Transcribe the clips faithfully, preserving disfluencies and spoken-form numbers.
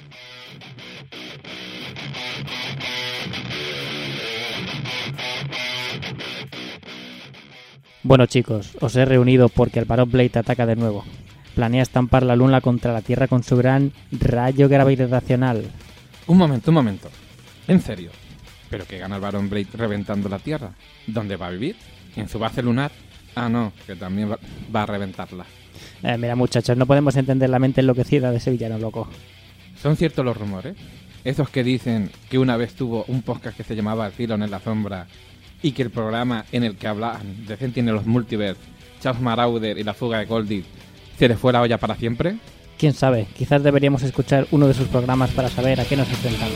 Bueno chicos, os he reunido porque el Barón Blade ataca de nuevo. Planea estampar la luna contra la Tierra con su gran rayo gravitacional. Un momento, un momento. ¿En serio? ¿Pero qué gana el Barón Blade reventando la Tierra? ¿Dónde va a vivir? ¿En su base lunar? Ah, no, que también va, va a reventarla. Eh, mira muchachos, no podemos entender la mente enloquecida de ese villano loco. ¿Son ciertos los rumores? Esos que dicen que una vez tuvo un podcast que se llamaba Cylon en la sombra y que el programa en el que hablaban de Sentinel los Multiverse, Charles Marauder y la fuga de Goldie se le fue la olla para siempre. Quién sabe, quizás deberíamos escuchar uno de sus programas para saber a qué nos enfrentamos.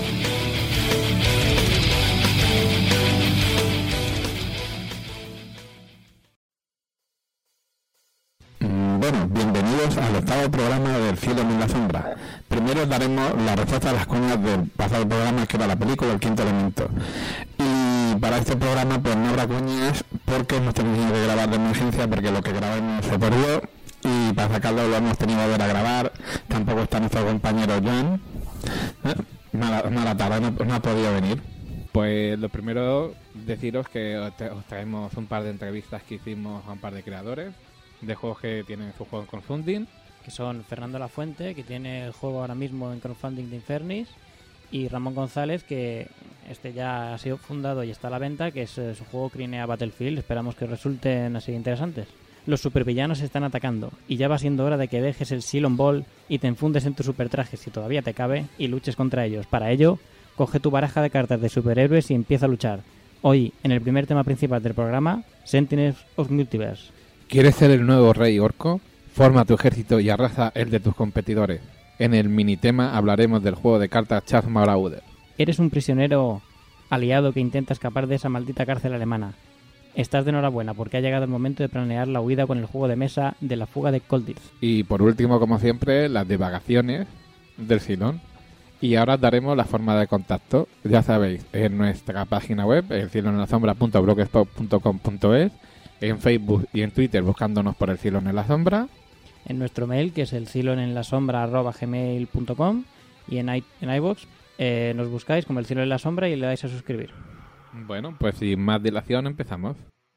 Bueno, bienvenidos al octavo programa del Cylon en la sombra. Primero daremos la respuesta a las cuñas del pasado programa, que era la película El quinto elemento. Y para este programa pues no habrá cuñas porque hemos tenido que grabar de emergencia porque lo que grabamos se perdió y para sacarlo lo hemos tenido que volver a grabar. Tampoco está nuestro compañero John. ¿Eh? Mala, mala tarde, no, no ha podido venir. Pues lo primero, deciros que os traemos un par de entrevistas que hicimos a un par de creadores de juegos que tienen su juego en crowdfunding, que son Fernando Lafuente, que tiene el juego ahora mismo en crowdfunding de Infernis, y Ramón González, que este ya ha sido fundado y está a la venta, que es eh, su juego Crinea Battlefield. Esperamos que resulten así interesantes. Los supervillanos se están atacando y ya va siendo hora de que dejes el Cylon Ball y te enfundes en tu supertraje si todavía te cabe y luches contra ellos. Para ello, coge tu baraja de cartas de superhéroes y empieza a luchar. Hoy, en el primer tema principal del programa, Sentinels of Multiverse. ¿Quieres ser el nuevo rey orco? Forma tu ejército y arrasa el de tus competidores. En el minitema hablaremos del juego de cartas Charles Marauder. Eres un prisionero aliado que intenta escapar de esa maldita cárcel alemana. Estás de enhorabuena porque ha llegado el momento de planear la huida con el juego de mesa de la fuga de Colditz. Y por último, como siempre, las divagaciones del Cylon. Y ahora daremos la forma de contacto. Ya sabéis, en nuestra página web, el cylon en la sombra punto blogspot punto com punto es, en Facebook y en Twitter buscándonos por el Cylon en la sombra. En nuestro mail, que es el cylon en la sombra arroba gmail punto com, y en, i- en iVoox eh, nos buscáis como el Cylon en la sombra y le dais a suscribir. Bueno, pues sin más dilación empezamos.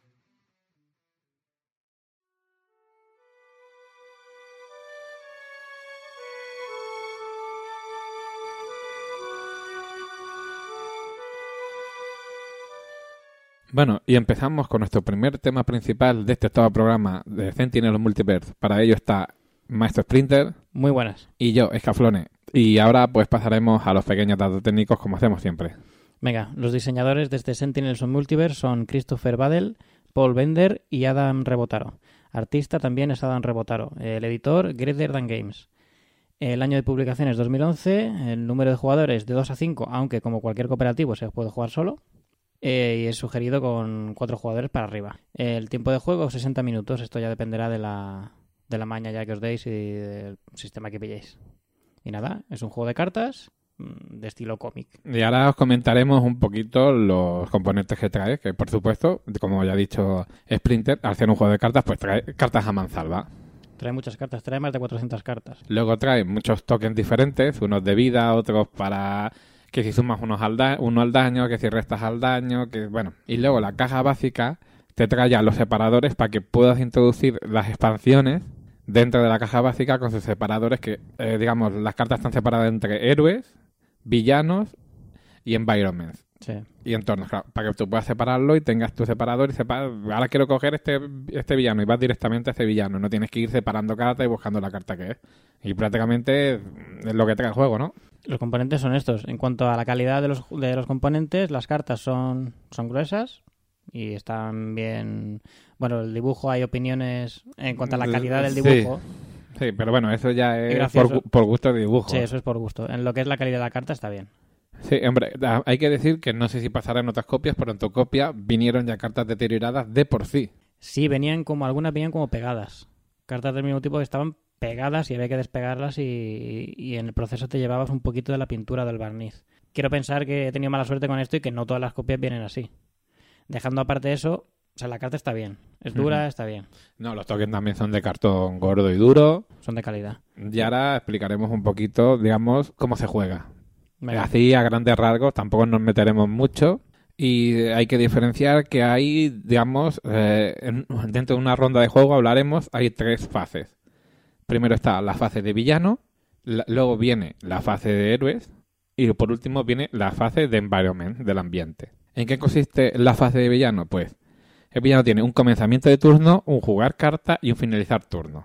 Bueno, y empezamos con nuestro primer tema principal de este octavo programa de Sentinel Multiverse. Para ello está Maestro Splinter. Muy buenas. Y yo, Escaflone. Y ahora pues pasaremos a los pequeños datos técnicos como hacemos siempre. Venga, los diseñadores de este Sentinels of Multiverse son Christopher Badel, Paul Bender y Adam Rebotaro. Artista también es Adam Rebotaro. El editor, Greater Than Games. El año de publicación es dos mil once. El número de jugadores de dos a cinco, aunque como cualquier cooperativo se puede jugar solo. Eh, y es sugerido con cuatro jugadores para arriba. El tiempo de juego, sesenta minutos. Esto ya dependerá de la, de la maña ya que os deis y del sistema que pilléis. Y nada, es un juego de cartas de estilo cómic. Y ahora os comentaremos un poquito los componentes que trae, que por supuesto, como ya ha dicho Splinter, al ser un juego de cartas, pues trae cartas a mansalva. Trae muchas cartas, trae más de cuatrocientas cartas. Luego trae muchos tokens diferentes, unos de vida, otros para que si sumas unos al da- uno al daño, que si restas al daño, que bueno. Y luego la caja básica te trae ya los separadores para que puedas introducir las expansiones dentro de la caja básica con sus separadores que, eh, digamos, las cartas están separadas entre héroes, villanos y environments. Sí. Y entornos, claro, para que tú puedas separarlo y tengas tu separador y sepas, ahora quiero coger este, este villano y vas directamente a ese villano. No tienes que ir separando cartas y buscando la carta que es. Y prácticamente es lo que trae el juego, ¿no? Los componentes son estos. En cuanto a la calidad de los, de los componentes, las cartas son, son gruesas y están bien... Bueno, el dibujo, hay opiniones en cuanto a la calidad del dibujo. Sí, sí, pero bueno, eso ya es gracioso. por, por gusto de dibujo. Sí, eso es por gusto. En lo que es la calidad de la carta está bien. Sí, hombre, hay que decir que no sé si pasará en otras copias, pero en tu copia vinieron ya cartas deterioradas de por sí. Sí, venían como, algunas venían como pegadas. Cartas del mismo tipo que estaban pegadas y había que despegarlas y, y en el proceso te llevabas un poquito de la pintura del barniz. Quiero pensar que he tenido mala suerte con esto y que no todas las copias vienen así. Dejando aparte eso, O sea, la carta está bien. Es dura, Uh-huh. está bien. No, los tokens también son de cartón gordo y duro. Son de calidad. Y ahora explicaremos un poquito, digamos, cómo se juega. Venga. Así, a grandes rasgos, tampoco nos meteremos mucho. Y hay que diferenciar que hay, digamos, eh, en- dentro de una ronda de juego hablaremos, hay tres fases. Primero está la fase de villano, la- luego viene la fase de héroes y por último viene la fase de environment, del ambiente. ¿En qué consiste la fase de villano? Pues el villano tiene un comenzamiento de turno, un jugar carta y un finalizar turno.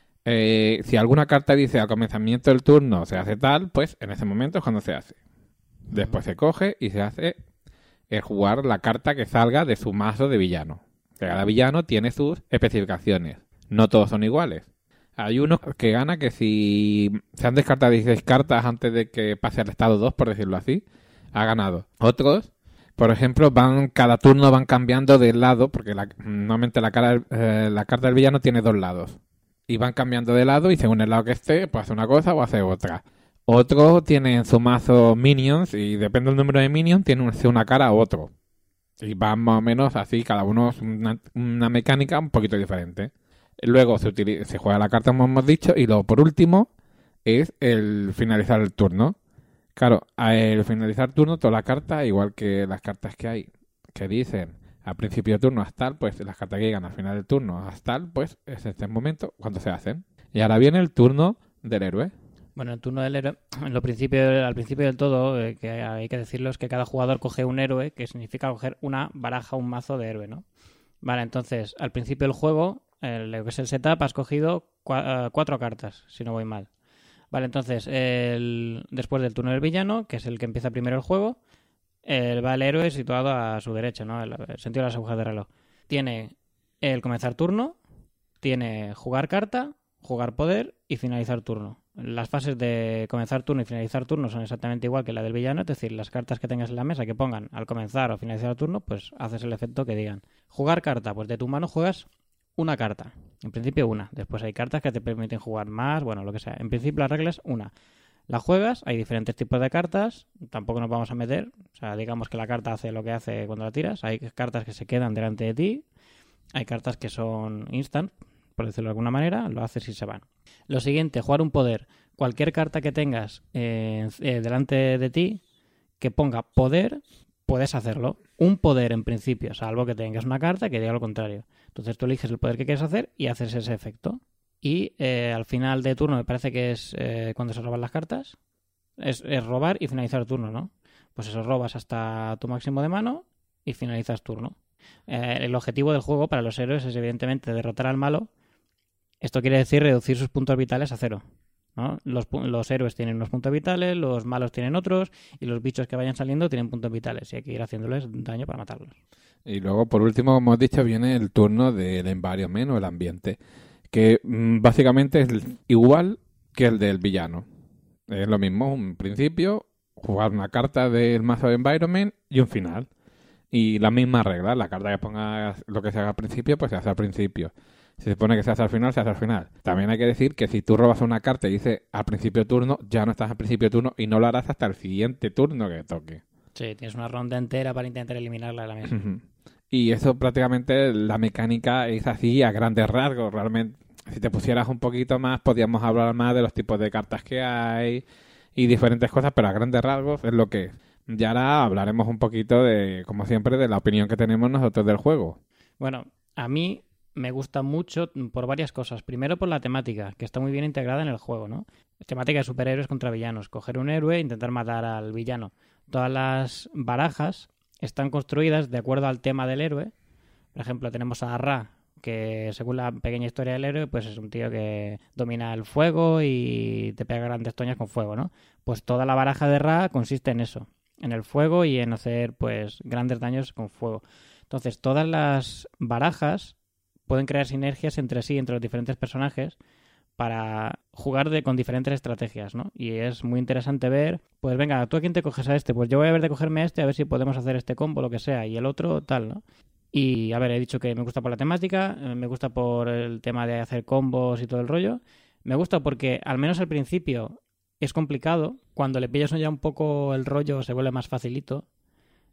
Eh, si alguna carta dice al comenzamiento del turno se hace tal, pues en ese momento es cuando se hace. Después se coge y se hace el jugar la carta que salga de su mazo de villano. Cada villano tiene sus especificaciones. No todos son iguales. Hay uno que gana que si se han descartado dieciséis cartas antes de que pase al estado dos, por decirlo así, ha ganado. Otros, por ejemplo, van cada turno van cambiando de lado, porque la- normalmente la, cara, eh, la carta del villano tiene dos lados. Y van cambiando de lado y según el lado que esté, pues hace una cosa o hace otra. Otro tiene en su mazo minions y depende del número de minions, tiene un- una cara u otro. Y van más o menos así, cada uno es una, una mecánica un poquito diferente. Luego se, utiliza, se juega la carta, como hemos dicho, y luego por último es el finalizar el turno. Claro, al finalizar turno, toda la carta, igual que las cartas que hay que dicen al principio de turno hasta tal, pues las cartas que llegan al final del turno hasta tal, pues es este momento cuando se hacen. Y ahora viene el turno del héroe. Bueno, el turno del héroe, en lo principio, al principio del todo, eh, que hay que decirlo, es que cada jugador coge un héroe, que significa coger una baraja, un mazo de héroe, ¿no? Vale, entonces, al principio del juego, el, lo que es el setup, has cogido cua- eh, cuatro cartas, si no voy mal. Vale, entonces, el, después del turno del villano, que es el que empieza primero el juego, el, va el héroe situado a su derecha, ¿no? El, el sentido de las agujas de reloj. Tiene el comenzar turno, tiene jugar carta, jugar poder y finalizar turno. Las fases de comenzar turno y finalizar turno son exactamente igual que la del villano, es decir, las cartas que tengas en la mesa que pongan al comenzar o finalizar el turno, pues haces el efecto que digan. Jugar carta, pues de tu mano juegas una carta. En principio una. Después hay cartas que te permiten jugar más, bueno, lo que sea. En principio la regla es una. La juegas, hay diferentes tipos de cartas, tampoco nos vamos a meter, o sea, digamos que la carta hace lo que hace cuando la tiras, hay cartas que se quedan delante de ti, hay cartas que son instant, por decirlo de alguna manera, lo haces y se van. Lo siguiente, jugar un poder. Cualquier carta que tengas eh, eh, delante de ti que ponga poder, puedes hacerlo. Un poder en principio, salvo que tengas una carta que diga lo contrario. Entonces tú eliges el poder que quieres hacer y haces ese efecto. Y eh, al final de turno, me parece que es eh, cuando se roban las cartas, es, es robar y finalizar el turno, ¿no? Pues eso, robas hasta tu máximo de mano y finalizas turno. Eh, el objetivo del juego para los héroes es evidentemente derrotar al malo. Esto quiere decir reducir sus puntos vitales a cero, ¿no? Los, los héroes tienen unos puntos vitales, los malos tienen otros y los bichos que vayan saliendo tienen puntos vitales y hay que ir haciéndoles daño para matarlos. Y luego, por último, como hemos dicho, viene el turno del environment o el ambiente, que mmm, básicamente es igual que el del villano. Es lo mismo, un principio, jugar una carta del mazo de environment y un final. Y la misma regla, la carta que ponga lo que se haga al principio, pues se hace al principio. Si se pone que se hace al final, se hace al final. También hay que decir que si tú robas una carta y dice al principio de turno, ya no estás al principio de turno y no lo harás hasta el siguiente turno que toque. Sí, tienes una ronda entera para intentar eliminarla de la mesa. Y eso prácticamente, la mecánica es así a grandes rasgos. Realmente, si te pusieras un poquito más, podríamos hablar más de los tipos de cartas que hay y diferentes cosas, pero a grandes rasgos es lo que es. Y ahora hablaremos un poquito de, como siempre, de la opinión que tenemos nosotros del juego. Bueno, a mí me gusta mucho por varias cosas. Primero por la temática, que está muy bien integrada en el juego, ¿no? Temática de superhéroes contra villanos. Coger un héroe e intentar matar al villano. Todas las barajas están construidas de acuerdo al tema del héroe. Por ejemplo, tenemos a Ra, que según la pequeña historia del héroe, pues es un tío que domina el fuego y te pega grandes toñas con fuego, ¿no? Pues toda la baraja de Ra consiste en eso, en el fuego y en hacer, pues, grandes daños con fuego. Entonces, todas las barajas pueden crear sinergias entre sí, entre los diferentes personajes, para jugar de, con diferentes estrategias, ¿no? Y es muy interesante ver, pues venga, ¿tú a quién te coges a este? Pues yo voy a ver de cogerme a este, a ver si podemos hacer este combo, lo que sea, y el otro tal, ¿no? Y, a ver, he dicho que me gusta por la temática, me gusta por el tema de hacer combos y todo el rollo. Me gusta porque, al menos al principio, es complicado. Cuando le pillas ya un poco el rollo, se vuelve más facilito.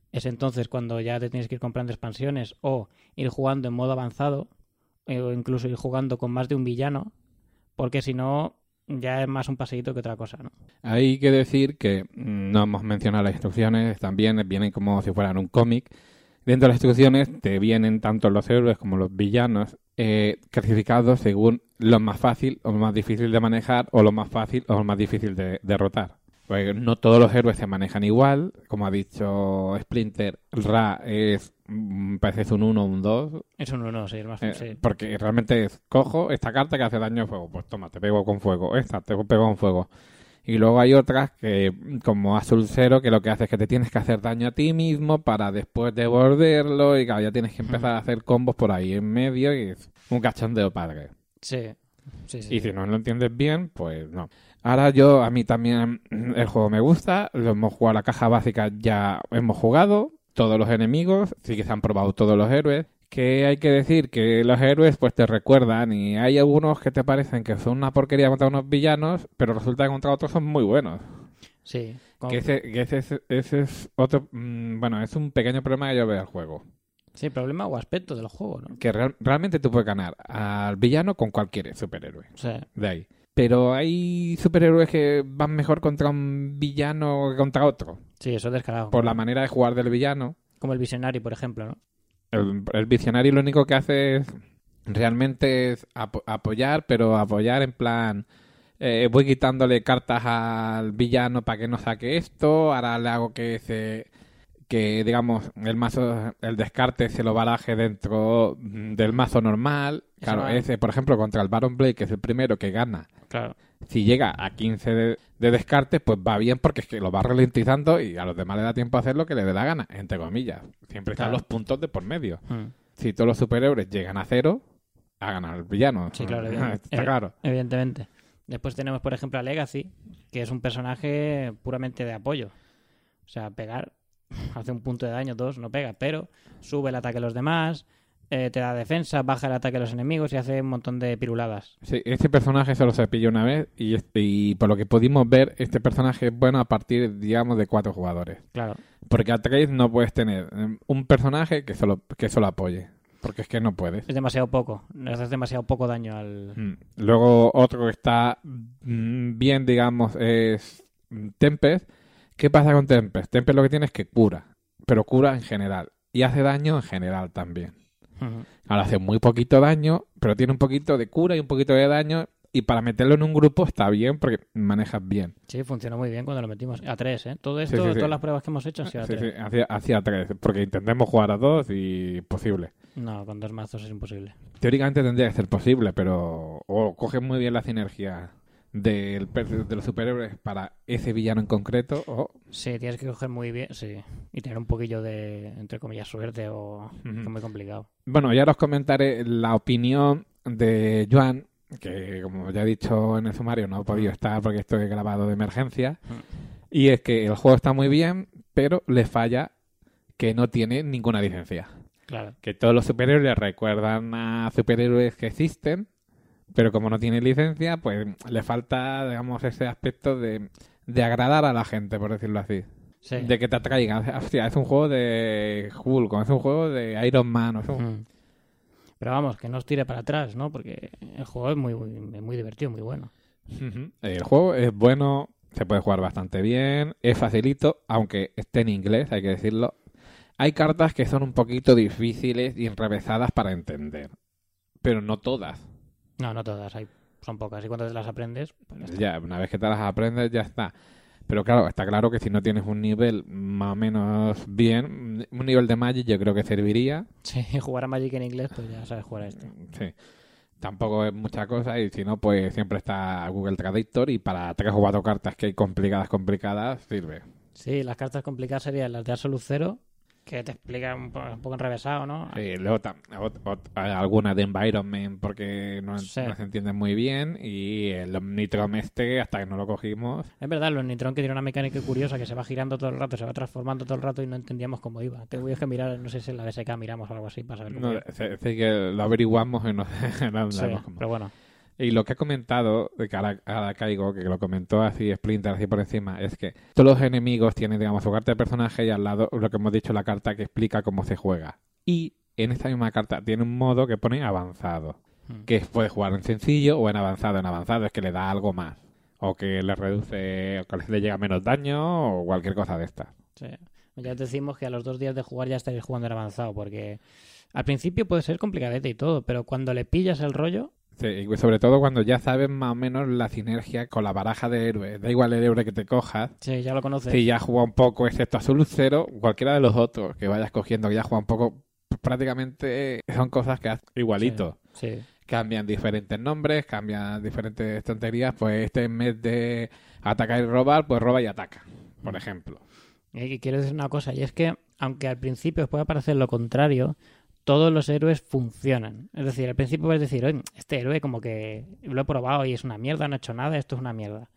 es entonces cuando ya te tienes que ir comprando expansiones o ir jugando en modo avanzado eh, o incluso ir jugando con más de un villano, porque si no ya es más un paseíto que otra cosa, ¿no? Hay que decir que no hemos mencionado las instrucciones, también vienen como si fueran un cómic. Dentro de las instrucciones te vienen tanto los héroes como los villanos eh, clasificados según lo más fácil o lo más difícil de manejar o lo más fácil o lo más difícil de derrotar. Porque no todos los héroes se manejan igual, como ha dicho Splinter, Ra es, parece es un uno o un dos. Es un uno, sí, es más fácil. Eh, Sí. porque realmente es, cojo esta carta que hace daño de fuego, pues toma, te pego con fuego, esta te pego con fuego. Y luego hay otras que, como Azul Cero, que lo que hace es que te tienes que hacer daño a ti mismo para después devolverlo y claro, ya tienes que empezar a hacer combos por ahí en medio y es un cachondeo padre. Sí, sí, sí. Y si no lo entiendes bien, pues no. Ahora yo, a mí también el juego me gusta, lo hemos jugado, la caja básica ya hemos jugado, todos los enemigos, sí que se han probado todos los héroes. Que hay que decir que los héroes pues te recuerdan y hay algunos que te parecen que son una porquería contra unos villanos, pero resulta que contra otros son muy buenos. Sí. Como... Que ese, que ese, es- ese es otro, mm, bueno, es un pequeño problema que yo veo del juego. Sí, problema o aspecto del juego, ¿no? Que real- realmente tú puedes ganar al villano con cualquier superhéroe, O sea, de ahí. Pero hay superhéroes que van mejor contra un villano que contra otro. sí, eso es descarado. Por la manera de jugar del villano. Como el Visionary, por ejemplo, ¿no? El, el visionario lo único que hace es realmente es apo- apoyar, pero apoyar en plan eh, voy quitándole cartas al villano para que no saque esto, ahora le hago que se que digamos el mazo el descarte se lo baraje dentro mm, del mazo normal. Eso Claro, va. ese por ejemplo contra el Baron Blade, que es el primero que gana. Claro. Si llega a quince de, de descarte, pues va bien porque es que lo va ralentizando y a los demás le da tiempo a hacer lo que le dé la gana, entre comillas. Siempre están Claro. los puntos de por medio. Mm. Si todos los superhéroes llegan a cero, a ganar el villano. Sí, claro. evidente- Está claro. Evidentemente. Después tenemos, por ejemplo, a Legacy, que es un personaje puramente de apoyo. O sea, pegar, hace un punto de daño, dos, no pega, pero sube el ataque a los demás, eh, te da defensa, baja el ataque a los enemigos y hace un montón de piruladas. Sí, este personaje solo se pilló una vez y, este- y por lo que pudimos ver, este personaje es bueno a partir, digamos, de cuatro jugadores. Claro. Porque a tres no puedes tener eh, un personaje que solo, que solo apoye. Porque es que no puedes. Es demasiado poco. Le haces demasiado poco daño al... Mm. Luego otro que está mm, bien, digamos, es mm, Tempest. ¿Qué pasa con Tempest? Tempest lo que tiene es que cura, pero cura en general y hace daño en general también. Ujú. Ahora hace muy poquito daño, pero tiene un poquito de cura y un poquito de daño y para meterlo en un grupo está bien porque manejas bien. Sí, funcionó muy bien cuando lo metimos. A tres, ¿eh? Todo esto, Sí, sí, sí. todas las pruebas que hemos hecho han sido a Sí, tres. sí, hacia, hacia tres, porque intentemos jugar a dos y posible. No, con dos mazos es imposible. Teóricamente tendría que ser posible, pero o coges muy bien la sinergia del, per- de los superhéroes para ese villano en concreto o... Sí, tienes que coger muy bien, sí. Y tener un poquillo de, entre comillas, suerte o... Ujú. que es muy complicado. Bueno, ya os comentaré la opinión de Joan, que como ya he dicho en el sumario no ha podido estar porque estoy grabado de emergencia, y es que el juego está muy bien, pero le falla que no tiene ninguna licencia. Claro. Que todos los superhéroes recuerdan a superhéroes que existen, pero como no tiene licencia, pues le falta, digamos, ese aspecto de, de agradar a la gente, por decirlo así. Sí. De que te atraigan. Hostia, es un juego de Hulk, o es un juego de Iron Man, o es un... Mm. Pero vamos, que no os tire para atrás, ¿no? Porque el juego es muy, muy, muy divertido, muy bueno. Ujú. El juego es bueno, se puede jugar bastante bien, es facilito, aunque esté en inglés, hay que decirlo. Hay cartas que son un poquito difíciles y enrevesadas para entender, pero no todas. No, no todas, hay, son pocas. Y cuando te las aprendes, pues ya está. Ya, una vez que te las aprendes, ya está. Pero claro, está claro que si no tienes un nivel más o menos bien, un nivel de Magic yo creo que serviría. Sí, jugar a Magic en inglés, pues ya sabes jugar a esto. Sí. Tampoco es mucha cosa y si no, pues siempre está Google Traductor y para tres o cuatro cartas que hay complicadas, complicadas, sirve. Sí, las cartas complicadas serían las de Absolute Zero, que te explican un, po- un poco enrevesado, ¿no? Sí, luego tam- ot- ot- alguna de Environment porque no, Sí. no se entiende muy bien y el Omnitron este hasta que no lo cogimos. Es verdad, los Nitron que tiene una mecánica curiosa que se va girando todo el rato, se va transformando todo el rato y no entendíamos cómo iba. Tengo que mirar, no sé si en la B S K miramos o algo así para saber cómo No, iba. sé, sé que lo averiguamos y no, no Sí, sabemos cómo. pero bueno. Y lo que he comentado, de que ahora, ahora caigo, que lo comentó así Splinter, así por encima, es que todos los enemigos tienen, digamos, su carta de personaje y al lado lo que hemos dicho, la carta que explica cómo se juega. Y en esta misma carta tiene un modo que pone avanzado, hmm. que puede jugar en sencillo o en avanzado. En avanzado es que le da algo más, o que le reduce, o que le llega menos daño, o cualquier cosa de estas. Sí. Ya decimos que a los dos días de jugar ya estaréis jugando en avanzado, porque al principio puede ser complicadete y todo, pero cuando le pillas el rollo... Sí, y sobre todo cuando ya sabes más o menos la sinergia con la baraja de héroes. Da igual el héroe que te cojas. Sí, ya lo conoces. Si ya has jugado un poco, excepto Azul Cero, cualquiera de los otros que vayas cogiendo, que ya has jugado un poco, prácticamente son cosas que haces igualito. Sí, sí. Cambian diferentes nombres, cambian diferentes tonterías. Pues este en vez de atacar y robar, pues roba y ataca, por ejemplo. Y quiero decir una cosa, y es que, aunque al principio os pueda parecer lo contrario, todos los héroes funcionan. Es decir, al principio puedes decir, oye, este héroe como que lo he probado y es una mierda, no ha hecho nada, esto es una mierda.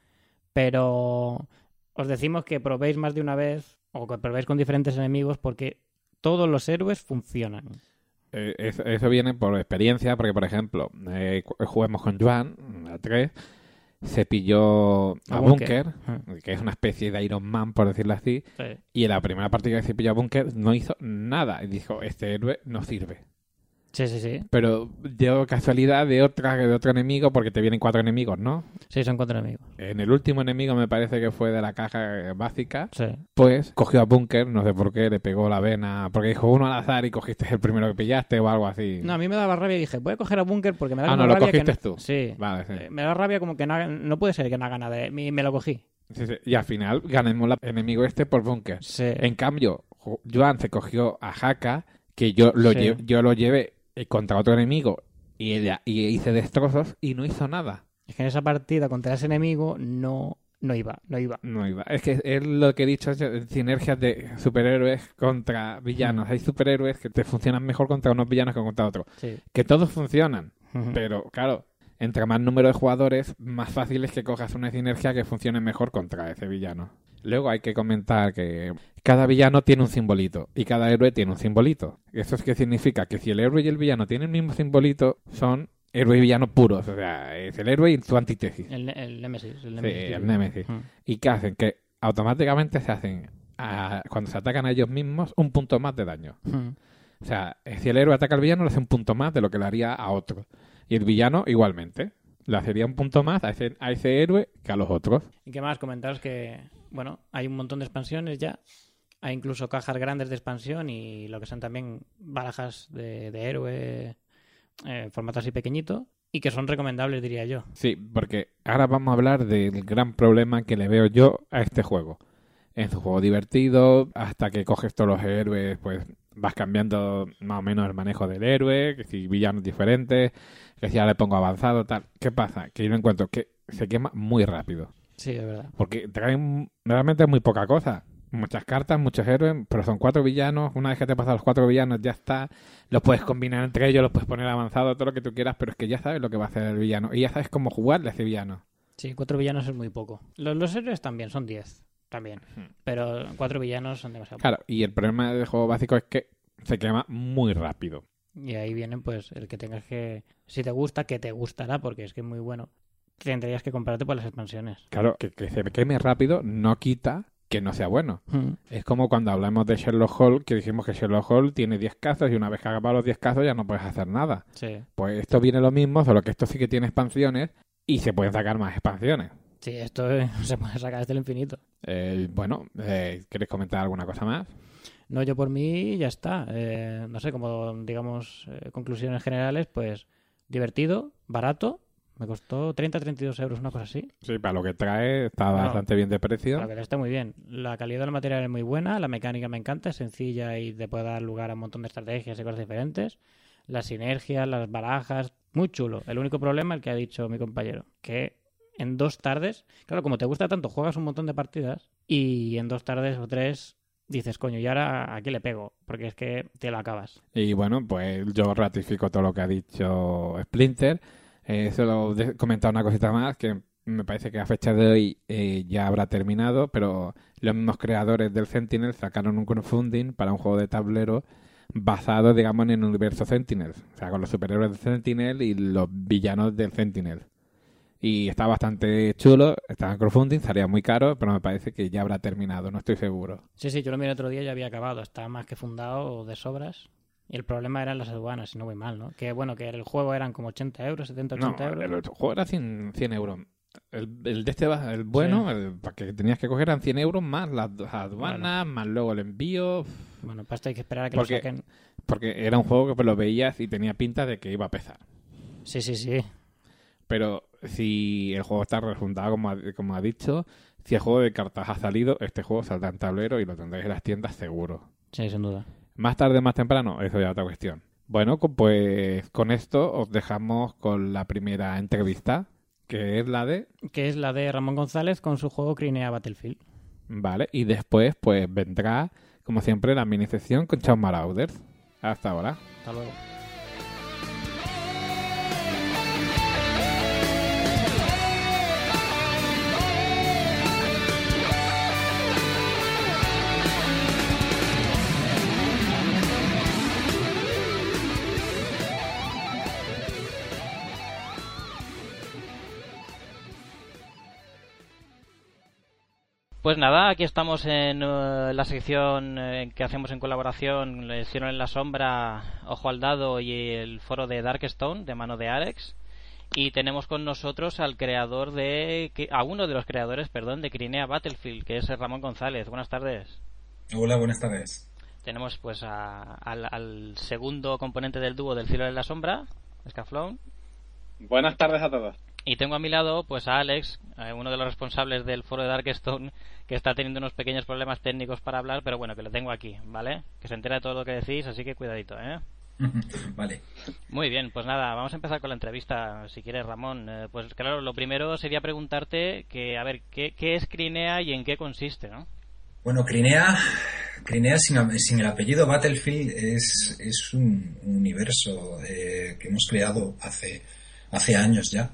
Pero os decimos que probéis más de una vez o que probéis con diferentes enemigos porque todos los héroes funcionan. Eh, eso, eso viene por experiencia, porque por ejemplo, eh, juguemos con Joan, a tres, se pilló a, a Bunker, Bunker, que es una especie de Iron Man, por decirlo así, sí. Y en la primera partida que se pilló a Bunker no hizo nada. Y dijo, este héroe no sirve. Sí, sí, sí. Pero dio casualidad de otra de otro enemigo, porque te vienen cuatro enemigos, ¿no? Sí, son cuatro enemigos. En el último enemigo me parece que fue de la caja básica. Sí. Pues cogió a Bunker, no sé por qué, le pegó la vena, porque dijo uno al azar y cogiste el primero que pillaste o algo así. No, a mí me daba rabia y dije, voy a coger a Bunker porque me da ah, como no, rabia lo cogiste que no... tú. Sí. Vale, sí. Me da rabia como que no, haga... no puede ser que no haga nada. Y me lo cogí. Sí, sí. Y al final ganemos al enemigo este por Bunker. Sí. En cambio, Joan se cogió a Haka, que yo lo, sí. lle- yo lo llevé contra otro enemigo y, ella, y hice destrozos y no hizo nada. Es que en esa partida contra ese enemigo no, no iba, no iba. No iba. Es que es lo que he dicho, sinergias de superhéroes contra villanos. Mm. Hay superhéroes que te funcionan mejor contra unos villanos que contra otros. Sí. Que todos funcionan, uh-huh. pero claro, entre más número de jugadores, más fácil es que cojas una sinergia que funcione mejor contra ese villano. Luego hay que comentar que cada villano tiene un simbolito y cada héroe tiene un simbolito. ¿Eso es qué significa? Que si el héroe y el villano tienen el mismo simbolito, son héroe y villano puros. O sea, es el héroe y su antítesis. El, el Némesis. El Némesis. Sí, el Némesis. Uh-huh. ¿Y qué hacen? Que automáticamente se hacen, a, cuando se atacan a ellos mismos, un punto más de daño. Uh-huh. O sea, si el héroe ataca al villano, le hace un punto más de lo que le haría a otro. Y el villano igualmente. Le hacería un punto más a ese, a ese héroe que a los otros. ¿Y qué más? Comentaros que, bueno, hay un montón de expansiones ya. Hay incluso cajas grandes de expansión y lo que son también barajas de, de héroe, eh, formato así pequeñito, y que son recomendables, diría yo. Sí, porque ahora vamos a hablar del gran problema que le veo yo a este juego. Es un juego divertido, hasta que coges todos los héroes, pues vas cambiando más o menos el manejo del héroe, que si villanos diferentes, que si ya le pongo avanzado, tal. ¿Qué pasa? Que yo encuentro que se quema muy rápido. Sí, es verdad. Porque traen realmente muy poca cosa. Muchas cartas, muchos héroes, pero son cuatro villanos. Una vez que te pasas los cuatro villanos ya está. Los puedes combinar entre ellos, los puedes poner avanzado, todo lo que tú quieras, pero es que ya sabes lo que va a hacer el villano. Y ya sabes cómo jugarle a ese villano. Sí, cuatro villanos es muy poco. Los, los héroes también son diez. También. Hmm. Pero cuatro villanos son demasiado. Claro, y el problema del juego básico es que se quema muy rápido. Y ahí viene pues el que tengas que... Si te gusta, que te gustará, porque es que es muy bueno. Tendrías que comprarte por las expansiones. Claro, que, que se queme rápido no quita que no sea bueno. Hmm. Es como cuando hablamos de Sherlock Holmes, que dijimos que Sherlock Holmes tiene diez casos y una vez que acabas los diez casos ya no puedes hacer nada. Sí. Pues esto viene lo mismo, solo que esto sí que tiene expansiones y se pueden sacar más expansiones. Sí, esto eh, se puede sacar hasta el infinito. Eh, bueno, eh, ¿quieres comentar alguna cosa más? No, yo por mí ya está. Eh, no sé, como digamos eh, conclusiones generales, pues divertido, barato. Me costó treinta a treinta y dos euros, una cosa así. Sí, para lo que trae está bueno, bastante bien de precio. La verdad está muy bien. La calidad del material es muy buena, la mecánica me encanta, es sencilla y te puede dar lugar a un montón de estrategias y cosas diferentes. Las sinergias, las barajas, muy chulo. El único problema, el que ha dicho mi compañero, que en dos tardes, claro, como te gusta tanto, juegas un montón de partidas y en dos tardes o tres dices, coño, y ahora aquí le pego, porque es que te lo acabas. Y bueno, pues yo ratifico todo lo que ha dicho Splinter. Eh, solo he comentado una cosita más, que me parece que a fecha de hoy eh, ya habrá terminado, pero los mismos creadores del Sentinel sacaron un crowdfunding para un juego de tablero basado, digamos, en el universo Sentinel. O sea, con los superhéroes de Sentinel y los villanos del Sentinel. Y está bastante chulo, está en crowdfunding, estaría muy caro, pero me parece que ya habrá terminado, no estoy seguro. Sí, sí, yo lo miré otro día y ya había acabado, está más que fundado de sobras. Y el problema eran las aduanas, si no voy mal, ¿no? Que bueno, que el juego eran como ochenta euros, setenta, ochenta no, euros. El, el juego era cien, cien euros. El, el de este, el bueno, sí. el que tenías que coger eran cien euros más las aduanas, bueno. más luego el envío. Bueno, para esto hay que esperar a que porque, lo saquen. Porque era un juego que lo veías y tenía pinta de que iba a pesar. Sí, sí, sí. Pero si el juego está refundado, como ha, como ha dicho, si el juego de cartas ha salido, este juego saldrá en tablero y lo tendréis en las tiendas seguro. Sí, sin duda. Más tarde, más temprano, eso ya es otra cuestión. Bueno, pues con esto os dejamos con la primera entrevista, que es la de... Que es la de Ramón González con su juego Crinea Battlefield. Vale, y después pues vendrá, como siempre, la mini sección con Chao Marauders. Hasta ahora. Hasta luego. Pues nada, aquí estamos en uh, la sección uh, que hacemos en colaboración Le hicieron en la sombra, Ojo al Dado y el foro de Darkstone, de mano de Alex. Y tenemos con nosotros al creador de... a uno de los creadores, perdón, de Crinea Battlefield, que es Ramón González. Buenas tardes. Hola, buenas tardes. Tenemos pues a, al, al segundo componente del dúo del Cielo en la Sombra, Scaflón. Buenas tardes a todos. Y tengo a mi lado pues a Alex, eh, uno de los responsables del foro de Darkstone, que está teniendo unos pequeños problemas técnicos para hablar, pero bueno, que lo tengo aquí, ¿vale? Que se entera de todo lo que decís, así que cuidadito, ¿eh? Vale. Muy bien, pues nada, vamos a empezar con la entrevista, si quieres, Ramón. Eh, pues claro, lo primero sería preguntarte que, a ver, ¿qué, qué es Crinea y en qué consiste, ¿no? Bueno, Crinea, Crinea sin, sin el apellido Battlefield es, es un, un universo eh, que hemos creado hace, hace años ya.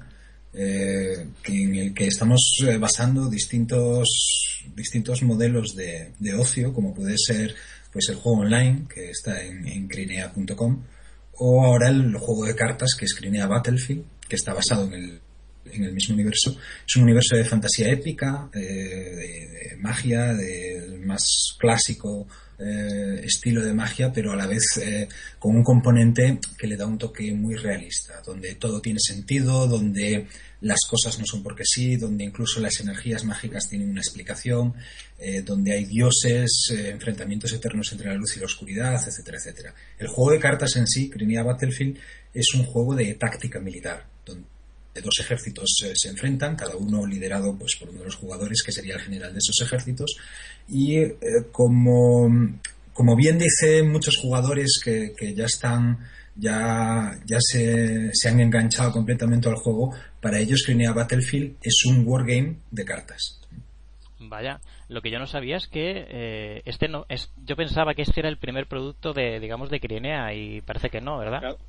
Eh, que en el que estamos eh, basando distintos distintos modelos de, de ocio, como puede ser pues el juego online que está en, en crinea punto com, o ahora el juego de cartas que es Crinea Battlefield, que está basado en el, en el mismo universo. Es un universo de fantasía épica, eh, de, de magia, del más clásico Eh, estilo de magia, pero a la vez eh, con un componente que le da un toque muy realista, donde todo tiene sentido, donde las cosas no son porque sí, donde incluso las energías mágicas tienen una explicación, eh, donde hay dioses, eh, enfrentamientos eternos entre la luz y la oscuridad, etcétera, etcétera. El juego de cartas en sí, Crinea Battlefield, es un juego de táctica militar, donde dos ejércitos eh, se enfrentan, cada uno liderado pues por uno de los jugadores, que sería el general de esos ejércitos, y eh, como, como bien dicen muchos jugadores que, que ya están ya, ya se, se han enganchado completamente al juego, para ellos Crinea Battlefield es un wargame de cartas. Vaya, lo que yo no sabía es que eh, este no es, yo pensaba que este era el primer producto de, digamos, de Crinea, y parece que no, ¿verdad? Claro.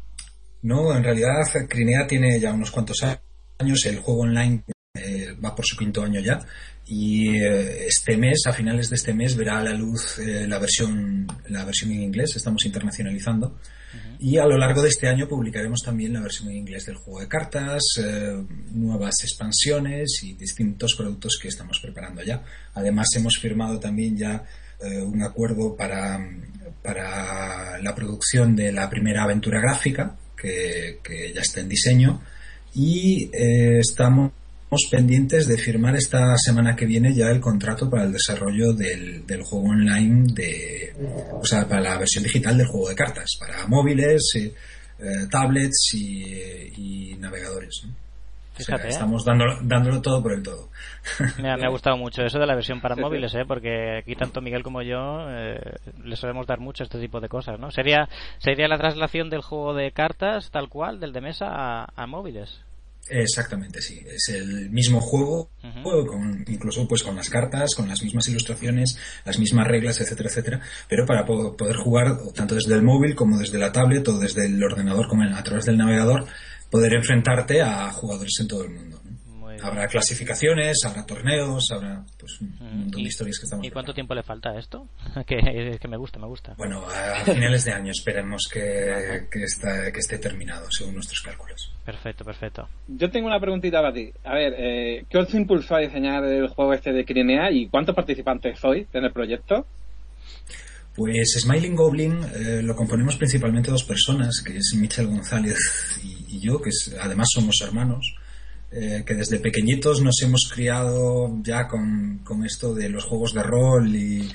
No, en realidad Crinea tiene ya unos cuantos años, el juego online eh, va por su quinto año ya, y eh, este mes, a finales de este mes, verá a la luz eh, la versión la versión en inglés. Estamos internacionalizando, uh-huh. Y a lo largo de este año publicaremos también la versión en inglés del juego de cartas, eh, nuevas expansiones y distintos productos que estamos preparando ya. Además hemos firmado también ya eh, un acuerdo para, para la producción de la primera aventura gráfica, Que, que ya está en diseño, y eh, estamos pendientes de firmar esta semana que viene ya el contrato para el desarrollo del, del juego online, de, o sea, para la versión digital del juego de cartas, para móviles, eh, eh, tablets y, y navegadores, ¿no? Fíjate, o sea, estamos dándolo, dándolo todo por el todo. Me, me ha gustado mucho eso de la versión para móviles, ¿eh? Porque aquí tanto Miguel como yo eh, le solemos dar mucho este tipo de cosas, ¿no? Sería sería la traslación del juego de cartas tal cual, del de mesa, a, a móviles. Exactamente, sí. Es el mismo juego, uh-huh. con, incluso pues con las cartas, con las mismas ilustraciones, las mismas reglas, etcétera, etcétera, pero para po- poder jugar tanto desde el móvil como desde la tablet o desde el ordenador como a través del navegador, poder enfrentarte a jugadores en todo el mundo, ¿no? habrá clasificaciones, habrá torneos, habrá pues un montón de historias que estamos ¿Y cuánto preparando. tiempo le falta a esto? que, que me gusta, me gusta. Bueno, a finales de año esperemos que, que, está, que esté terminado, según nuestros cálculos. Perfecto, perfecto. Yo tengo una preguntita para ti. A ver, eh, ¿qué os impulsó a diseñar el juego este de Crinea y cuántos participantes sois en el proyecto? Pues Smiling Goblin eh, lo componemos principalmente dos personas, que es Michel González y, y yo, que es, además somos hermanos, eh, que desde pequeñitos nos hemos criado ya con, con esto de los juegos de rol y,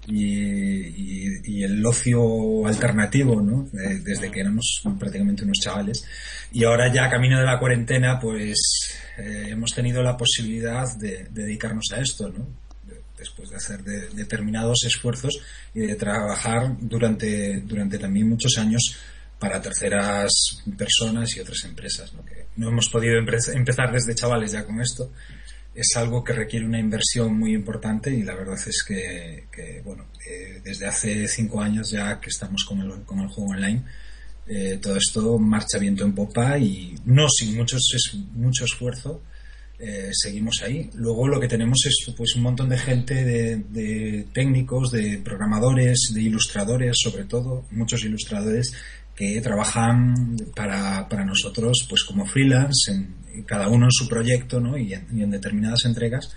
y, y, y el ocio alternativo, ¿no? Eh, desde que éramos prácticamente unos chavales. Y ahora ya camino de la cuarentena, pues eh, hemos tenido la posibilidad de, de dedicarnos a esto, ¿no? Después de hacer de, determinados esfuerzos y de trabajar durante, durante también muchos años para terceras personas y otras empresas, ¿no? Que no hemos podido empe- empezar desde chavales ya con esto. Es algo que requiere una inversión muy importante y la verdad es que, que bueno, eh, desde hace cinco años ya que estamos con el, con el juego online, eh, todo esto marcha viento en popa y no sin mucho, es, mucho esfuerzo. Eh, seguimos ahí. Luego lo que tenemos es pues un montón de gente, de, de técnicos, de programadores, de ilustradores, sobre todo, muchos ilustradores que trabajan para, para nosotros pues como freelance, en, cada uno en su proyecto, ¿no? y, en, y en determinadas entregas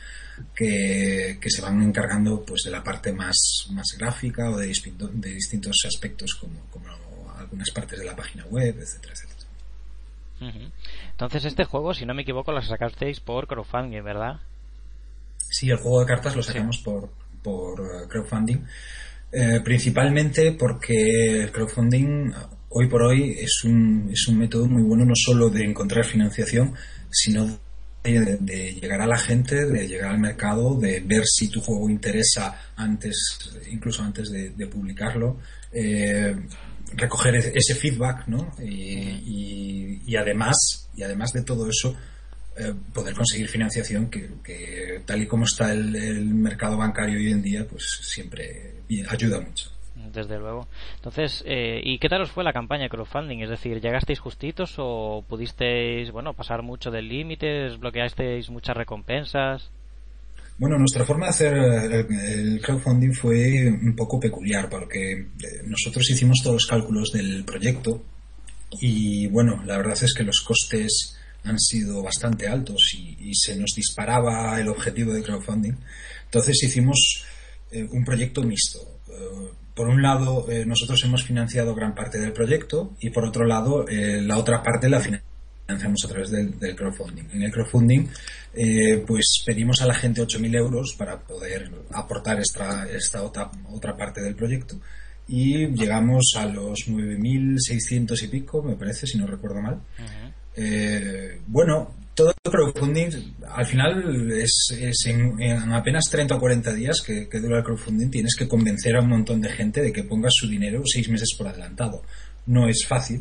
que, que se van encargando pues de la parte más, más gráfica o de, distinto, de distintos aspectos como, como algunas partes de la página web, etcétera, etcétera. Uh-huh. Entonces este juego, si no me equivoco, lo sacasteis por crowdfunding, ¿verdad? Sí, el juego de cartas lo sacamos sí. por, por crowdfunding, eh, principalmente porque el crowdfunding hoy por hoy es un, es un método muy bueno no solo de encontrar financiación, sino de, de llegar a la gente, de llegar al mercado, de ver si tu juego interesa antes, incluso antes de, de publicarlo, eh, recoger ese feedback, ¿no? Y, y, y además y además de todo eso eh, poder conseguir financiación que, que tal y como está el, el mercado bancario hoy en día pues siempre ayuda mucho. Desde luego. Entonces, eh, ¿y qué tal os fue la campaña de crowdfunding? Es decir, ¿llegasteis justitos o pudisteis, bueno, pasar mucho del límite, desbloqueasteis muchas recompensas? Bueno, nuestra forma de hacer el crowdfunding fue un poco peculiar porque nosotros hicimos todos los cálculos del proyecto y bueno, la verdad es que los costes han sido bastante altos y, y se nos disparaba el objetivo de crowdfunding. Entonces hicimos eh, un proyecto mixto. Eh, por un lado, eh, nosotros hemos financiado gran parte del proyecto y por otro lado, eh, la otra parte la financiamos financiamos a través del, del crowdfunding. En el crowdfunding eh, pues pedimos a la gente ocho mil euros para poder aportar esta, esta otra, otra parte del proyecto y llegamos a los nueve mil seiscientos y pico, me parece, si no recuerdo mal. Uh-huh. Eh, bueno, todo el crowdfunding al final es, es en, en apenas treinta o cuarenta días que, que dura el crowdfunding tienes que convencer a un montón de gente de que ponga su dinero seis meses por adelantado. No es fácil,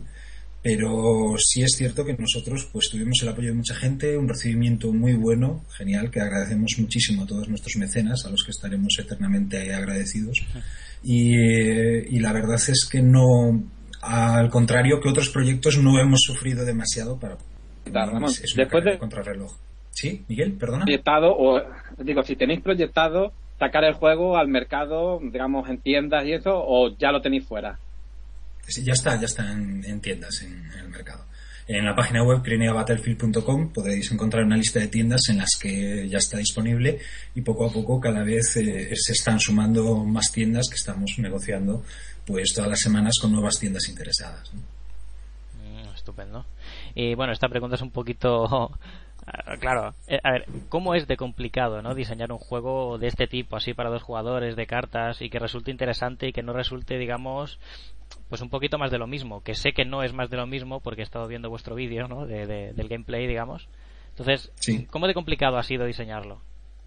pero sí es cierto que nosotros pues tuvimos el apoyo de mucha gente, un recibimiento muy bueno, genial, que agradecemos muchísimo a todos nuestros mecenas, a los que estaremos eternamente agradecidos. Y, y la verdad es que no, al contrario que otros proyectos, no hemos sufrido demasiado para... Claro, es, es una después de contrarreloj. ¿Sí, Miguel? Perdona. Proyectado, o digo, si tenéis proyectado sacar el juego al mercado, digamos, en tiendas y eso, o ya lo tenéis fuera. Sí, ya está, ya está en, en tiendas en, en el mercado. En la página web crinea battlefield punto com podéis encontrar una lista de tiendas en las que ya está disponible y poco a poco cada vez eh, se están sumando más tiendas que estamos negociando pues todas las semanas con nuevas tiendas interesadas, ¿no? Mm, estupendo. Y bueno, esta pregunta es un poquito... Claro, a ver, ¿cómo es de complicado, ¿no? diseñar un juego de este tipo, así para dos jugadores, de cartas, y que resulte interesante y que no resulte, digamos, pues un poquito más de lo mismo? Que sé que no es más de lo mismo porque he estado viendo vuestro vídeo, ¿no? De, de, del gameplay, digamos. Entonces, sí. ¿Cómo de complicado ha sido diseñarlo?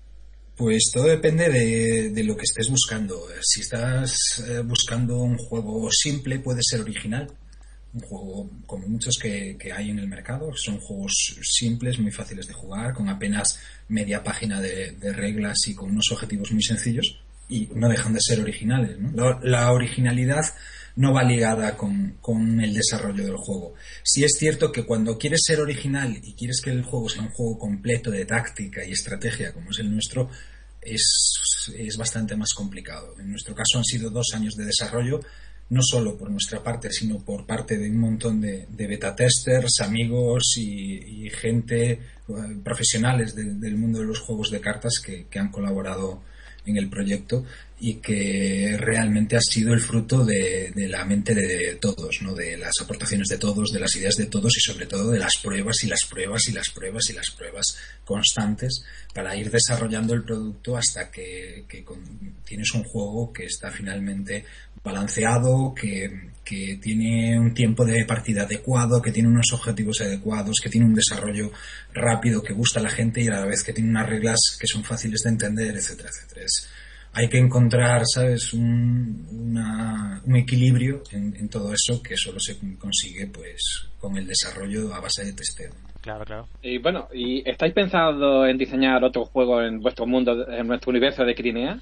Pues todo depende de, de lo que estés buscando. Si estás eh, buscando un juego simple, puede ser original. Un juego como muchos que, que hay en el mercado, son juegos simples, muy fáciles de jugar, con apenas media página de, de reglas y con unos objetivos muy sencillos. y no dejan de ser originales, ¿no? La, la originalidad no va ligada con, con el desarrollo del juego. Sí es cierto que cuando quieres ser original y quieres que el juego sea un juego completo de táctica y estrategia como es el nuestro, es, es bastante más complicado. En nuestro caso han sido dos años de desarrollo, no solo por nuestra parte, sino por parte de un montón de, de beta testers, amigos y, y gente, profesionales del, del mundo de los juegos de cartas que, que han colaborado en el proyecto y que realmente ha sido el fruto de, de la mente de todos, ¿no? De las aportaciones de todos, de las ideas de todos y sobre todo de las pruebas y las pruebas y las pruebas y las pruebas constantes para ir desarrollando el producto hasta que, que con, tienes un juego que está finalmente balanceado, que, que tiene un tiempo de partida adecuado, que tiene unos objetivos adecuados, que tiene un desarrollo rápido que gusta a la gente y a la vez que tiene unas reglas que son fáciles de entender, etcétera, etcétera. Es, hay que encontrar, ¿sabes?, un, una, un equilibrio en, en todo eso que solo se consigue pues con el desarrollo a base de testeo. Claro, claro. Y bueno, ¿y estáis pensando en diseñar otro juego en vuestro mundo, en nuestro universo de Crinea?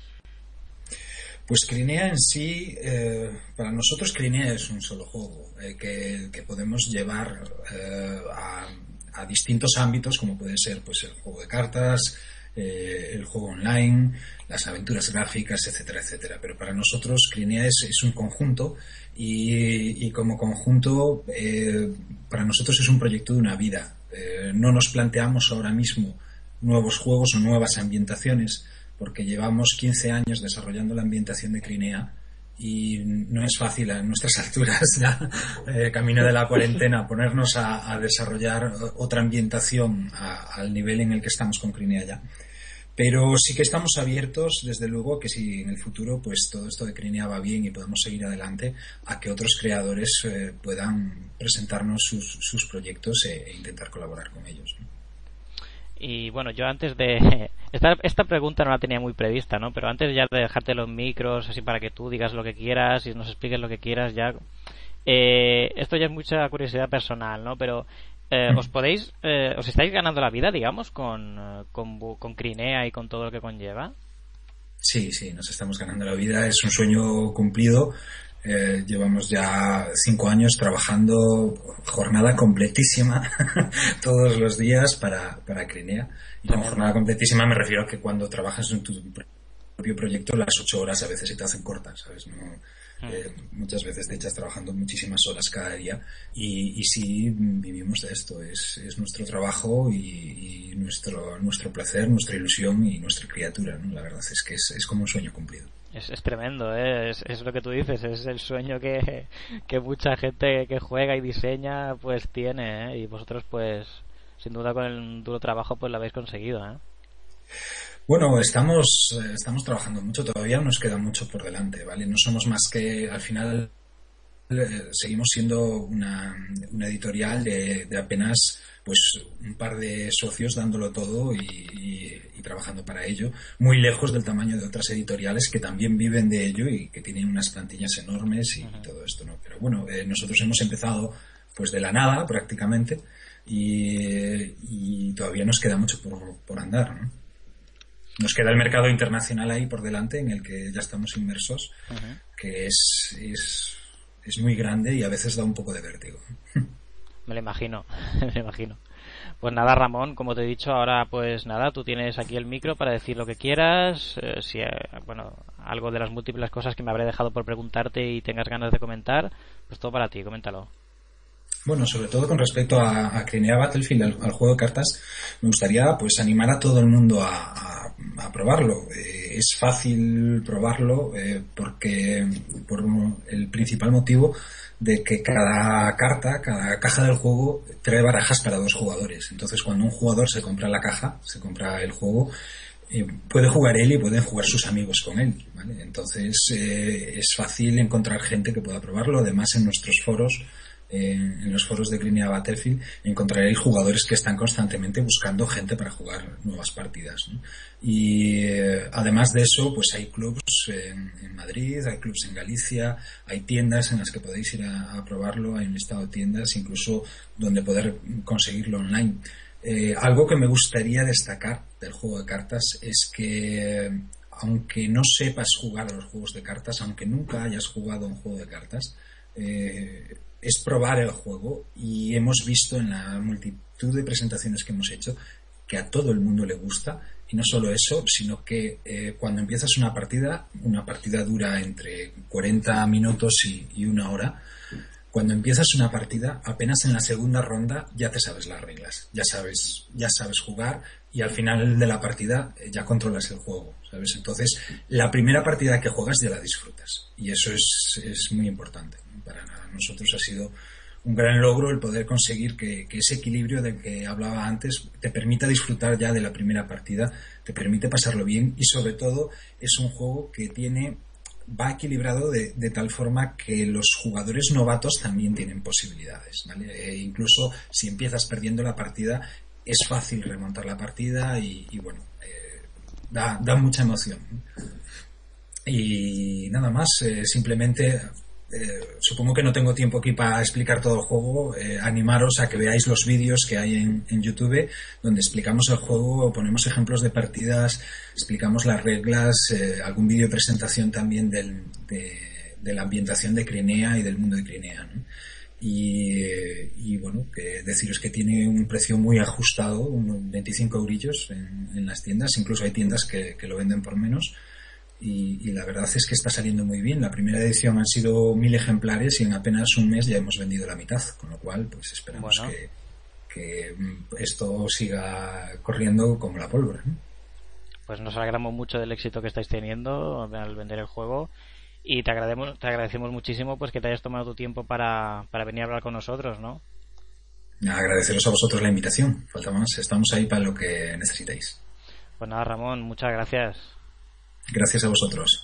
Pues Crinea en sí, eh, para nosotros Crinea es un solo juego eh, que, que podemos llevar eh, a, a distintos ámbitos, como puede ser pues el juego de cartas, eh, el juego online, las aventuras gráficas, etcétera, etcétera. Pero para nosotros Crinea es, es un conjunto y, y como conjunto eh, para nosotros es un proyecto de una vida. Eh, no nos planteamos ahora mismo nuevos juegos o nuevas ambientaciones, porque llevamos quince años desarrollando la ambientación de Crinea y no es fácil a nuestras alturas, ya, eh, camino de la cuarentena, ponernos a, a desarrollar otra ambientación a, al nivel en el que estamos con Crinea ya. Pero sí que estamos abiertos, desde luego, que si en el futuro pues todo esto de Crinea va bien y podemos seguir adelante, a que otros creadores eh, puedan presentarnos sus, sus proyectos e, e intentar colaborar con ellos, ¿no? Y bueno, yo antes de... Esta, esta pregunta no la tenía muy prevista, ¿no? Pero antes ya de dejarte los micros, así para que tú digas lo que quieras y nos expliques lo que quieras ya... Eh, esto ya es mucha curiosidad personal, ¿no? Pero eh, ¿os podéis... Eh, ¿os estáis ganando la vida, digamos, con, con, con Crinea y con todo lo que conlleva? Sí, sí, nos estamos ganando la vida. Es un sueño cumplido. Eh, llevamos ya cinco años trabajando jornada completísima todos los días para, para Crinea. Y con jornada completísima me refiero a que cuando trabajas en tu propio proyecto las ocho horas a veces se te hacen cortas, ¿sabes? No, eh, muchas veces te echas trabajando muchísimas horas cada día y, y sí vivimos de esto. Es, es nuestro trabajo y, y nuestro, nuestro placer, nuestra ilusión y nuestra criatura, ¿no? La verdad es que es, es como un sueño cumplido. Es, es tremendo, ¿eh? es, es lo que tú dices, es el sueño que, que mucha gente que juega y diseña pues tiene, ¿eh? Y vosotros pues sin duda con el duro trabajo pues lo habéis conseguido, ¿eh? Bueno, estamos estamos trabajando mucho, todavía nos queda mucho por delante, ¿vale? No somos más que, al final eh, seguimos siendo una, una editorial de, de apenas pues un par de socios dándolo todo y, y, y trabajando para ello, muy lejos del tamaño de otras editoriales que también viven de ello y que tienen unas plantillas enormes y uh-huh. todo esto, ¿no? Pero bueno, eh, nosotros hemos empezado pues de la nada prácticamente y, y todavía nos queda mucho por, por andar, ¿no? Nos queda el mercado internacional ahí por delante en el que ya estamos inmersos, uh-huh. que es, es, es muy grande y a veces da un poco de vértigo. Me lo imagino, me lo imagino. Pues nada, Ramón, como te he dicho, ahora pues nada, tú tienes aquí el micro para decir lo que quieras, eh, si eh, bueno, algo de las múltiples cosas que me habré dejado por preguntarte y tengas ganas de comentar, pues todo para ti, coméntalo. Bueno, sobre todo con respecto a, a Crinea Battlefield, al, al juego de cartas, me gustaría pues animar a todo el mundo a, a, a probarlo. Eh, es fácil probarlo eh, porque por el principal motivo de que cada carta, cada caja del juego trae barajas para dos jugadores. Entonces, cuando un jugador se compra la caja, se compra el juego, eh, puede jugar él y pueden jugar sus amigos con él, ¿vale? Entonces, eh, es fácil encontrar gente que pueda probarlo. Además, en nuestros foros, en, en los foros de Crinea Battlefield, encontraréis jugadores que están constantemente buscando gente para jugar nuevas partidas, ¿no? Y eh, además de eso, pues hay clubs en, en Madrid, hay clubs en Galicia, hay tiendas en las que podéis ir a, a probarlo, hay un listado de tiendas incluso donde poder conseguirlo online. Eh, algo que me gustaría destacar del juego de cartas es que aunque no sepas jugar a los juegos de cartas, aunque nunca hayas jugado a un juego de cartas, eh, es probar el juego, y hemos visto en la multitud de presentaciones que hemos hecho que a todo el mundo le gusta. Y no solo eso, sino que eh, cuando empiezas una partida, una partida dura entre cuarenta minutos y, y una hora, cuando empiezas una partida, apenas en la segunda ronda ya te sabes las reglas, ya sabes, ya sabes jugar, y al final de la partida eh, ya controlas el juego, ¿sabes? Entonces, la primera partida que juegas ya la disfrutas, y eso es, es muy importante, ¿no? Para nosotros ha sido un gran logro el poder conseguir que, que ese equilibrio del que hablaba antes te permita disfrutar ya de la primera partida, te permite pasarlo bien, y sobre todo es un juego que tiene va equilibrado de, de tal forma que los jugadores novatos también tienen posibilidades, ¿vale? E incluso si empiezas perdiendo la partida, es fácil remontar la partida, y, y bueno, eh, da, da mucha emoción. Y nada más, eh, simplemente Eh, supongo que no tengo tiempo aquí para explicar todo el juego. Eh, animaros a que veáis los vídeos que hay en, en YouTube, donde explicamos el juego, ponemos ejemplos de partidas, explicamos las reglas, eh, algún vídeo de presentación también del, de, de la ambientación de Crinea y del mundo de Crinea, ¿no? Y, eh, y bueno, que deciros que tiene un precio muy ajustado, unos veinticinco eurillos en, en las tiendas, incluso hay tiendas que, que lo venden por menos. Y, y la verdad es que está saliendo muy bien. La primera edición han sido mil ejemplares y en apenas un mes ya hemos vendido la mitad, con lo cual pues esperamos bueno. que, que esto siga corriendo como la pólvora, ¿no? Pues nos alegramos mucho del éxito que estáis teniendo al vender el juego, y te agradecemos, te agradecemos muchísimo pues que te hayas tomado tu tiempo para, para venir a hablar con nosotros, ¿no? Agradeceros a vosotros la invitación, falta más, estamos ahí para lo que necesitéis. Pues nada, Ramón, muchas gracias. Gracias a vosotros.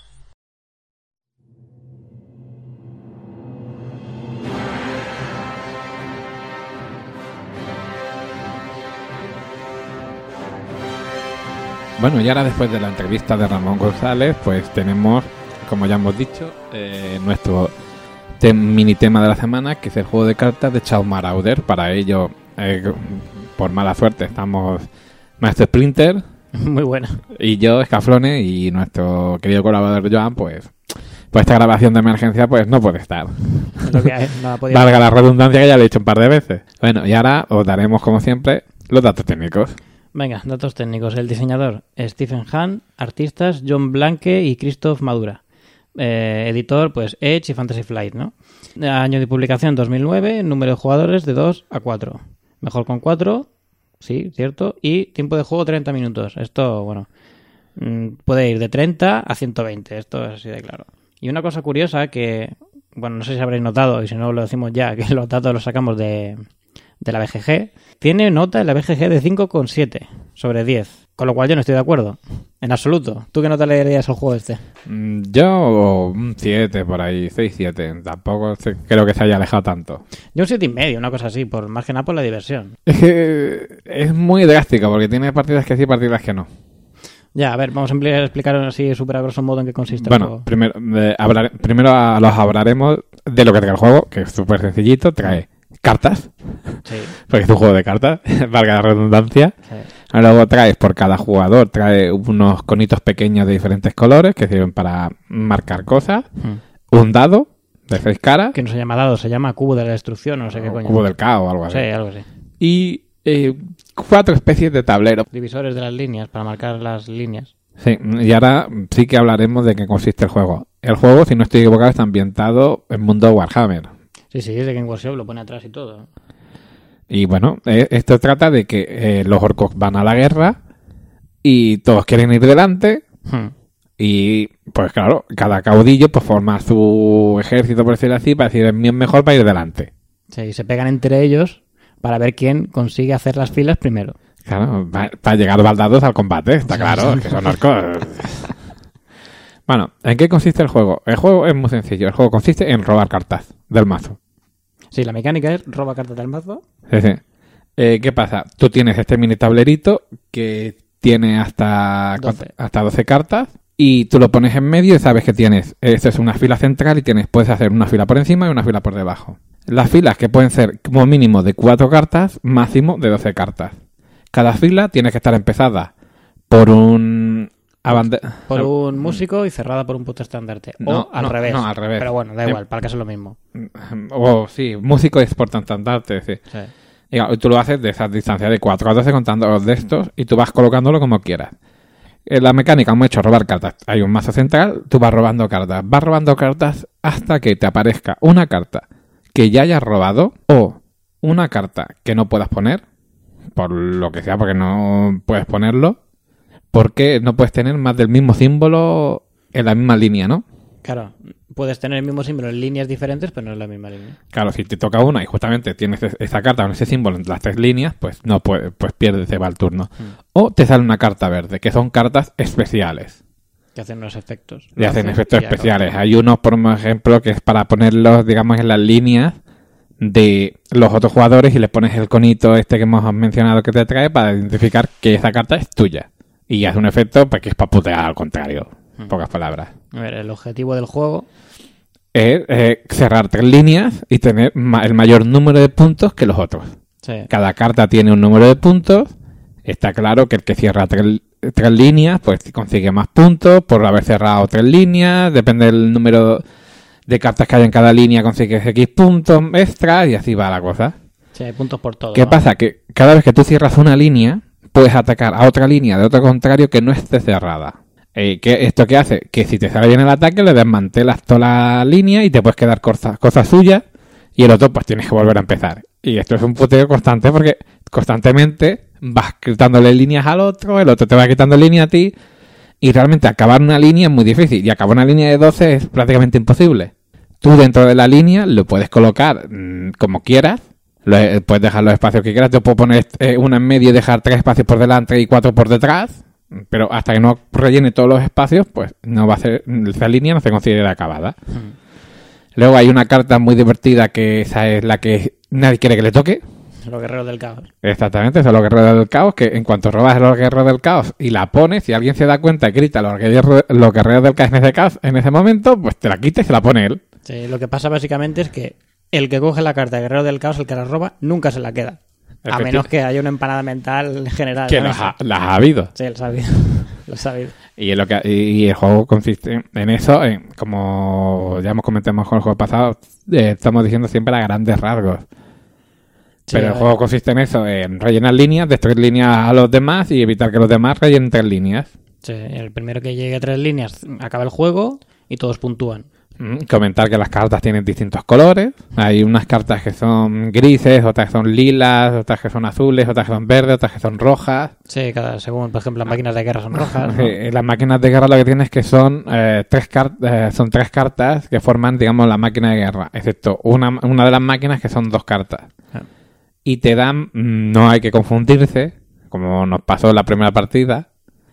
Bueno, y ahora después de la entrevista de Ramón González, pues tenemos, como ya hemos dicho, eh, nuestro te- mini tema de la semana, que es el juego de cartas de Chaos Marauder. Para ello, eh, por mala suerte, estamos Maestro Splinter, muy buena, y yo, Escaflone, y nuestro querido colaborador Joan, pues por esta grabación de emergencia pues no puede estar. Es lo que hay, no ha podido. Valga la redundancia, que ya lo he dicho un par de veces. Bueno, y ahora os daremos, como siempre, los datos técnicos. Venga, datos técnicos. El diseñador, Stephen Hahn. Artistas, John Blanque y Christoph Madura. Eh, editor, pues Edge y Fantasy Flight, ¿no? Año de publicación, dos mil nueve. Número de jugadores, de dos a cuatro. Mejor con cuatro, sí, cierto. Y tiempo de juego, treinta minutos. Esto, bueno, puede ir de treinta a ciento veinte. Esto es así de claro. Y una cosa curiosa que, bueno, no sé si habréis notado, y si no lo decimos ya, que los datos los sacamos de, de la B G G. Tiene nota en la B G G de cinco coma siete sobre diez. Con lo cual yo no estoy de acuerdo. En absoluto. ¿Tú qué nota le darías al juego este? Yo un siete por ahí, seis siete. Tampoco creo que se haya alejado tanto. Yo un siete y medio, una cosa así, por más que nada por la diversión. Es que es muy drástico, porque tiene partidas que sí y partidas que no. Ya, a ver, vamos a explicar así súper a grosso modo en qué consiste bueno, el juego. Primero, eh, hablar, primero a, los hablaremos de lo que trae el juego, que es súper sencillito. Trae cartas, sí, porque es un juego de cartas, valga la redundancia. Sí. Luego traes, por cada jugador, trae unos conitos pequeños de diferentes colores que sirven para marcar cosas. Hmm. Un dado de seis caras. Que no se llama dado, se llama cubo de la destrucción, no sé o qué coño. Cubo del caos o algo así. Sí, algo así. Y eh, cuatro especies de tablero. Divisores de las líneas, para marcar las líneas. Sí, y ahora sí que hablaremos de qué consiste el juego. El juego, si no estoy equivocado, está ambientado en mundo Warhammer. Sí, sí, es de Game Workshop, lo pone atrás y todo. Y bueno, eh, esto trata de que eh, los orcos van a la guerra y todos quieren ir delante. Hmm. Y pues claro, cada caudillo pues forma su ejército, por decirlo así, para decir el mío es mejor para ir delante. Sí, y se pegan entre ellos para ver quién consigue hacer las filas primero. Claro, para pa llegar baldados al combate, está claro, que son orcos. Bueno, ¿en qué consiste el juego? El juego es muy sencillo. El juego consiste en robar cartas del mazo. Sí, la mecánica es roba cartas del mazo. Sí, sí. Eh, ¿Qué pasa? Tú tienes este mini tablerito que tiene hasta doce. hasta doce cartas y tú lo pones en medio y sabes que tienes, esto es una fila central y tienes, puedes hacer una fila por encima y una fila por debajo. Las filas que pueden ser como mínimo de cuatro cartas, máximo de doce cartas. Cada fila tiene que estar empezada por un Abande- por un músico y cerrada por un puto estandarte. O No, al no, revés. no, al revés. Pero bueno, da Em- igual, para que sea lo mismo. O sí, músico es por estandarte, sí. Sí. Y tú lo haces de esa distancia de cuatro a doce contando los de estos y tú vas colocándolo como quieras. En la mecánica hemos hecho robar cartas. Hay un mazo central, tú vas robando cartas. Vas robando cartas hasta que te aparezca una carta que ya hayas robado o una carta que no puedas poner, por lo que sea, porque no puedes ponerlo, porque no puedes tener más del mismo símbolo en la misma línea, ¿no? Claro, puedes tener el mismo símbolo en líneas diferentes, pero no en la misma línea. Claro, si te toca una y justamente tienes es- esa carta con ese símbolo en las tres líneas, pues no puede, pues pierdes, se va el turno. Mm. O te sale una carta verde, que son cartas especiales. Que hacen unos efectos. Y Lo hacen hacen efectos y ya especiales. acabó. Hay uno, por ejemplo, que es para ponerlos, digamos, en las líneas de los otros jugadores y le pones el conito este que hemos mencionado que te trae para identificar que esa carta es tuya. Y hace un efecto pues, que es para putear al contrario. En Mm. pocas palabras. A ver, el objetivo del juego... Es eh, cerrar tres líneas y tener ma- el mayor número de puntos que los otros. Sí. Cada carta tiene un número de puntos. Está claro que el que cierra tres, tres líneas, pues consigue más puntos por haber cerrado tres líneas. Depende del número de cartas que hay en cada línea, consigues X puntos extras y así va la cosa. Sí, hay puntos por todo. ¿Qué ¿no? pasa? Que cada vez que tú cierras una línea, puedes atacar a otra línea de otro contrario que no esté cerrada. Eh, ¿qué, ¿Esto qué hace? Que si te sale bien el ataque, le desmantelas toda la línea y te puedes quedar cosas cosas suyas y el otro pues tienes que volver a empezar. Y esto es un puteo constante porque constantemente vas quitándole líneas al otro, el otro te va quitando línea a ti y realmente acabar una línea es muy difícil y acabar una línea de doce es prácticamente imposible. Tú dentro de la línea lo puedes colocar mmm, como quieras, lo, eh, puedes dejar los espacios que quieras, te puedo poner eh, una en medio y dejar tres espacios por delante y cuatro por detrás. Pero hasta que no rellene todos los espacios, pues no va a ser, esa línea no se considera acabada. Mm. Luego hay una carta muy divertida que esa es la que nadie quiere que le toque. Los guerreros del caos. Exactamente, eso es los guerreros del caos, que en cuanto robas los guerreros del caos y la pones, si alguien se da cuenta y grita los guerreros, los guerreros del caos en ese caos, en ese momento, pues te la quita y se la pone él. Sí, lo que pasa básicamente es que el que coge la carta de guerrero del caos, el que la roba, nunca se la queda. A Efecti- menos que haya una empanada mental general. Que ¿no? las ha, las ha habido. Sí, lo sabido. Lo sabido. Y, es lo que, y el juego consiste en eso, en, como ya hemos comentado con el juego pasado, eh, estamos diciendo siempre a grandes rasgos. Sí, Pero a el ver. juego consiste en eso, en rellenar líneas, destruir líneas a los demás y evitar que los demás rellenen tres líneas. Sí, el primero que llegue a tres líneas acaba el juego y todos puntúan. Mm, Comentar que las cartas tienen distintos colores. Hay unas cartas que son grises, otras que son lilas, otras que son azules, otras que son verdes, otras que son rojas. Sí, cada según, por ejemplo, las máquinas de guerra son rojas. ¿no? Eh, las máquinas de guerra lo que tienes es que son, eh, tres car- eh, son tres cartas que forman, digamos, la máquina de guerra, excepto una, una de las máquinas que son dos cartas. Ah. Y te dan, mm, no hay que confundirse, como nos pasó en la primera partida,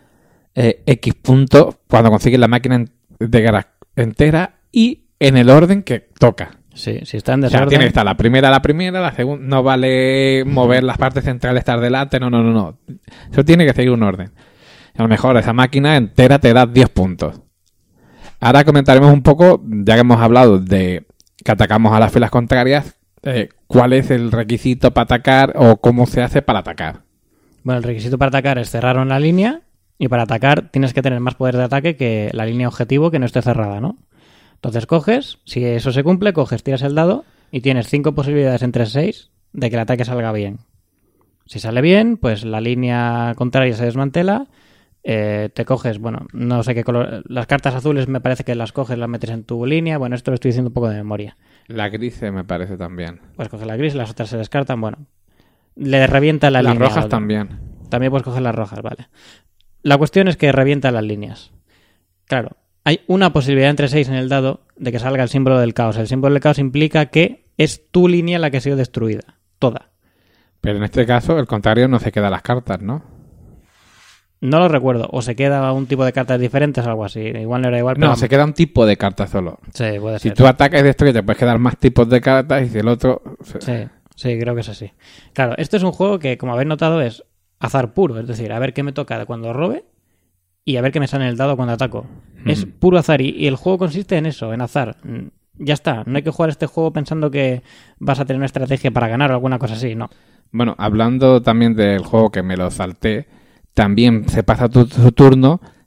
eh, X puntos cuando consigues la máquina en- de guerra entera y en el orden que toca. Sí, si está en O sea, desorden. tiene que estar la primera, la primera, la segunda. No vale mover las partes centrales, estar delante. No, no, no, no. Eso tiene que seguir un orden. A lo mejor esa máquina entera te da diez puntos. Ahora comentaremos un poco, ya que hemos hablado de que atacamos a las filas contrarias, eh, cuál es el requisito para atacar o cómo se hace para atacar. Bueno, el requisito para atacar es cerrar una línea y para atacar tienes que tener más poder de ataque que la línea objetivo que no esté cerrada, ¿no? Entonces coges, si eso se cumple, coges, tiras el dado y tienes cinco posibilidades entre seis de que el ataque salga bien. Si sale bien, pues la línea contraria se desmantela, eh, te coges, bueno, no sé qué color, las cartas azules me parece que las coges, las metes en tu línea, bueno, esto lo estoy diciendo un poco de memoria. La gris me parece también. Pues coges la gris, las otras se descartan, bueno, le revienta la Las línea. rojas al- también. También puedes coger las rojas, vale. La cuestión es que revienta las líneas. Claro, hay una posibilidad entre seis en el dado de que salga el símbolo del caos. El símbolo del caos implica que es tu línea la que ha sido destruida. Toda. Pero en este caso, el contrario no se queda las cartas, ¿no? No lo recuerdo. O se queda un tipo de cartas diferentes o algo así. Igual no era igual, pero... No, se queda un tipo de carta solo. Sí, puede Si ser. tú atacas y destruyes, te puedes quedar más tipos de cartas y si el otro... Sí, sí, creo que es así. Claro, esto es un juego que, como habéis notado, es azar puro. Es decir, a ver qué me toca cuando robe y a ver qué me sale en el dado cuando ataco. Es Ujú. puro azar y, y el juego consiste en eso, en azar. Mm, Ya está, no hay que jugar este juego pensando que vas a tener una estrategia para ganar o alguna cosa así, no. Bueno, hablando también del juego que me lo salté, también se pasa tu, tu turno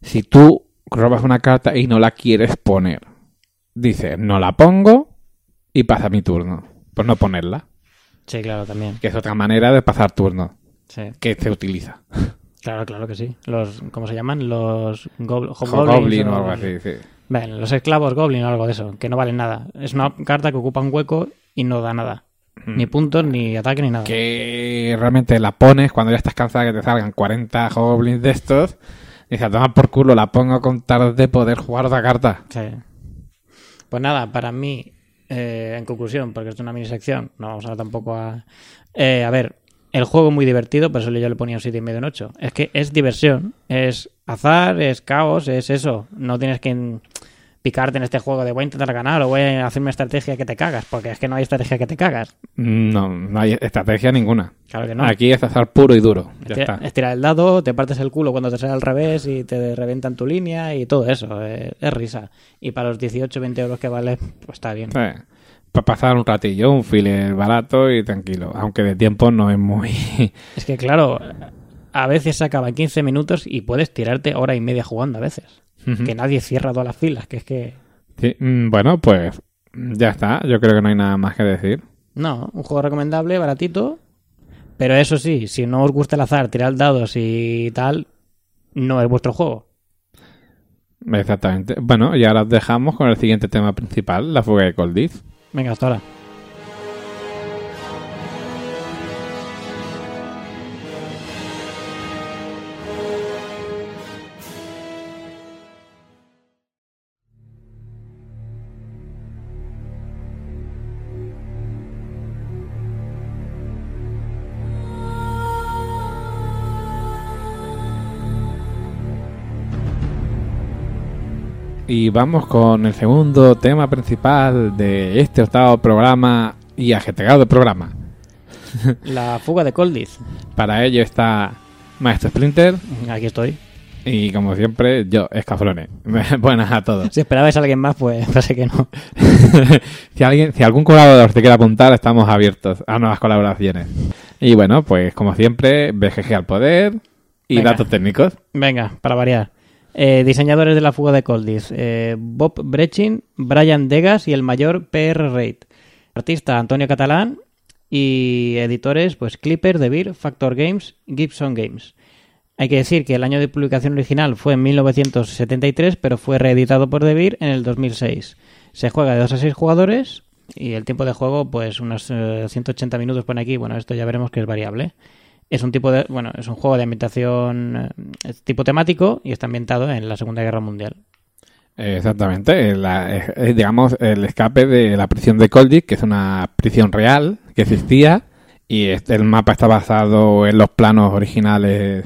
Si tú robas una carta y no la quieres poner, dices, no la pongo y pasa mi turno. Pues no ponerla. Sí, claro, también. Que es otra manera de pasar turno. Sí. Que se utiliza. Claro, claro que sí. Los, ¿cómo se llaman? Los go- Goblin o algo así, sí. Bueno, los esclavos Goblin o algo de eso, que no valen nada. Es una carta que ocupa un hueco y no da nada. Mm. Ni puntos, ni ataque, ni nada. Que realmente la pones cuando ya estás cansada que te salgan cuarenta Goblins de estos. Y dices, a tomar por culo, la pongo con tal de poder jugar otra carta. Sí. Pues nada, para mí, eh, en conclusión, porque esto es una mini sección, no vamos a tampoco a... Eh, a ver... El juego es muy divertido, por eso yo le ponía un siete y medio en ocho. Es que es diversión, es azar, es caos, es eso. No tienes que picarte en este juego de voy a intentar ganar o voy a hacer una estrategia que te cagas, porque es que no hay estrategia que te cagas. No, no hay estrategia ninguna. Claro que no. Aquí es azar puro y duro. Ya Estira, está. Estirar el dado, te partes el culo cuando te sale al revés y te revientan tu línea y todo eso. Es, es risa. Y para los dieciocho veinte euros que vale, pues está bien. Sí. Para pasar un ratillo, un filler barato y tranquilo. Aunque de tiempo no es muy... Es que claro, a veces se acaba en quince minutos y puedes tirarte hora y media jugando a veces. Uh-huh. Que nadie cierra todas las filas, que es que... Sí, bueno, pues ya está. Yo creo que no hay nada más que decir. No, un juego recomendable, baratito. Pero eso sí, si no os gusta el azar, tirar dados y tal, no es vuestro juego. Exactamente. Bueno, y ahora os dejamos con el siguiente tema principal, la fuga de Colditz. Venga, hasta ahora. Y vamos con el segundo tema principal de este octavo programa y ajetreado programa. La fuga de Colditz. Para ello está Maestro Splinter. Aquí estoy. Y como siempre, yo, Escaflone. Buenas a todos. Si esperabais a alguien más, pues parece que no. si alguien, si algún colaborador te quiere apuntar, estamos abiertos a nuevas colaboraciones. Y bueno, pues como siempre, B G G al poder y Venga. Datos técnicos. Venga, para variar. Eh, diseñadores de la fuga de Colditz. Eh, Bob Brechin, Brian Degas y el mayor P R Reid. Artista Antonio Catalán y editores pues Clipper, DeVir, Factor Games, Gibson Games. Hay que decir que el año de publicación original fue en mil novecientos setenta y tres, pero fue reeditado por DeVir en el dos mil seis. Se juega de dos a seis jugadores y el tiempo de juego pues unos eh, ciento ochenta minutos pone aquí. Bueno, esto ya veremos que es variable. Es un tipo de, bueno, es un juego de ambientación eh, tipo temático y está ambientado en la Segunda Guerra Mundial. Exactamente, la, es, digamos el escape de la prisión de Colditz, que es una prisión real que existía y este, el mapa está basado en los planos originales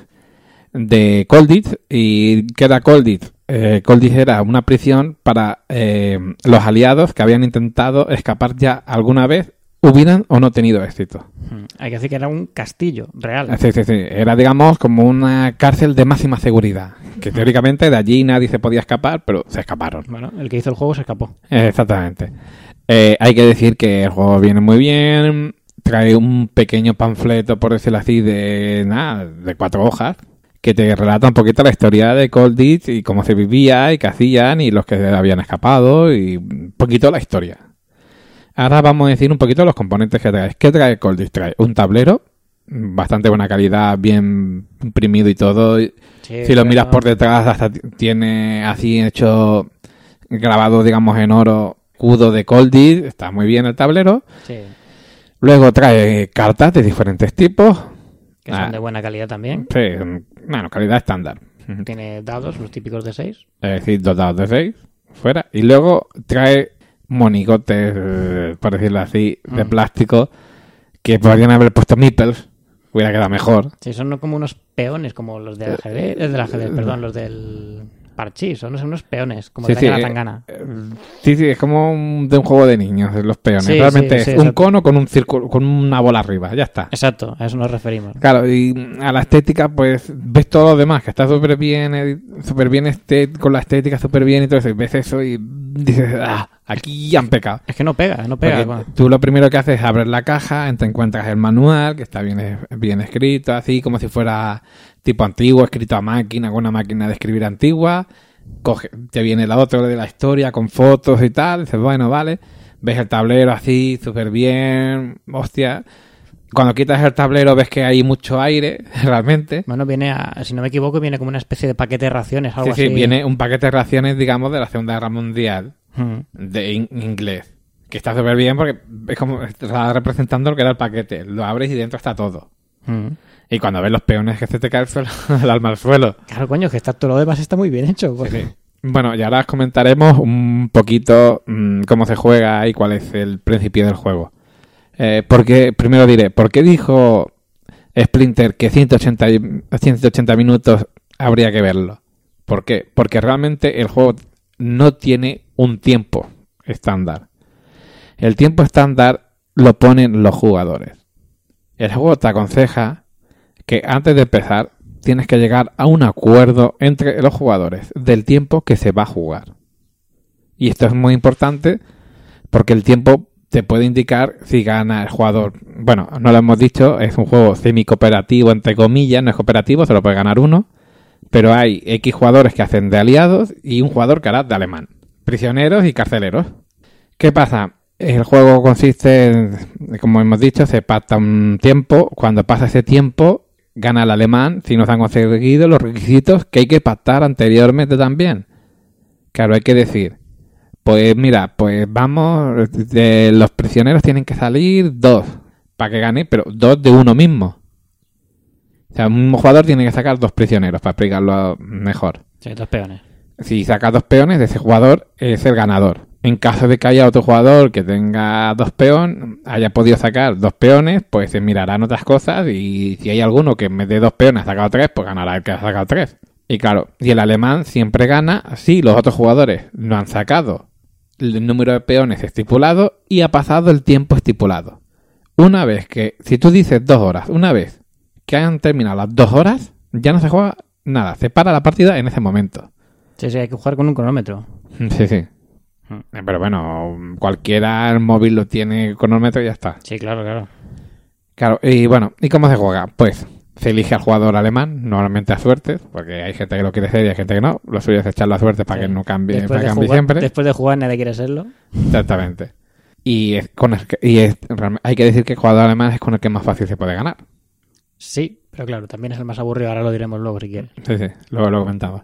de Colditz. ¿Y qué era Colditz? Eh, Colditz era una prisión para eh, los aliados que habían intentado escapar ya alguna vez, hubieran o no tenido éxito. Hay que decir que era un castillo real. Sí, sí, sí. Era, digamos, como una cárcel de máxima seguridad. Que teóricamente de allí nadie se podía escapar, pero se escaparon. Bueno, el que hizo el juego se escapó. Exactamente. Eh, hay que decir que el juego viene muy bien. Trae un pequeño panfleto, por decirlo así, de nada, de cuatro hojas, que te relata un poquito la historia de Colditz y cómo se vivía y qué hacían y los que habían escapado y un poquito la historia. Ahora vamos a decir un poquito los componentes que trae. ¿Qué trae Colditz? Trae un tablero, bastante buena calidad, bien imprimido y todo. Sí, si lo miras por detrás, hasta tiene así hecho, grabado, digamos, en oro, escudo de Colditz. Está muy bien el tablero. Sí. Luego trae cartas de diferentes tipos. Que son ah, de buena calidad también. Sí, bueno, calidad estándar. Tiene dados, los típicos de seis. Es decir, dos dados de seis, fuera. Y luego trae monigotes, eh, por decirlo así, de mm. plástico, que podrían haber puesto meeples, hubiera quedado mejor. Sí, son como unos peones, como los del ajedrez, eh, del ajedrez, perdón, los del parchís, son unos peones, como sí, de sí, la tangana. Eh, sí, sí, es como un, de un juego de niños, los peones. Sí, realmente sí, sí, es un exacto. cono con un círculo, con una bola arriba, ya está. Exacto, a eso nos referimos. Claro, y a la estética, pues, ves todo lo demás, que está súper bien, súper bien este, con la estética súper bien y todo eso, y ves eso y dices, ah, aquí ya han pecado. Es que no pega, no pega. Porque tú lo primero que haces es abrir la caja, te encuentras el manual, que está bien, bien escrito, así como si fuera tipo antiguo, escrito a máquina, con una máquina de escribir antigua. Coge, te viene la otra de la historia con fotos y tal, dices, bueno, vale. Ves el tablero así, súper bien, hostia. Cuando quitas el tablero ves que hay mucho aire, realmente. Bueno, viene, a, si no me equivoco, viene como una especie de paquete de raciones, algo sí, así. Sí, viene un paquete de raciones, digamos, de la Segunda Guerra Mundial, Hmm. de in- inglés. Que está súper bien porque es como está representando lo que era el paquete. Lo abres y dentro está todo. Hmm. Y cuando ves los peones que se te cae el suelo, el alma al suelo. Claro, coño, que está, todo lo demás está muy bien hecho. Pues. Sí, sí. Bueno, y ahora os comentaremos un poquito mmm, cómo se juega y cuál es el principio del juego. Eh, porque, primero diré, ¿por qué dijo Splinter que ciento ochenta, ciento ochenta minutos habría que verlo? ¿Por qué? Porque realmente el juego no tiene un tiempo estándar. El tiempo estándar lo ponen los jugadores. El juego te aconseja que antes de empezar tienes que llegar a un acuerdo entre los jugadores del tiempo que se va a jugar. Y esto es muy importante porque el tiempo te puede indicar si gana el jugador. Bueno, no lo hemos dicho, es un juego semi-cooperativo, entre comillas, no es cooperativo, solo puede ganar uno. Pero hay X jugadores que hacen de aliados y un jugador que hará de alemán. Prisioneros y carceleros. ¿Qué pasa? El juego consiste en, como hemos dicho, se pacta un tiempo. Cuando pasa ese tiempo, gana el alemán si no se han conseguido los requisitos que hay que pactar anteriormente también. Claro, hay que decir, pues mira, pues vamos, de los prisioneros tienen que salir dos para que gane, pero dos de uno mismo. O sea, un jugador tiene que sacar dos prisioneros para explicarlo mejor. Sí, dos peones. Si saca dos peones, ese jugador es el ganador. En caso de que haya otro jugador que tenga dos peones, haya podido sacar dos peones, pues se mirarán otras cosas y si hay alguno que en vez de dos peones ha sacado tres, pues ganará el que ha sacado tres. Y claro, y el alemán siempre gana si los otros jugadores no han sacado el número de peones estipulado y ha pasado el tiempo estipulado. Una vez que, si tú dices dos horas, una vez que hayan terminado las dos horas, ya no se juega nada, se para la partida en ese momento. Sí, sí, hay que jugar con un cronómetro. Sí, sí. Pero bueno, cualquiera, el móvil lo tiene cronómetro y ya está. Sí, claro, claro. Claro, y bueno, ¿y cómo se juega? Pues se elige al jugador alemán, normalmente a suerte, porque hay gente que lo quiere ser y hay gente que no. Lo suyo es echar la suerte para Sí. que no cambie, Después para que de cambie jugar, siempre. Después de jugar nadie quiere serlo. Exactamente. Y, es con el que- y es, hay que decir que el jugador alemán es con el que más fácil se puede ganar. Sí, pero claro, también es el más aburrido. Ahora lo diremos luego si quieres. Sí, sí, luego lo comentamos.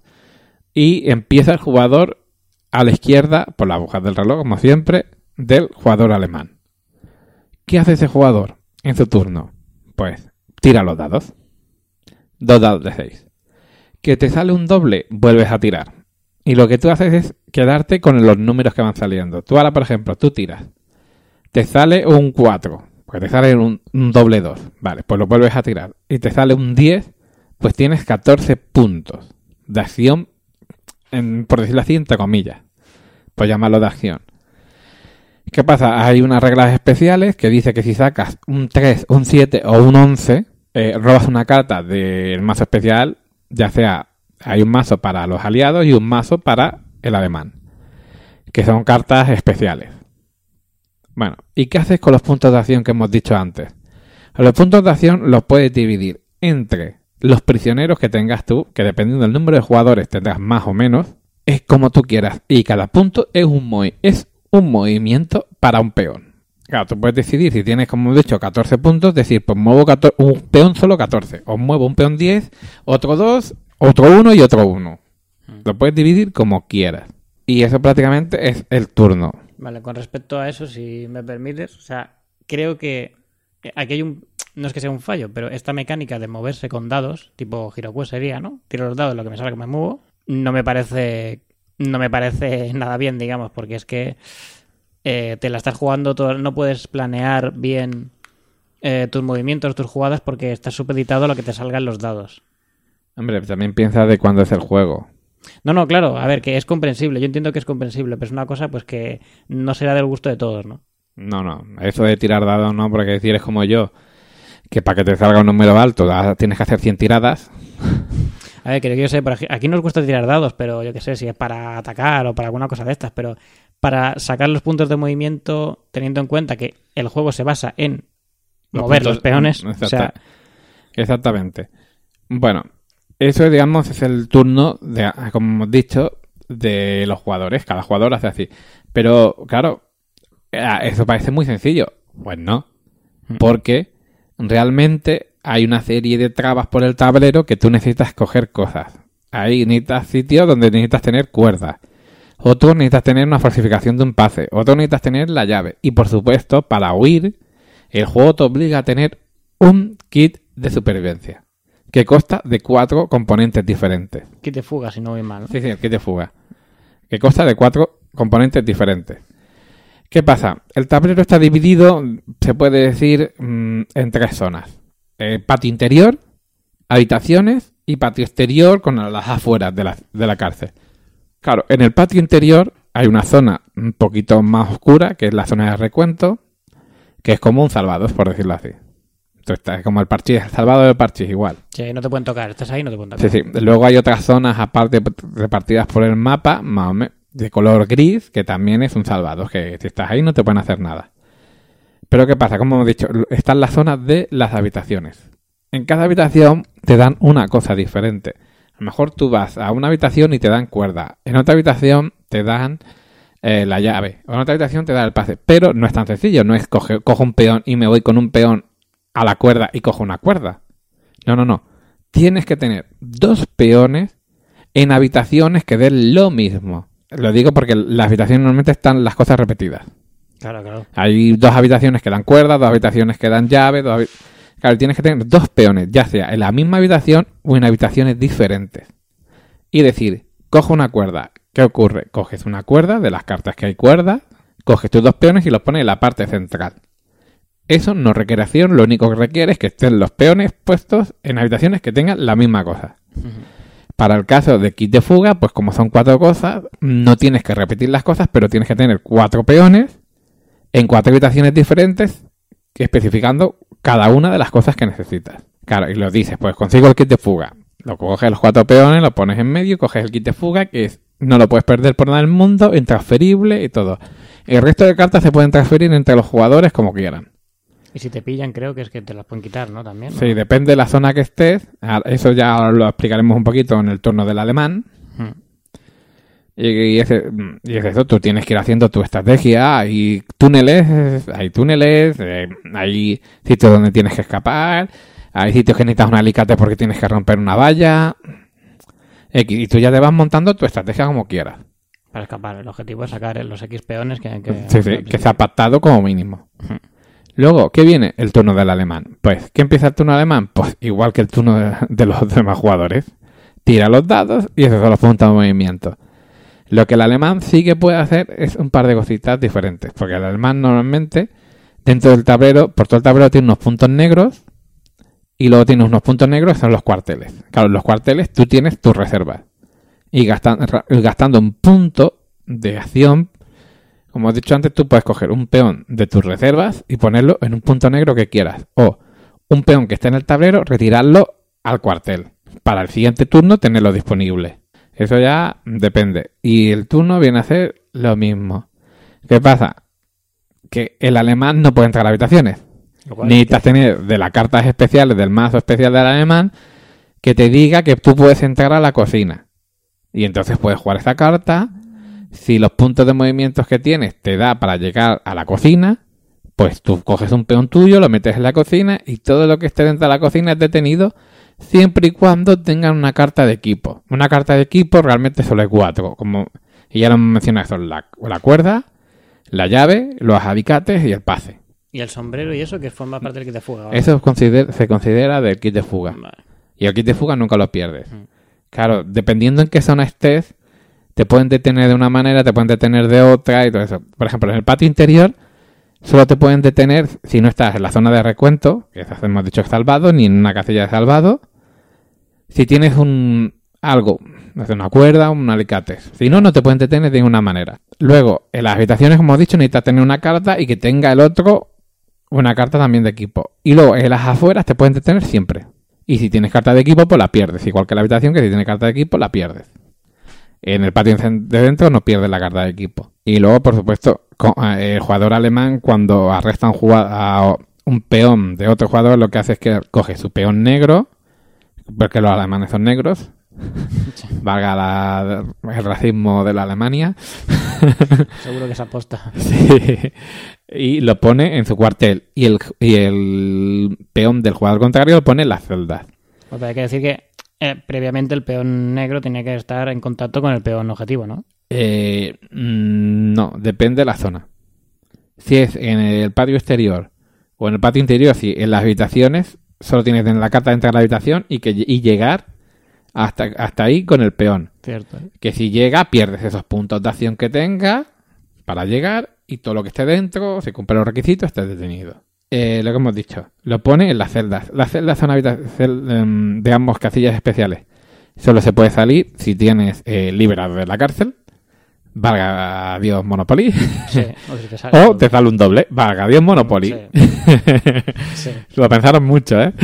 Y empieza el jugador a la izquierda, por la aguja del reloj, como siempre, del jugador alemán. ¿Qué hace ese jugador en su turno? Pues tira los dados. Dos dados de seis. Que te sale un doble, vuelves a tirar. Y lo que tú haces es quedarte con los números que van saliendo. Tú ahora, por ejemplo, tú tiras. Te sale un cuatro, pues te sale un, un doble dos. Vale, pues lo vuelves a tirar. Y te sale un diez, pues tienes catorce puntos de acción, en, por decirlo así, entre comillas. Pues llamarlo de acción. ¿Qué pasa? Hay unas reglas especiales que dice que si sacas un tres, un siete o un once, eh, robas una carta del mazo especial, ya sea hay un mazo para los aliados y un mazo para el alemán, que son cartas especiales. Bueno, ¿y qué haces con los puntos de acción que hemos dicho antes? Los puntos de acción los puedes dividir entre los prisioneros que tengas tú, que dependiendo del número de jugadores tendrás más o menos, es como tú quieras, y cada punto es un movi- es un movimiento para un peón. Claro, tú puedes decidir, si tienes, como he dicho, catorce puntos, decir, pues muevo catorce, un peón solo catorce, o muevo un peón diez, otro dos, otro uno y otro uno. Lo puedes dividir como quieras. Y eso prácticamente es el turno. Vale, con respecto a eso, si me permites, o sea, creo que aquí hay un... No es que sea un fallo, pero esta mecánica de moverse con dados, tipo Hiroquest sería, ¿no? Tiro los dados, lo que me salga que me muevo, no me parece... No me parece nada bien, digamos, porque es que eh, te la estás jugando todo, no puedes planear bien eh, tus movimientos, tus jugadas, porque estás supeditado a lo que te salgan los dados. Hombre, también piensa de cuándo es el juego. No, no, claro, a ver, que es comprensible, yo entiendo que es comprensible, pero es una cosa pues que no será del gusto de todos, ¿no? No, no, eso de tirar dados no, porque si eres como yo, que para que te salga un número alto da- tienes que hacer cien tiradas. A ver, que yo sé, por aquí, aquí nos gusta tirar dados, pero yo qué sé, si es para atacar o para alguna cosa de estas, pero para sacar los puntos de movimiento, teniendo en cuenta que el juego se basa en Los mover puntos- los peones, Exacta- o sea, Exactamente. Bueno, eso, digamos, es el turno, de, como hemos dicho, de los jugadores. Cada jugador hace así. Pero, claro, eh, eso parece muy sencillo. Pues no. Porque realmente hay una serie de trabas por el tablero que tú necesitas coger cosas. Ahí necesitas sitios donde necesitas tener cuerdas. Otro necesitas tener una falsificación de un pase. Otro necesitas tener la llave. Y por supuesto, para huir, el juego te obliga a tener un kit de supervivencia. Que consta de cuatro componentes diferentes. kit de fuga, si no voy mal, ¿no? Sí, sí, el kit de fuga. Que consta de cuatro componentes diferentes. ¿Qué pasa? El tablero está dividido, se puede decir, mmm, en tres zonas. Eh, patio interior, habitaciones y patio exterior con las afueras de la, de la cárcel. Claro, en el patio interior hay una zona un poquito más oscura, que es la zona de recuento, que es como un salvados, por decirlo así. Entonces está como el parchís, el salvado del parchís, igual. Sí, no te pueden tocar, estás ahí, no te pueden tocar. Sí, sí. Luego hay otras zonas aparte repartidas por el mapa, más o menos, de color gris, que también es un salvado, que si estás ahí no te pueden hacer nada. Pero ¿qué pasa? Como hemos dicho, están las zonas de las habitaciones. En cada habitación te dan una cosa diferente. A lo mejor tú vas a una habitación y te dan cuerda. En otra habitación te dan eh, la llave. O en otra habitación te dan el pase. Pero no es tan sencillo. No es coge, cojo un peón y me voy con un peón a la cuerda y cojo una cuerda. No, no, no. Tienes que tener dos peones en habitaciones que den lo mismo. Lo digo porque en las habitaciones normalmente están las cosas repetidas. Claro, claro. Hay dos habitaciones que dan cuerda, dos habitaciones que dan llave, dos habi- Claro, tienes que tener dos peones, ya sea en la misma habitación o en habitaciones diferentes. Y decir, cojo una cuerda. ¿Qué ocurre? Coges una cuerda, de las cartas que hay cuerdas, coges tus dos peones y los pones en la parte central. Eso no requiere acción, lo único que requiere es que estén los peones puestos en habitaciones que tengan la misma cosa. Para el caso de kit de fuga, pues como son cuatro cosas, no tienes que repetir las cosas, pero tienes que tener cuatro peones en cuatro habitaciones diferentes, especificando cada una de las cosas que necesitas. Claro, y lo dices, pues consigo el kit de fuga. Lo coges los cuatro peones, lo pones en medio, coges el kit de fuga, que es, no lo puedes perder por nada del mundo, intransferible y todo. El resto de cartas se pueden transferir entre los jugadores como quieran. Y si te pillan, creo que es que te las pueden quitar, ¿no? También, ¿no? Sí, depende de la zona que estés. Eso ya lo explicaremos un poquito en el turno del alemán. Hmm. Y, y, ese, y es eso, tú tienes que ir haciendo tu estrategia. Hay túneles, hay túneles, eh, hay sitios donde tienes que escapar, hay sitios que necesitas un alicate porque tienes que romper una valla. Y, y tú ya te vas montando tu estrategia como quieras. Para escapar, el objetivo es sacar los X peones que... que Sí, sí, que se ha pactado como mínimo. Hmm. Luego, ¿qué viene? El turno del alemán. Pues, ¿qué empieza el turno alemán? Pues igual que el turno de, de los demás jugadores. Tira los dados y esos son los puntos de movimiento. Lo que el alemán sí que puede hacer es un par de cositas diferentes. Porque el alemán normalmente, dentro del tablero, por todo el tablero tiene unos puntos negros y luego tiene unos puntos negros que son los cuarteles. Claro, en los cuarteles tú tienes tus reservas. Y gastan, gastando un punto de acción, como he dicho antes, tú puedes coger un peón de tus reservas y ponerlo en un punto negro que quieras. O un peón que esté en el tablero, retirarlo al cuartel. Para el siguiente turno tenerlo disponible. Eso ya depende. Y el turno viene a ser lo mismo. ¿Qué pasa? Que el alemán no puede entrar a habitaciones. Necesitas tener de las cartas especiales del mazo especial del alemán que te diga que tú puedes entrar a la cocina. Y entonces puedes jugar esa carta. Si los puntos de movimientos que tienes te da para llegar a la cocina, pues tú coges un peón tuyo, lo metes en la cocina y todo lo que esté dentro de la cocina es detenido siempre y cuando tengan una carta de equipo. Una carta de equipo realmente solo hay cuatro. Como, y ya lo hemos mencionado, son la, la cuerda, la llave, los alicates y el pase. ¿Y el sombrero y eso que forma parte del kit de fuga? ¿Vale? Eso consider, se considera del kit de fuga. Vale. Y el kit de fuga nunca lo pierdes. Mm. Claro, dependiendo en qué zona estés, te pueden detener de una manera, te pueden detener de otra y todo eso. Por ejemplo, en el patio interior solo te pueden detener si no estás en la zona de recuento, que hemos dicho salvado, ni en una casilla de salvado. Si tienes un algo, no sé, una cuerda, un alicate. Si no, no te pueden detener de ninguna manera. Luego, en las habitaciones, como hemos dicho, necesitas tener una carta y que tenga el otro una carta también de equipo. Y luego, en las afueras te pueden detener siempre. Y si tienes carta de equipo, pues la pierdes. Igual que la habitación, que si tienes carta de equipo, la pierdes. En el patio de dentro no pierdes la carta de equipo. Y luego, por supuesto, el jugador alemán, cuando arresta un, a un peón de otro jugador, lo que hace es que coge su peón negro, porque los alemanes son negros, valga la, el racismo de la Alemania. Seguro que se aposta. Sí. Y lo pone en su cuartel. Y el, y el peón del jugador contrario lo pone en las celdas. Pues hay que decir que eh, previamente el peón negro tenía que estar en contacto con el peón objetivo, ¿no? Eh, no, depende de la zona. Si es en el patio exterior o en el patio interior, sí, en las habitaciones solo tienes que tener la carta de entrar a la habitación y, que, y llegar hasta, hasta ahí con el peón. Cierto. Que si llega, pierdes esos puntos de acción que tengas para llegar y todo lo que esté dentro, si cumple los requisitos, estés detenido. Eh, lo que hemos dicho, lo pone en las celdas. Las celdas son habitaciones de ambos casillas especiales. Solo se puede salir si tienes eh, liberado de la cárcel. Valga Dios Monopoly. Sí, o, si te sale o te sale un doble. Valga Dios Monopoly. Sí. Sí. Lo pensaron mucho, ¿eh?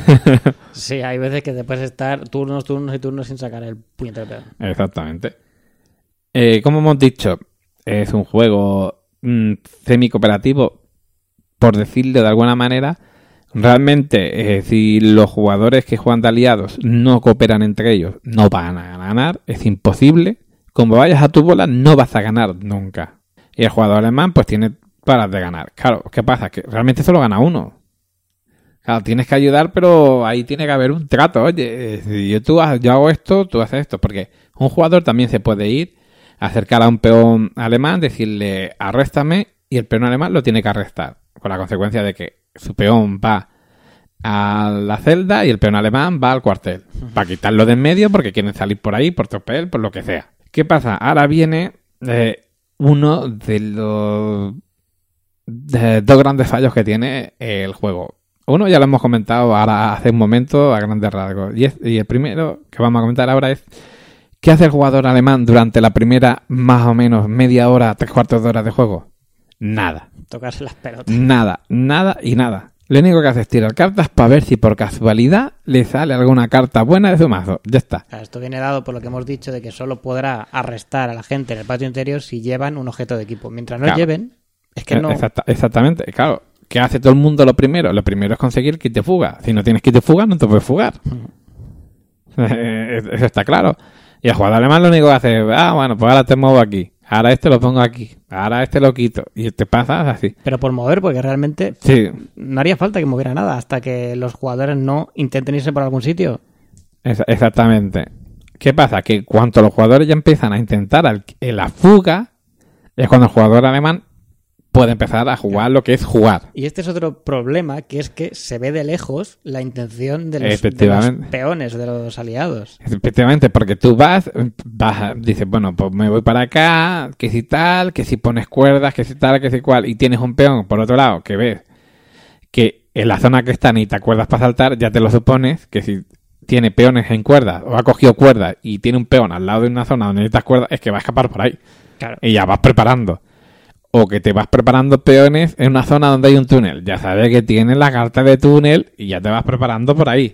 Sí, hay veces que te puedes estar turnos, turnos y turnos sin sacar el puñetero peón. Exactamente. Eh, como hemos dicho, es un juego mm, semi-cooperativo, por decirlo de alguna manera. Realmente, eh, si los jugadores que juegan de aliados no cooperan entre ellos, no van a ganar. Es imposible. Como vayas a tu bola, no vas a ganar nunca. Y el jugador alemán, pues tiene paras de ganar. Claro, ¿qué pasa? Que realmente solo gana uno. Claro, tienes que ayudar, pero ahí tiene que haber un trato. Oye, si yo, tú, yo hago esto, tú haces esto. Porque un jugador también se puede ir, acercar a un peón alemán, decirle, arréstame, y el peón alemán lo tiene que arrestar. Con la consecuencia de que su peón va a la celda y el peón alemán va al cuartel. Uh-huh. Para quitarlo de en medio porque quieren salir por ahí, por tropel, por lo que sea. ¿Qué pasa? Ahora viene eh, uno de los de dos grandes fallos que tiene el juego. Uno ya lo hemos comentado ahora hace un momento a grandes rasgos. Y, es, y el primero que vamos a comentar ahora es ¿qué hace el jugador alemán durante la primera más o menos media hora, tres cuartos de hora de juego? Nada. Tocarse las pelotas. Nada, nada y nada. Lo único que hace es tirar cartas para ver si por casualidad le sale alguna carta buena de su mazo. Ya está. Claro, esto viene dado por lo que hemos dicho de que solo podrá arrestar a la gente en el patio interior si llevan un objeto de equipo. Mientras no claro. lleven, es que no... Exacta, exactamente, claro. ¿Qué hace todo el mundo lo primero? Lo primero es conseguir kit de fuga. Si no tienes kit de fuga, no te puedes fugar. Uh-huh. Eso está claro. Y el jugador alemán lo único que hace es, ah, bueno, pues ahora te muevo aquí. Ahora este lo pongo aquí. Ahora este lo quito. Y te pasas así. Pero por mover, porque realmente sí. no haría falta que moviera nada hasta que los jugadores no intenten irse por algún sitio. Es, exactamente. ¿Qué pasa? Que cuando los jugadores ya empiezan a intentar el, la fuga, es cuando el jugador alemán puede empezar a jugar lo que es jugar. Y este es otro problema, que es que se ve de lejos la intención de los, de los peones, de los aliados. Efectivamente, porque tú vas, vas, dices, bueno, pues me voy para acá, que si tal, que si pones cuerdas, que si tal, que si cual, y tienes un peón por otro lado que ves que en la zona que está ni te acuerdas para saltar, ya te lo supones, que si tiene peones en cuerdas o ha cogido cuerdas y tiene un peón al lado de una zona donde necesitas cuerdas, es que va a escapar por ahí. Claro. Y ya vas preparando. O que te vas preparando peones en una zona donde hay un túnel. Ya sabes que tienes la carta de túnel y ya te vas preparando por ahí.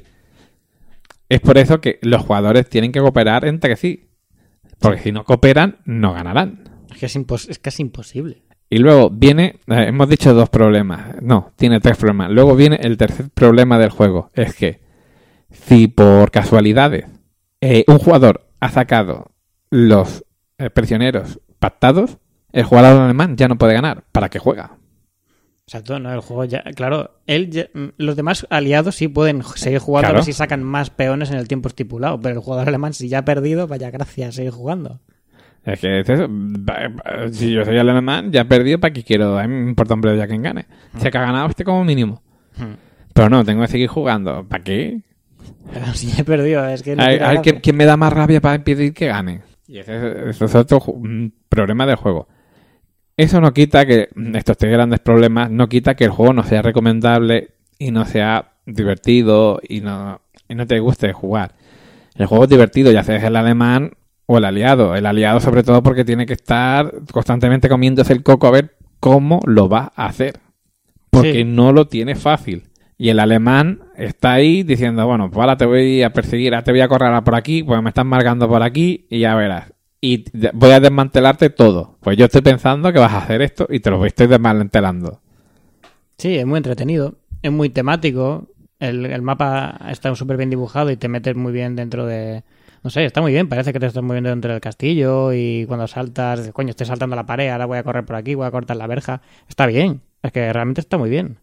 Es por eso que los jugadores tienen que cooperar entre sí. Porque si no cooperan, no ganarán. Es que es, impos- es casi imposible. Y luego viene... Eh, hemos dicho dos problemas. No, tiene tres problemas. Luego viene el tercer problema del juego. Es que si por casualidades eh, un jugador ha sacado los eh, prisioneros pactados, el jugador alemán ya no puede ganar. ¿Para qué juega? Exacto, no, el juego ya... Claro, él ya, los demás aliados sí pueden seguir jugando claro. a ver si sacan más peones en el tiempo estipulado, pero el jugador alemán si ya ha perdido, vaya gracias, seguir jugando. Es que es eso. Si yo soy el alemán, ya he perdido, ¿para qué quiero? A mí me importa un bledo ya quien gane. Hmm. Se que ha ganado este como mínimo. Hmm. Pero no, tengo que seguir jugando. ¿Para qué? Pero si ya he perdido, es que... No a ver, ¿quién, ¿quién me da más rabia para impedir que gane? Y ese, ese es otro problema del juego. Eso no quita que estos tres grandes problemas, no quita que el juego no sea recomendable y no sea divertido y no, y no te guste jugar. El juego es divertido, ya sea el alemán o el aliado. El aliado sobre todo porque tiene que estar constantemente comiéndose el coco a ver cómo lo va a hacer. Porque sí. no lo tiene fácil. Y el alemán está ahí diciendo, bueno, pues ahora te voy a perseguir, ahora te voy a correr por aquí, pues me estás marcando por aquí y ya verás. Y voy a desmantelarte todo. Pues yo estoy pensando que vas a hacer esto y te lo estoy desmantelando. Sí, es muy entretenido, es muy temático, el, el mapa está súper bien dibujado y te metes muy bien dentro de... No sé, está muy bien, parece que te estás moviendo dentro del castillo y cuando saltas, coño, estoy saltando la pared, ahora voy a correr por aquí, voy a cortar la verja. Está bien, es que realmente está muy bien.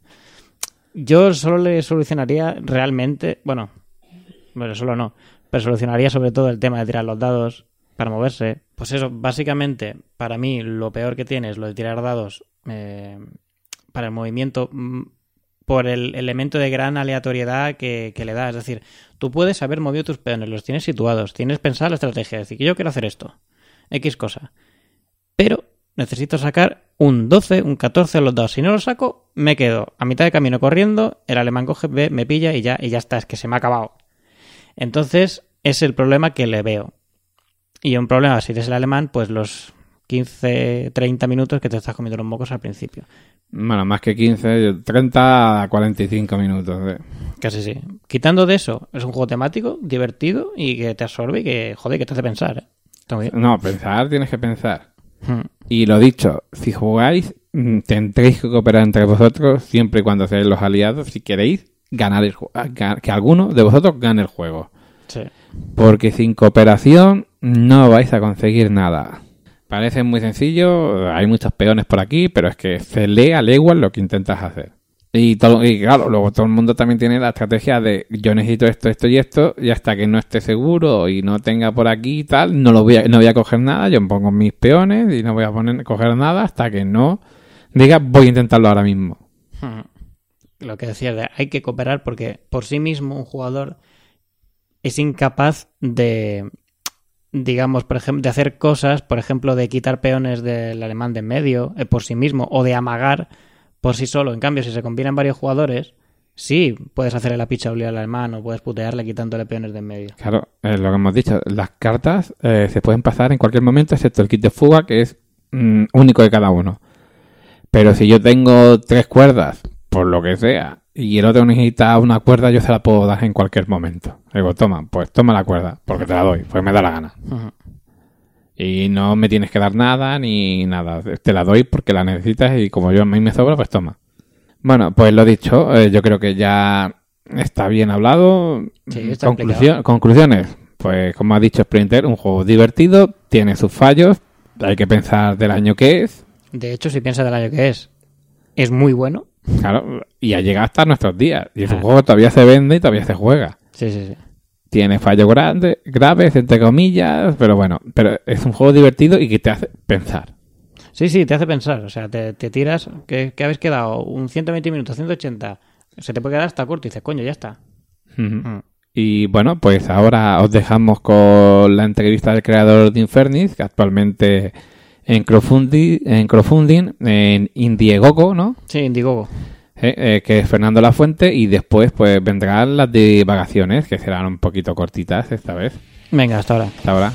Yo solo le solucionaría realmente, bueno, bueno, solo no, pero solucionaría sobre todo el tema de tirar los dados para moverse. Pues eso, básicamente, para mí lo peor que tiene es lo de tirar dados eh, para el movimiento por el elemento de gran aleatoriedad que, que le da. Es decir, tú puedes haber movido tus peones, los tienes situados, tienes pensada la estrategia, es decir, que yo quiero hacer esto, X cosa, pero necesito sacar un doce, un catorce a los dados. Si no lo saco, me quedo a mitad de camino corriendo, el alemán coge, ve, me pilla y ya, y ya está, es que se me ha acabado. Entonces, es el problema que le veo. Y un problema, si eres el alemán, pues los quince, treinta minutos que te estás comiendo los mocos al principio. Bueno, más que quince, treinta a cuarenta y cinco minutos. ¿eh? Casi sí. Quitando de eso, es un juego temático, divertido y que te absorbe y que, joder, que te hace pensar. ¿eh? Está muy bien. No, pensar tienes que pensar. Hmm. Y lo dicho, si jugáis, tendréis que cooperar entre vosotros siempre y cuando seáis los aliados si queréis ganar el juego, que alguno de vosotros gane el juego. Sí. Porque sin cooperación no vais a conseguir nada. Parece muy sencillo, hay muchos peones por aquí, pero es que se lee a leguas lo que intentas hacer. Y, todo, y claro, luego todo el mundo también tiene la estrategia de yo necesito esto, esto y esto, y hasta que no esté seguro y no tenga por aquí y tal, no lo voy a, no voy a coger nada, yo pongo mis peones y no voy a poner coger nada hasta que no diga voy a intentarlo ahora mismo. Hmm. Lo que decía, de, hay que cooperar porque por sí mismo un jugador es incapaz de, digamos, por ejemplo, de hacer cosas, por ejemplo, de quitar peones del alemán de en medio eh, por sí mismo o de amagar por sí solo. En cambio, si se combinan varios jugadores, sí, puedes hacerle la picha al alemán o puedes putearle quitándole peones de en medio. Claro, es lo que hemos dicho. Las cartas eh, se pueden pasar en cualquier momento, excepto el kit de fuga, que es mm, único de cada uno. Pero si yo tengo tres cuerdas, por lo que sea, y el otro necesita una cuerda, yo se la puedo dar en cualquier momento. Digo, toma, pues toma la cuerda, porque te la doy, pues me da la gana. Uh-huh. Y no me tienes que dar nada ni nada. Te la doy porque la necesitas y como yo a mí me sobra, pues toma. Bueno, pues lo dicho, eh, yo creo que ya está bien hablado. Sí, está Conclusión, conclusiones. Pues como ha dicho Sprinter, un juego divertido, tiene sus fallos, hay que pensar del año que es. De hecho, si piensas del año que es, es muy bueno. Claro, y ha llegado hasta nuestros días. Y es un Ah. juego que todavía se vende y todavía se juega. Sí, sí, sí. Tiene fallos grandes, graves, entre comillas, pero bueno, pero es un juego divertido y que te hace pensar. Sí, sí, te hace pensar. O sea, te, te tiras, que, que habéis quedado un ciento veinte minutos, ciento ochenta. Se te puede quedar hasta corto y dices, coño, ya está. Ujú. Mm. Y bueno, pues ahora os dejamos con la entrevista del creador de Infernis, que actualmente en crowdfunding, en, crowdfunding, en Indiegogo, ¿no? Sí, Indiegogo. Eh, eh, que es Fernando Lafuente, y después pues vendrán las divagaciones, que serán un poquito cortitas esta vez. Venga, hasta ahora. Hasta ahora.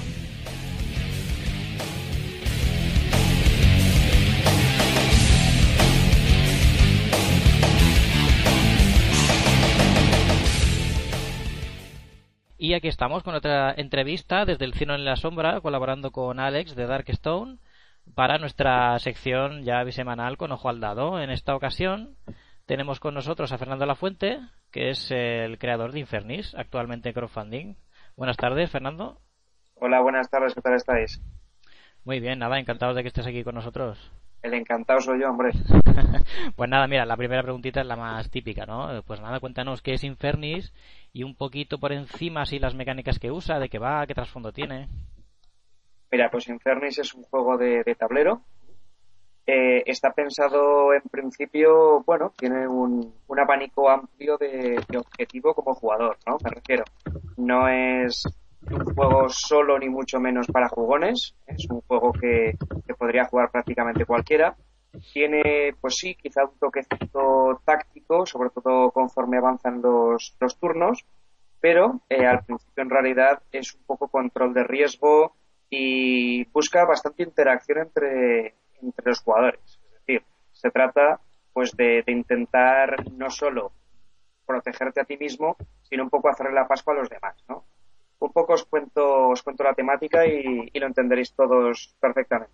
Y aquí estamos con otra entrevista desde el Cielo en la Sombra, colaborando con Alex de Darkstone para nuestra sección ya bisemanal con Ojo al Dado. En esta ocasión tenemos con nosotros a Fernando Lafuente, que es el creador de Infernis, actualmente en crowdfunding. Buenas tardes, Fernando. Hola, buenas tardes, ¿qué tal estáis? Muy bien, nada, encantados de que estés aquí con nosotros. El encantado soy yo, hombre. Pues nada, mira, la primera preguntita es la más típica, ¿no? Pues nada, cuéntanos qué es Infernis y un poquito por encima así las mecánicas que usa, de qué va, qué trasfondo tiene. Mira, pues Infernis es un juego de, de tablero. Eh, está pensado en principio, bueno, tiene un, un abanico amplio de, de objetivo como jugador, ¿no? Me refiero, no es un juego solo ni mucho menos para jugones, es un juego que, que podría jugar prácticamente cualquiera. Tiene, pues sí, quizá un toquecito táctico, sobre todo conforme avanzan los, los turnos, pero eh, al principio en realidad es un poco control de riesgo y busca bastante interacción entre, entre los jugadores. Es decir, se trata pues de, de intentar no solo protegerte a ti mismo, sino un poco hacerle la Pascua a los demás, ¿no? Un poco os cuento, os cuento la temática y, y lo entenderéis todos perfectamente.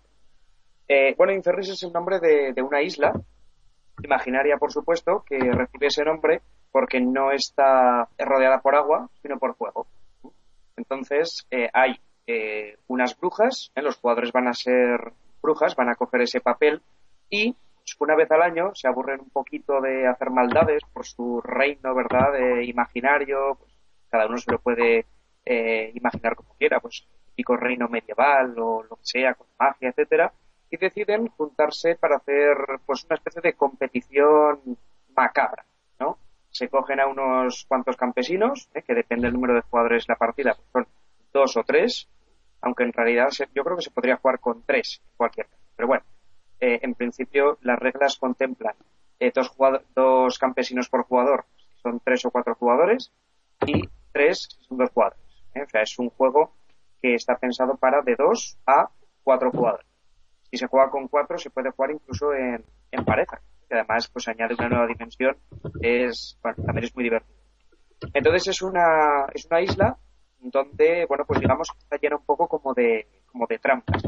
Eh, bueno, Infernis es el nombre de, de una isla imaginaria, por supuesto, que recibe ese nombre porque no está rodeada por agua, sino por fuego. Entonces, eh, hay eh, unas brujas, ¿eh? Los jugadores van a ser brujas, van a coger ese papel y pues, una vez al año se aburren un poquito de hacer maldades por su reino, ¿verdad?, de imaginario. Pues, cada uno se lo puede eh, imaginar como quiera, pues típico reino medieval o lo que sea, con magia, etcétera, y deciden juntarse para hacer pues una especie de competición macabra, ¿no? Se cogen a unos cuantos campesinos, ¿eh? que depende del número de jugadores de la partida, pues son dos o tres, aunque en realidad se, yo creo que se podría jugar con tres en cualquier caso. Pero bueno, eh, en principio las reglas contemplan eh, dos, jugador, dos campesinos por jugador, son tres o cuatro jugadores, y tres son dos jugadores, ¿eh? O sea, es un juego que está pensado para de dos a cuatro jugadores. Si se juega con cuatro, se puede jugar incluso en, en pareja, que además pues añade una nueva dimensión, es bueno, también es muy divertido. Entonces es una es una isla donde, bueno, pues digamos que está llena un poco como de como de trampas.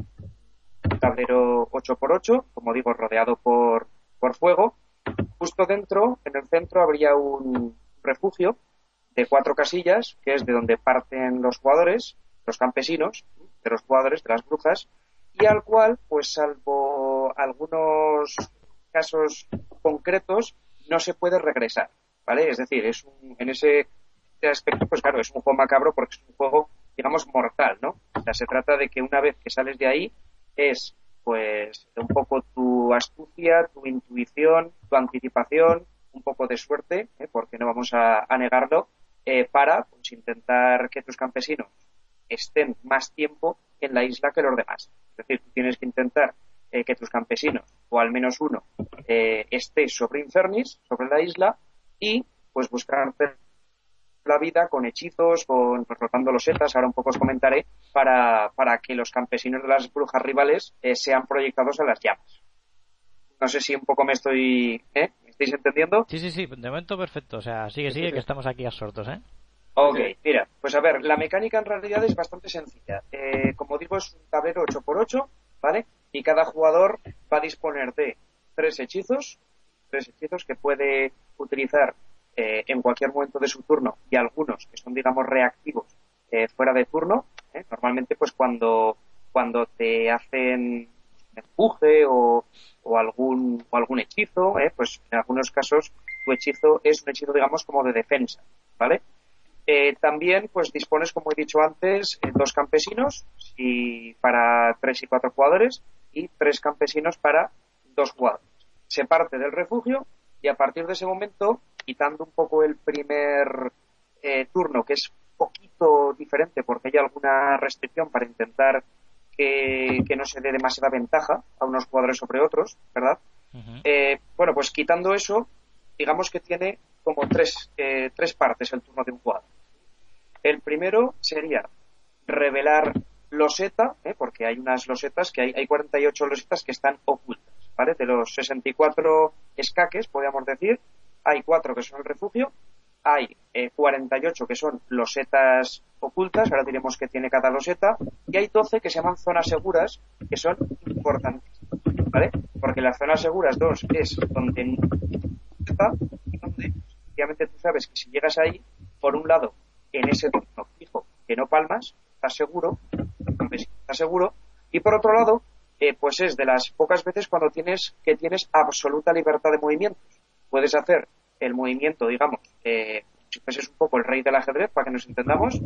Un tablero ocho por ocho, como digo, rodeado por, por fuego. Justo dentro, en el centro, habría un refugio de cuatro casillas, que es de donde parten los jugadores, los campesinos, de los jugadores, de las brujas, y al cual, pues salvo algunos casos concretos, no se puede regresar, ¿vale? Es decir, es un, en ese aspecto, pues claro, es un juego macabro porque es un juego, digamos, mortal, ¿no? O sea, se trata de que una vez que sales de ahí, es, pues, un poco tu astucia, tu intuición, tu anticipación, un poco de suerte, ¿eh? Porque no vamos a, a negarlo, eh, para, pues, intentar que tus campesinos estén más tiempo en la isla que los demás. Es decir, tú tienes que intentar eh, que tus campesinos, o al menos uno, eh, esté sobre Infernis, sobre la isla, y pues buscarte la vida con hechizos, con pues, rotando losetas, ahora un poco os comentaré, para, para que los campesinos de las brujas rivales eh, sean proyectados a las llamas. No sé si un poco me estoy... ¿eh? ¿Me estáis entendiendo? Sí, sí, sí, de momento perfecto. O sea, sigue, sigue, que estamos aquí absortos, ¿eh? Ok, mira, pues a ver, la mecánica en realidad es bastante sencilla. Eh, como digo, es un tablero ocho por ocho, ¿vale? Y cada jugador va a disponer de tres hechizos, tres hechizos que puede utilizar eh, en cualquier momento de su turno, y algunos que son, digamos, reactivos eh, fuera de turno, ¿eh? Normalmente, pues cuando, cuando te hacen un empuje o, o algún o algún hechizo, ¿eh? Pues en algunos casos tu hechizo es un hechizo, digamos, como de defensa, ¿vale? Eh, también, pues dispones, como he dicho antes, eh, dos campesinos y para tres y cuatro jugadores y tres campesinos para dos jugadores. Se parte del refugio y a partir de ese momento, quitando un poco el primer eh, turno, que es un poquito diferente porque hay alguna restricción para intentar que, que no se dé demasiada ventaja a unos jugadores sobre otros, ¿verdad? Uh-huh. Eh, bueno, pues quitando eso, digamos que tiene como tres, eh, tres partes el turno de un jugador. El primero sería revelar loseta, ¿eh? Porque hay unas losetas, que hay, hay cuarenta y ocho losetas que están ocultas, ¿vale? De los sesenta y cuatro escaques, podríamos decir, hay cuatro que son el refugio, hay eh, cuarenta y ocho que son losetas ocultas, ahora diremos que tiene cada loseta, y hay doce que se llaman zonas seguras, que son importantes, ¿vale? Porque las zonas seguras dos es donde no está y donde, obviamente, tú sabes que si llegas ahí, por un lado, en ese turno fijo que no palmas, estás seguro, estás seguro, y por otro lado, eh, pues es de las pocas veces cuando tienes que tienes absoluta libertad de movimientos. Puedes hacer el movimiento, digamos, eh, si fueses un poco el rey del ajedrez, para que nos entendamos,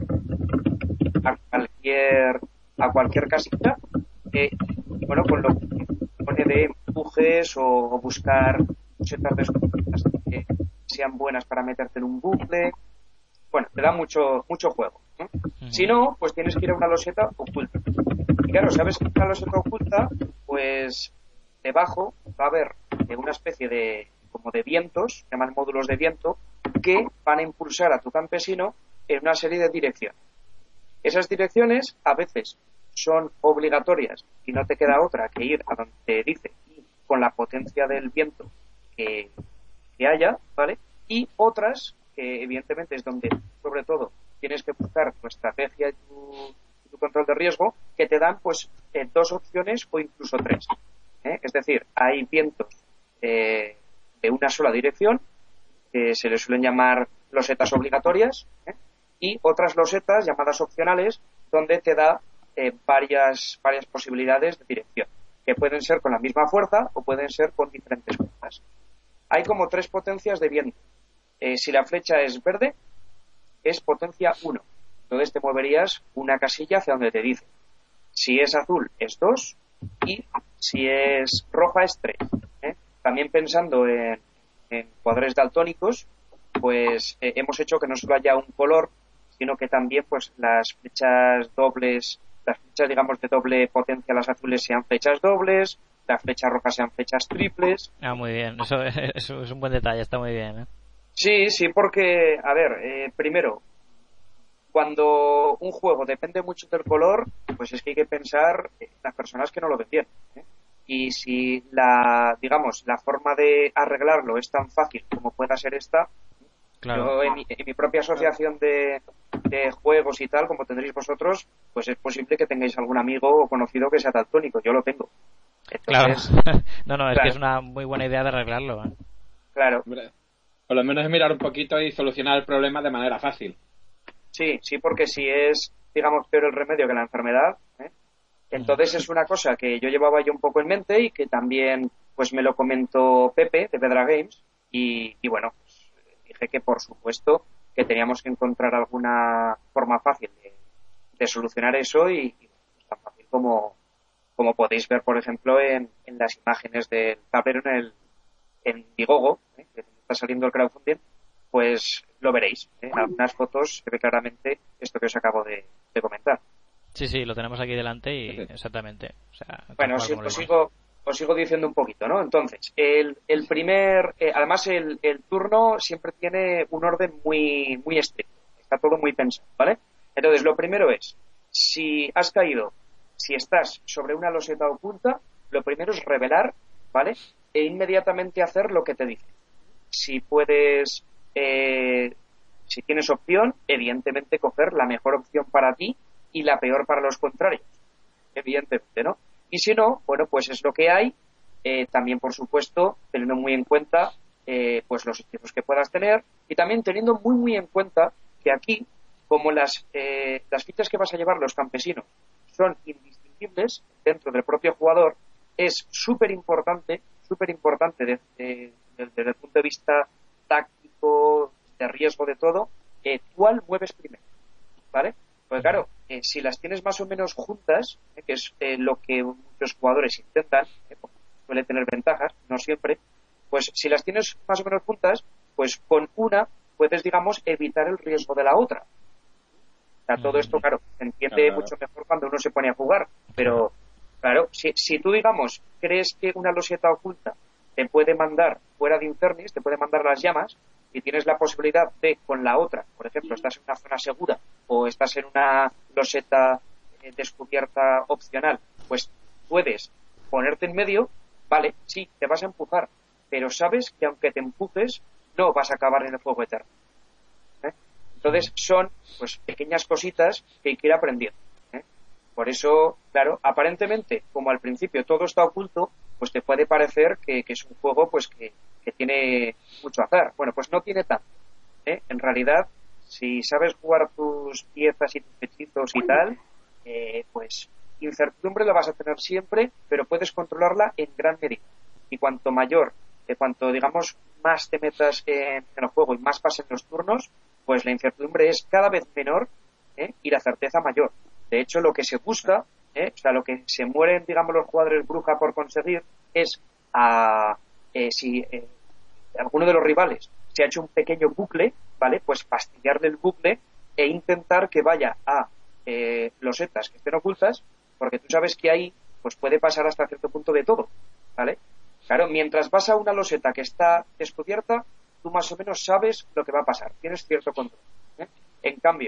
a cualquier a cualquier casita, eh, y bueno, con lo que pone de empujes o, o buscar setas de que sean buenas para meterte en un bucle. Bueno, te da mucho mucho juego, ¿no? Uh-huh. Si no, pues tienes que ir a una loseta oculta. Y claro, sabes que una loseta oculta, pues debajo va a haber una especie de como de vientos, se llaman módulos de viento, que van a impulsar a tu campesino en una serie de direcciones. Esas direcciones a veces son obligatorias y no te queda otra que ir a donde te dice con la potencia del viento que, que haya, ¿vale? y otras que evidentemente es donde sobre todo tienes que buscar tu estrategia y tu, tu control de riesgo, que te dan pues eh, dos opciones o incluso tres. ¿eh? Es decir, hay vientos eh, de una sola dirección, que se les suelen llamar losetas obligatorias, ¿eh? y otras losetas llamadas opcionales, donde te da eh, varias, varias posibilidades de dirección, que pueden ser con la misma fuerza o pueden ser con diferentes fuerzas. Hay como tres potencias de viento. Eh, si la flecha es verde, es potencia uno. Entonces te moverías una casilla hacia donde te dice. Si es azul, es dos. Y si es roja, es tres. ¿eh? También pensando en, en jugadores daltónicos, pues eh, hemos hecho que no solo haya un color, sino que también pues las flechas dobles, las flechas digamos de doble potencia, las azules sean flechas dobles, las flechas rojas sean flechas triples. Ah, muy bien. Eso, eso es un buen detalle, está muy bien, ¿eh? Sí, sí, porque, a ver, eh, primero, cuando un juego depende mucho del color, pues es que hay que pensar en las personas que no lo ven bien. ¿eh? Y si la, digamos, la forma de arreglarlo es tan fácil como pueda ser esta, claro. Yo en mi, en mi propia asociación de, de juegos y tal, como tendréis vosotros, pues es posible que tengáis algún amigo o conocido que sea daltónico. Yo lo tengo. Entonces, claro. no, no, es claro. que es una muy buena idea de arreglarlo. ¿eh? Claro. Por lo menos es mirar un poquito y solucionar el problema de manera fácil. Sí, sí, porque si es, digamos, peor el remedio que la enfermedad, ¿eh? entonces es una cosa que yo llevaba yo un poco en mente y que también pues me lo comentó Pepe de Pedra Games y, y bueno, pues, dije que por supuesto que teníamos que encontrar alguna forma fácil de, de solucionar eso y, y pues, tan fácil como, como podéis ver, por ejemplo, en, en las imágenes del tablero en el en Indiegogo, ¿eh? que está saliendo el crowdfunding, pues lo veréis. ¿eh? En algunas fotos se ve claramente esto que os acabo de, de comentar. Sí, sí, lo tenemos aquí delante y exactamente. O sea, bueno, os, os, sigo, os sigo diciendo un poquito, ¿no? Entonces, el, el primer... Eh, además, el, el turno siempre tiene un orden muy, muy estricto. Está todo muy pensado, ¿vale? Entonces, lo primero es, si has caído, si estás sobre una loseta oculta, lo primero es revelar, ¿vale? E inmediatamente hacer lo que te dice. Si puedes, eh, si tienes opción, evidentemente coger la mejor opción para ti y la peor para los contrarios. Evidentemente, ¿no? Y si no, bueno, pues es lo que hay. Eh, también, por supuesto, teniendo muy en cuenta eh, pues los hechizos que puedas tener y también teniendo muy, muy en cuenta que aquí, como las, eh, las fichas que vas a llevar los campesinos son indistinguibles dentro del propio jugador, es súper importante súper importante desde, desde, desde el punto de vista táctico, de riesgo, de todo, eh, cuál mueves primero, ¿vale? Pues claro, eh, si las tienes más o menos juntas, eh, que es eh, lo que muchos jugadores intentan, eh, suele tener ventajas, no siempre, pues si las tienes más o menos juntas, pues con una puedes, digamos, evitar el riesgo de la otra. O sea, todo esto, claro, se entiende claro, mucho mejor cuando uno se pone a jugar, pero... Claro, si, si tú, digamos, crees que una loseta oculta te puede mandar fuera de Infernis, te puede mandar las llamas, y tienes la posibilidad de, con la otra, por ejemplo, estás en una zona segura o estás en una loseta eh, descubierta opcional, pues puedes ponerte en medio, vale, sí, te vas a empujar, pero sabes que aunque te empujes, no vas a acabar en el fuego eterno. ¿eh? Entonces son, pues, pequeñas cositas que hay que ir aprendiendo. Por eso, claro, aparentemente, como al principio todo está oculto, pues te puede parecer que, que es un juego pues que, que tiene mucho azar. Bueno, pues no tiene tanto. ¿eh? En realidad, si sabes jugar tus piezas y tus hechizos y tal, eh, pues incertidumbre la vas a tener siempre, pero puedes controlarla en gran medida. Y cuanto mayor, eh, cuanto, digamos, más te metas en, en el juego y más pasen los turnos, pues la incertidumbre es cada vez menor ¿eh? y la certeza mayor. De hecho, lo que se busca, ¿eh? o sea, lo que se mueren, digamos, los jugadores bruja por conseguir es a, eh, si eh, alguno de los rivales se ha hecho un pequeño bucle, ¿vale? Pues fastidiarle el bucle e intentar que vaya a eh, losetas que estén ocultas, porque tú sabes que ahí pues puede pasar hasta cierto punto de todo, ¿vale? Claro, mientras vas a una loseta que está descubierta, tú más o menos sabes lo que va a pasar, tienes cierto control. ¿eh? En cambio,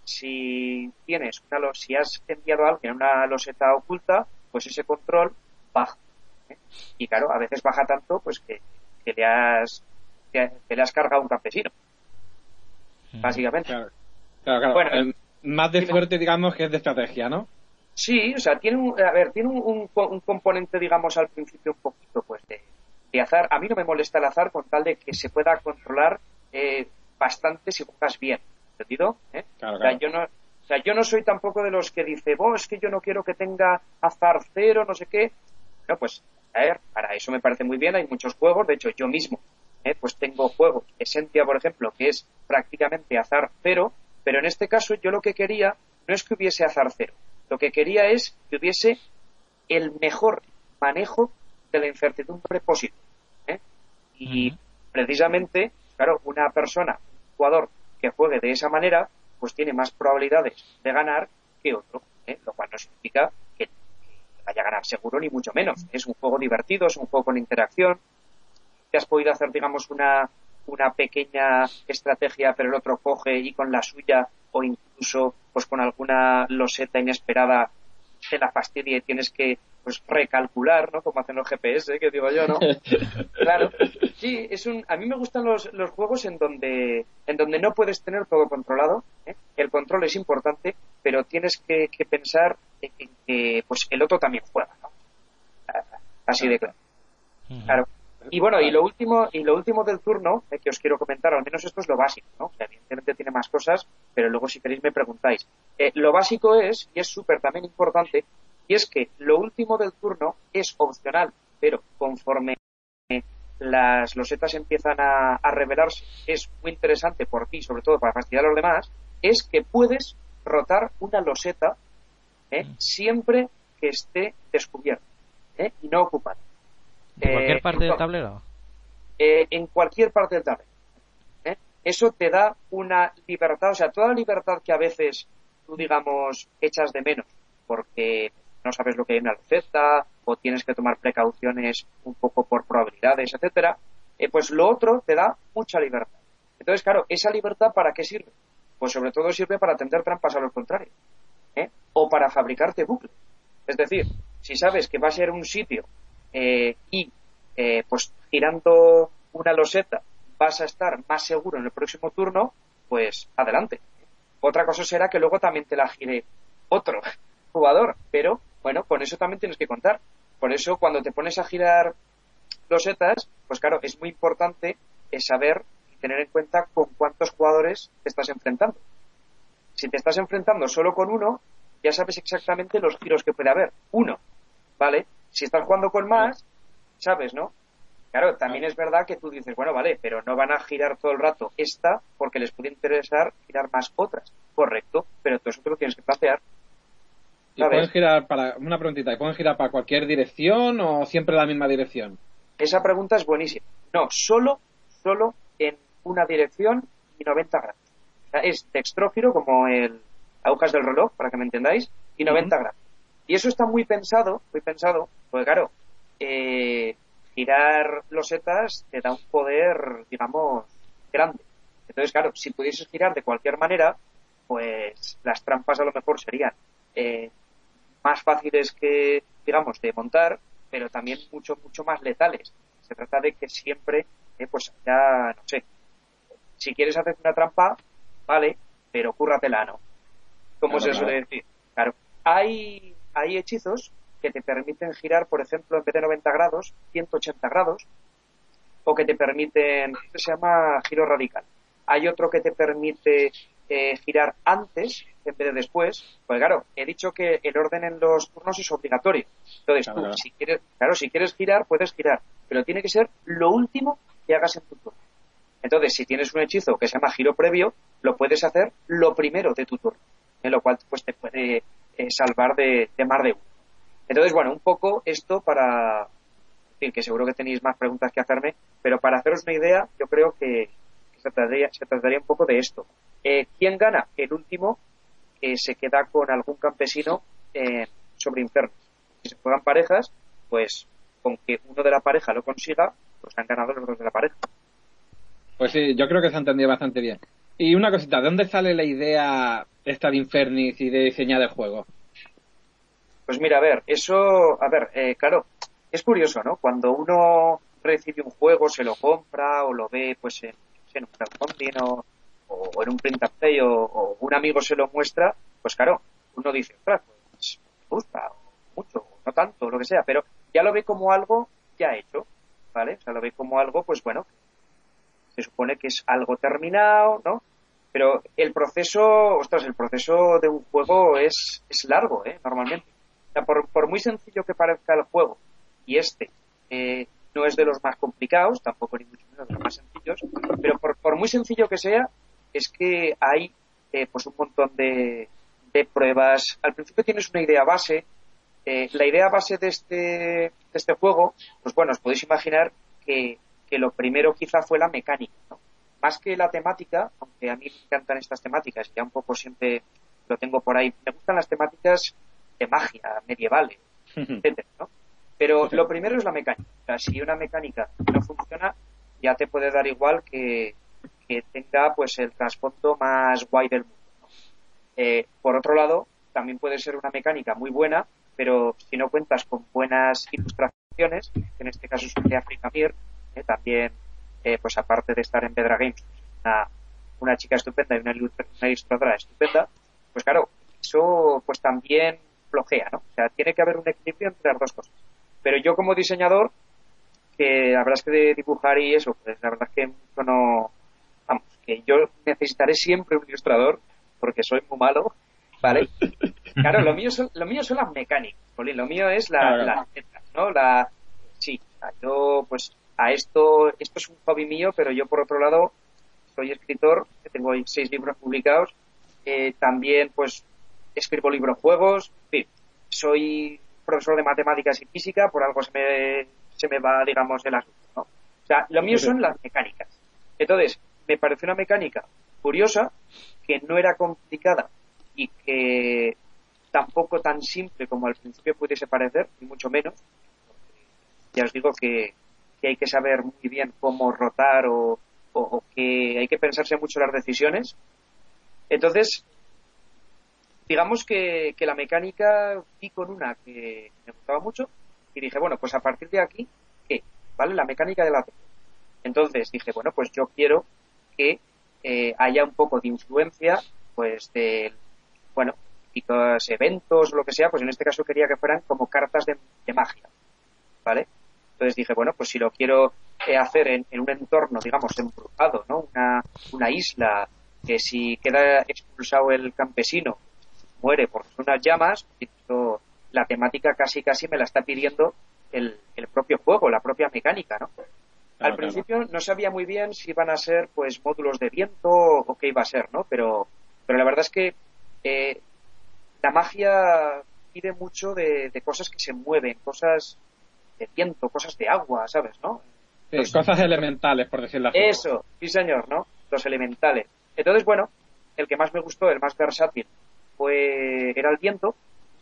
si tienes una los, si has enviado a alguien a una loseta oculta, pues ese control baja. ¿eh? Y claro, a veces baja tanto pues que, que le has te, te le has cargado a un campesino, básicamente. Claro, claro, claro. Bueno, eh, más de suerte, digamos, que es de estrategia, ¿no? Sí, o sea, tiene un, a ver, tiene un, un, un componente, digamos, al principio un poquito, pues, de, de azar. A mí no me molesta el azar con tal de que se pueda controlar eh, bastante si juegas bien, ¿entendido? ¿Eh? Claro, claro. O sea, yo no, o sea, yo no soy tampoco de los que dice, oh, es que yo no quiero que tenga azar cero, no sé qué. No, pues, a ver, para eso me parece muy bien, hay muchos juegos, de hecho, yo mismo, ¿eh? pues tengo juegos, Esentia, por ejemplo, que es prácticamente azar cero, pero en este caso yo lo que quería no es que hubiese azar cero. Lo que quería es que hubiese el mejor manejo de la incertidumbre posible. ¿eh? Y uh-huh. precisamente, claro, una persona, un jugador que juegue de esa manera, pues tiene más probabilidades de ganar que otro. ¿eh? Lo cual no significa que, que vaya a ganar seguro, ni mucho menos. Es un juego divertido, es un juego con interacción. Te has podido hacer, digamos, una, una pequeña estrategia, pero el otro coge y con la suya, o incluso pues con alguna loseta inesperada te la fastidia y tienes que pues recalcular, ¿no? Como hacen los G P S, que digo yo, ¿no? Claro. Sí, es un a mí me gustan los, los juegos en donde en donde no puedes tener todo controlado, ¿eh? El control es importante, pero tienes que, que pensar en que pues el otro también juega, ¿no? Así de claro. Claro. Y bueno, y lo último y lo último del turno eh, que os quiero comentar, al menos esto es lo básico, ¿no? O sea, evidentemente tiene más cosas, pero luego si queréis me preguntáis. Eh, lo básico es, y es súper también importante, y es que lo último del turno es opcional, pero conforme eh, las losetas empiezan a, a revelarse, es muy interesante por ti, sobre todo para fastidiar a los demás, es que puedes rotar una loseta eh, siempre que esté descubierta eh, y no ocupada. ¿En cualquier parte eh, del tablero? Eh, en cualquier parte del tablero. ¿eh? Eso te da una libertad, o sea, toda la libertad que a veces tú, digamos, echas de menos porque no sabes lo que hay en una receta o tienes que tomar precauciones un poco por probabilidades, etcétera, eh, pues lo otro te da mucha libertad. Entonces, claro, ¿esa libertad para qué sirve? Pues sobre todo sirve para tender trampas a los contrarios, ¿eh? o para fabricarte bucles. Es decir, si sabes que va a ser un sitio Eh, y eh, pues girando una loseta vas a estar más seguro en el próximo turno, pues adelante. Otra cosa será que luego también te la gire otro jugador, pero bueno, con eso también tienes que contar. Por eso cuando te pones a girar losetas, pues claro, es muy importante es saber y tener en cuenta con cuántos jugadores te estás enfrentando. Si te estás enfrentando solo con uno, ya sabes exactamente los giros que puede haber. Uno, ¿vale? Si estás jugando con más, sabes, ¿no? Claro, también es verdad que tú dices, bueno, vale, pero no van a girar todo el rato esta porque les puede interesar girar más otras. Correcto, pero tú eso te lo tienes que plantear. ¿Y pueden girar para, una preguntita, ¿pueden girar para cualquier dirección o siempre la misma dirección? Esa pregunta es buenísima. No, solo, solo en una dirección y noventa grados. O sea, es dextrógiro, como el agujas del reloj, para que me entendáis, y noventa uh-huh. grados. Y eso está muy pensado, muy pensado, porque claro, eh, girar losetas te da un poder, digamos, grande. Entonces, claro, si pudieses girar de cualquier manera, pues las trampas a lo mejor serían eh, más fáciles que, digamos, de montar, pero también mucho, mucho más letales. Se trata de que siempre, eh, pues ya, no sé, si quieres hacer una trampa, vale, pero cúrratela, ¿no? Como claro, se suele claro. decir. Claro, hay... Hay hechizos que te permiten girar, por ejemplo, en vez de noventa grados, ciento ochenta grados, o que te permiten, este se llama giro radical. Hay otro que te permite eh, girar antes en vez de después. Pues claro, he dicho que el orden en los turnos es obligatorio. Entonces, claro, tú, claro. si quieres, claro, si quieres girar, puedes girar, pero tiene que ser lo último que hagas en tu turno. Entonces, si tienes un hechizo que se llama giro previo, lo puedes hacer lo primero de tu turno, en lo cual pues te puede Eh, salvar de, de más de uno. Entonces, bueno, un poco esto para, en fin, que seguro que tenéis más preguntas que hacerme, pero para haceros una idea, yo creo que, que se, trataría, se trataría un poco de esto. Eh, ¿Quién gana? El último que se queda con algún campesino eh, sobre Inferno. Si se juegan parejas, pues con que uno de la pareja lo consiga, pues han ganado los dos de la pareja. Pues sí, yo creo que se ha entendido bastante bien. Y una cosita, ¿de dónde sale la idea esta de Infernis y de diseñar el juego? Pues mira, a ver, eso, a ver, eh, claro, es curioso, ¿no? Cuando uno recibe un juego, se lo compra o lo ve pues en, en un crowdfunding o, o en un print and play o, o un amigo se lo muestra, pues claro, uno dice, ostras, pues me gusta, mucho, no tanto, lo que sea, pero ya lo ve como algo ya hecho, ¿vale? O sea, lo ve como algo, pues bueno, se supone que es algo terminado, ¿no? Pero el proceso, ostras, el proceso de un juego es, es largo, ¿eh? Normalmente. O sea, por, por muy sencillo que parezca el juego, y este eh, no es de los más complicados, tampoco ni mucho menos de los más sencillos, pero por, por muy sencillo que sea, es que hay eh, pues un montón de, de pruebas. Al principio tienes una idea base. Eh, la idea base de este, de este juego, pues bueno, os podéis imaginar que, que lo primero quizá fue la mecánica, ¿no? Más que la temática, aunque a mí me encantan estas temáticas, ya un poco siempre lo tengo por ahí, me gustan las temáticas de magia, medievales, etcétera, ¿no? Pero lo primero es la mecánica. O sea, si una mecánica no funciona, ya te puede dar igual que, que tenga pues el trasfondo más guay del mundo, ¿no? Eh, por otro lado, también puede ser una mecánica muy buena, pero si no cuentas con buenas ilustraciones, que en este caso es de Africa Mir, eh, también, eh, pues aparte de estar en Bedra Games, una, una chica estupenda y una, una ilustradora estupenda, pues claro, eso pues también flojea, ¿no? O sea, tiene que haber un equilibrio entre las dos cosas. Pero yo como diseñador, que la verdad es que de dibujar y eso, pues la verdad es que mucho no... Vamos, que yo necesitaré siempre un ilustrador, porque soy muy malo, ¿vale? Claro, lo mío son, lo mío son las mecánicas, Polín, lo mío es la, claro. las letras, ¿no? La, sí, o sea, yo pues a esto, esto es un hobby mío, pero yo por otro lado soy escritor, tengo seis libros publicados, eh, también pues escribo libros juegos, en fin, soy profesor de matemáticas y física, por algo se me, se me va, digamos, el asunto, ¿no? O sea, lo mío son las mecánicas. Entonces, me pareció una mecánica curiosa, que no era complicada y que tampoco tan simple como al principio pudiese parecer, ni mucho menos. Ya os digo que, que hay que saber muy bien cómo rotar o, o, o que hay que pensarse mucho las decisiones. Entonces, digamos que, que la mecánica vi con una que me gustaba mucho y dije, bueno, pues a partir de aquí, ¿qué? ¿Vale? La mecánica de la T. Entonces dije, bueno, pues yo quiero que eh, haya un poco de influencia, pues de, bueno, típicos eventos o lo que sea, pues en este caso quería que fueran como cartas de, de magia, ¿vale? Entonces dije, bueno, pues si lo quiero eh, hacer en, en un entorno, digamos, embrujado, ¿no? Una, una isla que si queda expulsado el campesino muere por unas llamas, esto, la temática casi casi me la está pidiendo el, el propio juego, la propia mecánica, ¿no? Claro, Al principio claro. no sabía muy bien si iban a ser pues módulos de viento o qué iba a ser, ¿no? Pero, pero la verdad es que eh, la magia pide mucho de, de cosas que se mueven, cosas de viento, cosas de agua, ¿sabes? ¿No? Sí, Los, cosas elementales, por decirlo así. Eso, sí señor, ¿no? Los elementales. Entonces, bueno, el que más me gustó, el más versátil, fue era el viento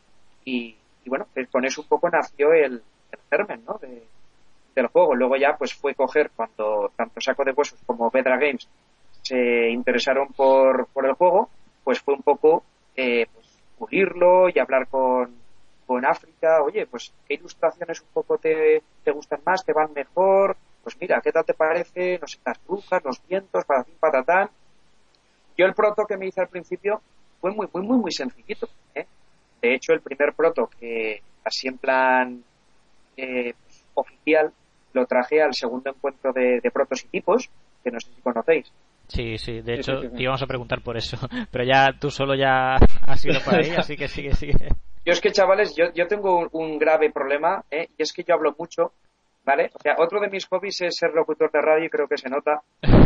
y, y bueno, pues con eso un poco nació el, el germen, ¿no? De, del juego. Luego ya pues fue coger cuando tanto Saco de Huesos como Bedra Games se interesaron por, por el juego, pues fue un poco eh, pues, pulirlo y hablar con, con África, oye, pues qué ilustraciones un poco te, te gustan más, te van mejor, pues mira, ¿qué tal te parece? No sé, las brujas, los vientos, patatín, patatán. Yo el proto que me hice al principio fue muy, muy, muy, muy sencillito, ¿eh? De hecho, el primer proto que así en plan eh, pues, oficial lo traje al segundo encuentro de, de protos y tipos, que no sé si conocéis. Sí, sí, de Sí, hecho sí, sí. te íbamos a preguntar por eso, pero ya tú solo ya has ido por ahí, así que sigue, sigue. Yo es que, chavales, yo, yo tengo un, un grave problema, ¿eh? Y es que yo hablo mucho, ¿vale? O sea, otro de mis hobbies es ser locutor de radio y creo que se nota.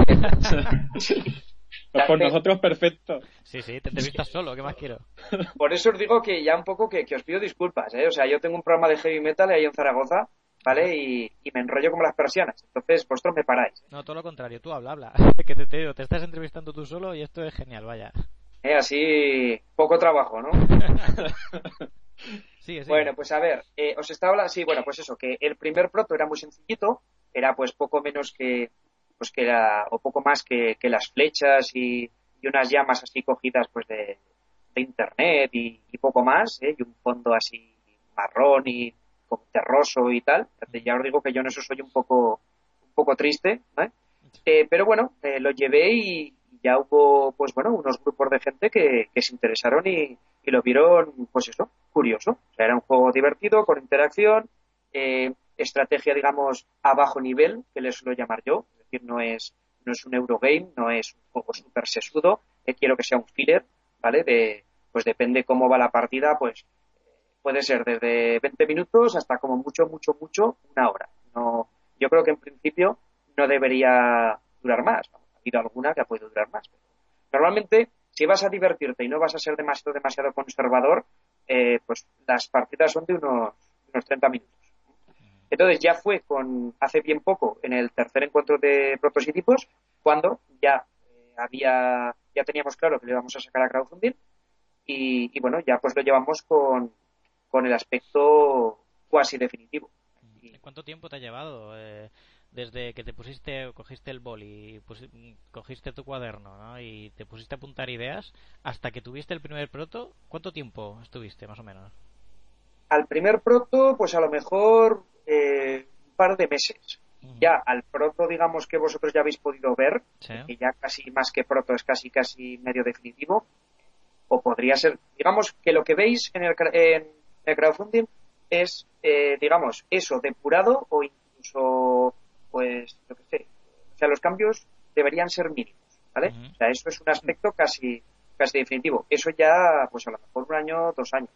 Pues por nosotros perfecto. Sí, sí, te entrevistas solo, ¿qué más quiero? Por eso os digo que ya un poco que, que os pido disculpas, ¿eh? O sea, yo tengo un programa de heavy metal ahí en Zaragoza, ¿vale? Y, y me enrollo como las persianas. Entonces, vosotros me paráis. No, todo lo contrario, tú habla, habla. Que te, te digo, te estás entrevistando tú solo y esto es genial, vaya. ¿Eh? Así, poco trabajo, ¿no? Sigue, sigue. Bueno, pues a ver, eh, os estaba hablando, sí, bueno, pues eso, que el primer proto era muy sencillito, era pues poco menos que, pues que era, o poco más que, que las flechas y, y unas llamas así cogidas pues de, de internet y, y poco más, ¿eh? Y un fondo así marrón y poco terroso y tal. Ya os digo que yo en eso soy un poco un poco triste, ¿eh? Eh, pero bueno, eh, lo llevé y ya hubo, pues bueno, unos grupos de gente que, que se interesaron y, y lo vieron, pues eso, curioso. O sea, era un juego divertido, con interacción, eh, estrategia, digamos, a bajo nivel, que le suelo llamar yo. Es decir, no es, no es un Eurogame, no es un juego súper sesudo. Eh, quiero que sea un filler, ¿vale? De, pues depende cómo va la partida, pues puede ser desde veinte minutos hasta como mucho, mucho, mucho, una hora. No, yo creo que en principio no debería durar más. Ha habido alguna que ha podido durar más. Pero normalmente, si vas a divertirte y no vas a ser demasiado, demasiado conservador, eh, pues las partidas son de unos, unos treinta minutos. Entonces ya fue con hace bien poco, en el tercer encuentro de prototipos, cuando ya eh, había ya teníamos claro que le íbamos a sacar a crowdfunding y, y bueno, ya pues lo llevamos con, con el aspecto cuasi definitivo. Y, ¿cuánto tiempo te ha llevado? Eh, desde que te pusiste, cogiste el boli, pues, cogiste tu cuaderno, ¿no? Y te pusiste a apuntar ideas, hasta que tuviste el primer proto, ¿cuánto tiempo estuviste, más o menos? Al primer proto, pues a lo mejor eh, un par de meses. Uh-huh. Ya al proto, digamos, que vosotros ya habéis podido ver, ¿sí? Que ya casi más que proto es casi casi medio definitivo, o podría ser, digamos, que lo que veis en el, en el crowdfunding es, eh, digamos, eso depurado o incluso, pues, yo qué sé, o sea, los cambios deberían ser mínimos, ¿vale? Uh-huh. O sea, eso es un aspecto casi casi definitivo. Eso ya, pues a lo mejor un año, dos años.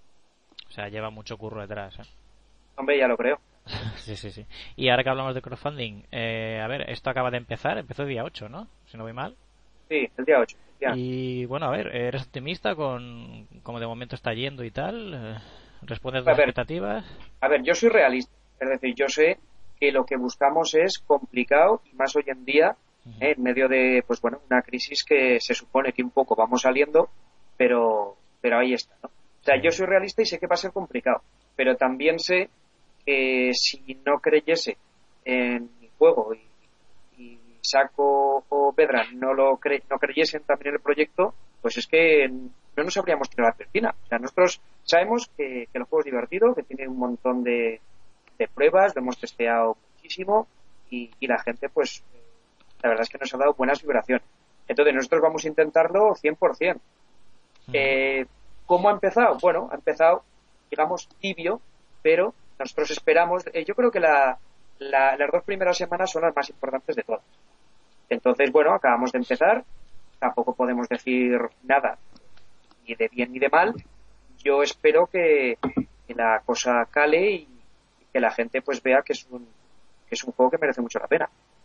O sea, lleva mucho curro detrás, ¿eh? Hombre, ya lo creo. Sí, sí, sí. Y ahora que hablamos de crowdfunding, eh, a ver, esto acaba de empezar, empezó el día ocho, ¿no? Si no voy mal. Sí, el día ocho. Ya. Y bueno, a ver, ¿eres optimista con cómo de momento está yendo y tal? ¿Respondes a tus a ver, expectativas? A ver, yo soy realista. Es decir, yo sé que lo que buscamos es complicado y más hoy en día, uh-huh. eh, en medio de, pues bueno, una crisis que se supone que un poco vamos saliendo, pero, pero ahí está, ¿no? O sea, yo soy realista y sé que va a ser complicado, pero también sé que si no creyese en mi juego y, y Saco o Pedra no lo cre- no creyesen también en el proyecto, pues es que no nos habríamos tirado la piscina. O sea, nosotros sabemos que, que el juego es divertido, que tiene un montón de, de pruebas, lo hemos testeado muchísimo y, y la gente, pues, la verdad es que nos ha dado buenas vibraciones. Entonces, nosotros vamos a intentarlo cien por ciento. Eh, ¿Cómo ha empezado? Bueno, ha empezado, digamos, tibio, pero nosotros esperamos, eh, yo creo que la, la, las dos primeras semanas son las más importantes de todas. Entonces, bueno, acabamos de empezar, tampoco podemos decir nada, ni de bien ni de mal. Yo espero que, que la cosa cale y, y que la gente pues vea que es un que es un juego que merece mucho la pena.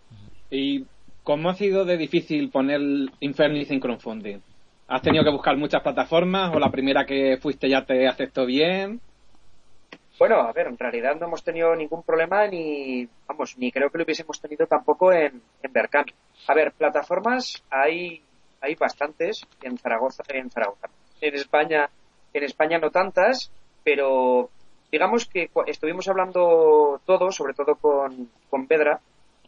¿Y cómo ha sido de difícil poner Infernis en crowdfunding? ¿Has tenido que buscar muchas plataformas o la primera que fuiste ya te aceptó bien? Bueno, a ver, en realidad no hemos tenido ningún problema ni, vamos, ni creo que lo hubiésemos tenido tampoco en, en Berkami. A ver, plataformas hay hay bastantes en Zaragoza, en Zaragoza. En España, en España no tantas, pero digamos que estuvimos hablando todos, sobre todo con, con Pedra,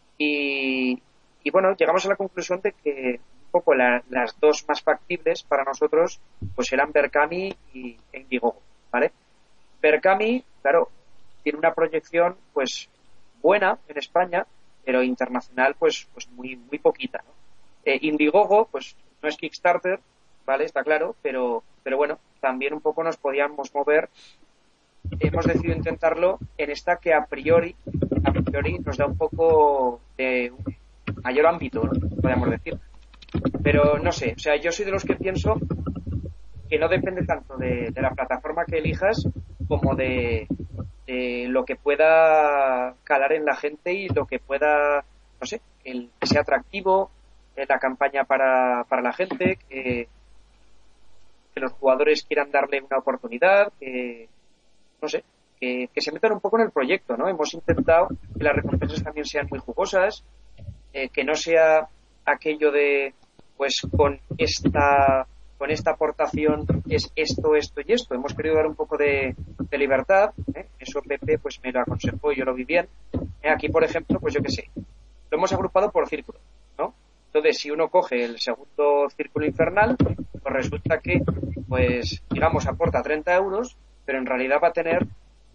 y, y bueno, llegamos a la conclusión de que un poco la, las dos más factibles para nosotros pues eran Berkami y Indiegogo, ¿vale? Berkami, claro, tiene una proyección pues buena en España, pero internacional pues pues muy muy poquita, ¿no? Eh, Indiegogo pues no es Kickstarter, ¿vale? Está claro, pero pero bueno, también un poco nos podíamos mover. Hemos decidido intentarlo en esta que a priori a priori nos da un poco de un mayor ámbito, ¿no? Podríamos decir. Pero no sé, o sea, yo soy de los que pienso que no depende tanto de, de la plataforma que elijas como de, de lo que pueda calar en la gente y lo que pueda, no sé, el, que sea atractivo en la campaña para, para la gente, que, que los jugadores quieran darle una oportunidad, que, no sé, que, que se metan un poco en el proyecto, ¿no? Hemos intentado que las recompensas también sean muy jugosas, eh, que no sea aquello de, pues con esta con esta aportación es esto, esto y esto. Hemos querido dar un poco de, de libertad, ¿eh? Eso Pepe pues me lo aconsejó y yo lo vi bien. ¿Eh? Aquí, por ejemplo, pues yo qué sé, lo hemos agrupado por círculo, ¿no? Entonces, si uno coge el segundo círculo infernal, pues resulta que, pues, digamos, aporta treinta euros, pero en realidad va a tener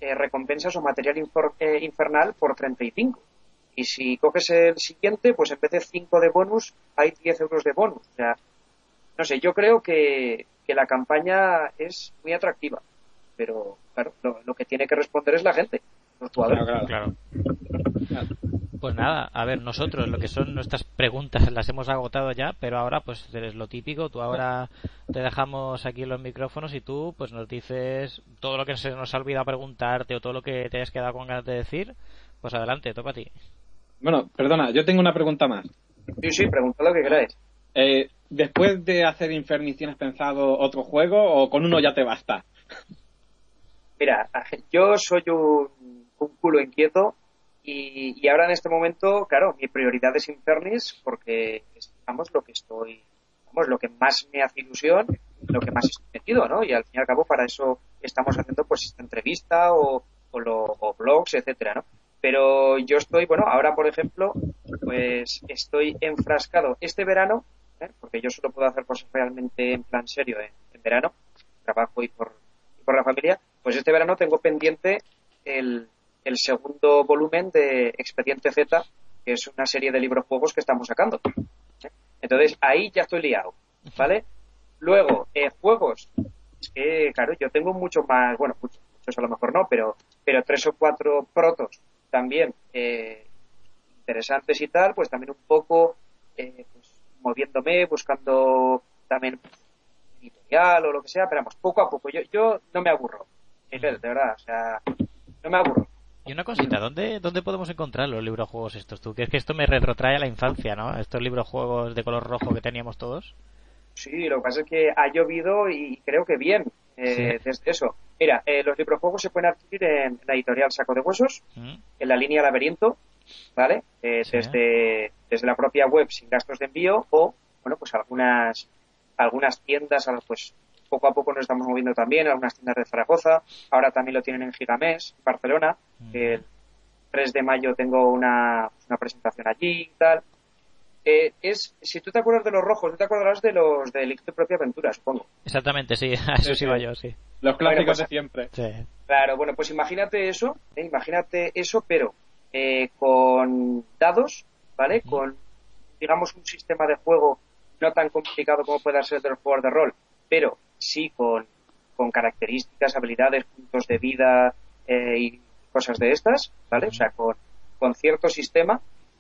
eh, recompensas o material infor, eh, infernal por treinta y cinco. Y si coges el siguiente, pues en vez de cinco de bonus, hay diez euros de bonus. O sea, no sé, yo creo que, que la campaña es muy atractiva. Pero, claro, lo, lo que tiene que responder es la gente, los jugadores. Claro, claro. Claro. Pues nada, a ver, nosotros lo que son nuestras preguntas las hemos agotado ya, pero ahora pues eres lo típico, tú ahora te dejamos aquí los micrófonos y tú pues nos dices todo lo que se nos ha olvidado preguntarte o todo lo que te hayas quedado con ganas de decir, pues adelante, toca a ti. Bueno, perdona, yo tengo una pregunta más. Sí, sí, preguntad lo que queráis. Eh, ¿Después de hacer Infernis tienes pensado otro juego o con uno ya te basta? Mira, yo soy un, un culo inquieto y, y ahora en este momento, claro, mi prioridad es Infernis porque es, digamos, lo que estoy, vamos, lo que más me hace ilusión, lo que más estoy metido, ¿no? Y al fin y al cabo para eso estamos haciendo pues esta entrevista o, o, lo, o blogs, etcétera, ¿no? Pero yo estoy, bueno, ahora por ejemplo, pues estoy enfrascado este verano, ¿eh? Porque yo solo puedo hacer cosas realmente en plan serio en, en verano, trabajo y por, y por la familia, pues este verano tengo pendiente el, el segundo volumen de Expediente Z, que es una serie de librojuegos que estamos sacando. ¿eh? Entonces ahí ya estoy liado, ¿vale? Luego, eh, juegos, es que claro, yo tengo mucho más, bueno, muchos, muchos a lo mejor no, pero, pero tres o cuatro protos también eh, interesantes y tal, pues también un poco eh, pues, moviéndome, buscando también editorial o lo que sea, pero vamos, poco a poco. Yo, yo no me aburro, Miguel, de verdad, o sea, no me aburro. Y una cosita, ¿dónde, ¿dónde podemos encontrar los librojuegos estos? Tú, que es que esto me retrotrae a la infancia, ¿no? Estos librojuegos de color rojo que teníamos todos. Sí, lo que pasa es que ha llovido y creo que bien, eh, sí. Desde eso. Mira, eh, los librojuegos se pueden adquirir en la editorial Saco de Huesos, ¿Mm? en la línea Laberinto, ¿vale? Eh, sí. desde, desde la propia web sin gastos de envío o, bueno, pues algunas algunas tiendas, pues poco a poco nos estamos moviendo también, algunas tiendas de Zaragoza, ahora también lo tienen en Gigamés, Barcelona, ¿Mm? El tres de mayo tengo una, una presentación allí y tal. Eh, es, si tú te acuerdas de los rojos, tú te acordarás de los de Elige tu propia aventura, supongo. Exactamente, sí, a eso sí iba yo, sí. Los clásicos bueno, pues, de siempre. Sí. Claro, bueno, pues imagínate eso, ¿eh? imagínate eso, pero eh, con dados, ¿vale? Mm. Con, digamos, un sistema de juego no tan complicado como pueda ser el de los juegos de rol, pero sí con, con características, habilidades, puntos de vida eh, y cosas de estas, ¿vale? Mm. O sea, con, con cierto sistema.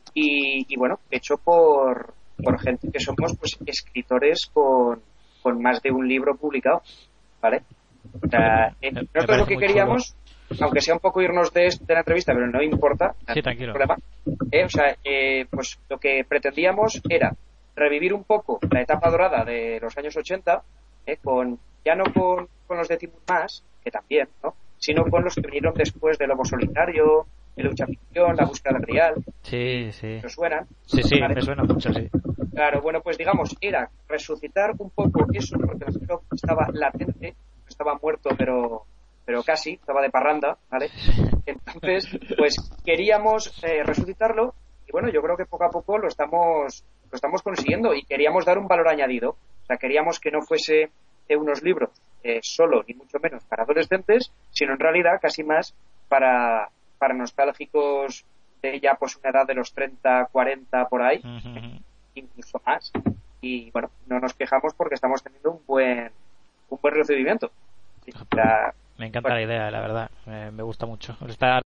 Y, y bueno, hecho por, por gente que somos pues escritores con, con más de un libro publicado, ¿vale? O sea, eh, nosotros lo que queríamos, chulo. Aunque sea un poco irnos de, de la entrevista, pero no importa, sí, tranquilo. No hay problema, eh, o sea, eh, pues lo que pretendíamos era revivir un poco la etapa dorada de los años ochenta, eh, con ya no con, con los de Timur Más, que también, ¿no? Sino con los que vinieron después de Lobo Solitario, de Lucha Ficción, La Búsqueda del Real. Sí, sí. ¿Te suenan? Sí, sí, ¿vale? Me suena mucho, sí. Claro, bueno, pues digamos, era resucitar un poco eso, porque el juego estaba latente, estaba muerto, pero pero casi, estaba de parranda, ¿vale? Entonces, pues queríamos eh, resucitarlo y bueno, yo creo que poco a poco lo estamos lo estamos consiguiendo y queríamos dar un valor añadido. O sea, queríamos que no fuese de unos libros eh, solo, ni mucho menos para adolescentes, sino en realidad casi más para para nostálgicos de ya pues una edad de los treinta, cuarenta por ahí, uh-huh. incluso más. Y bueno, no nos quejamos porque estamos teniendo un buen un buen recibimiento. Sí, la, me encanta bueno. la idea, la verdad, me, me gusta mucho. Está... Ahora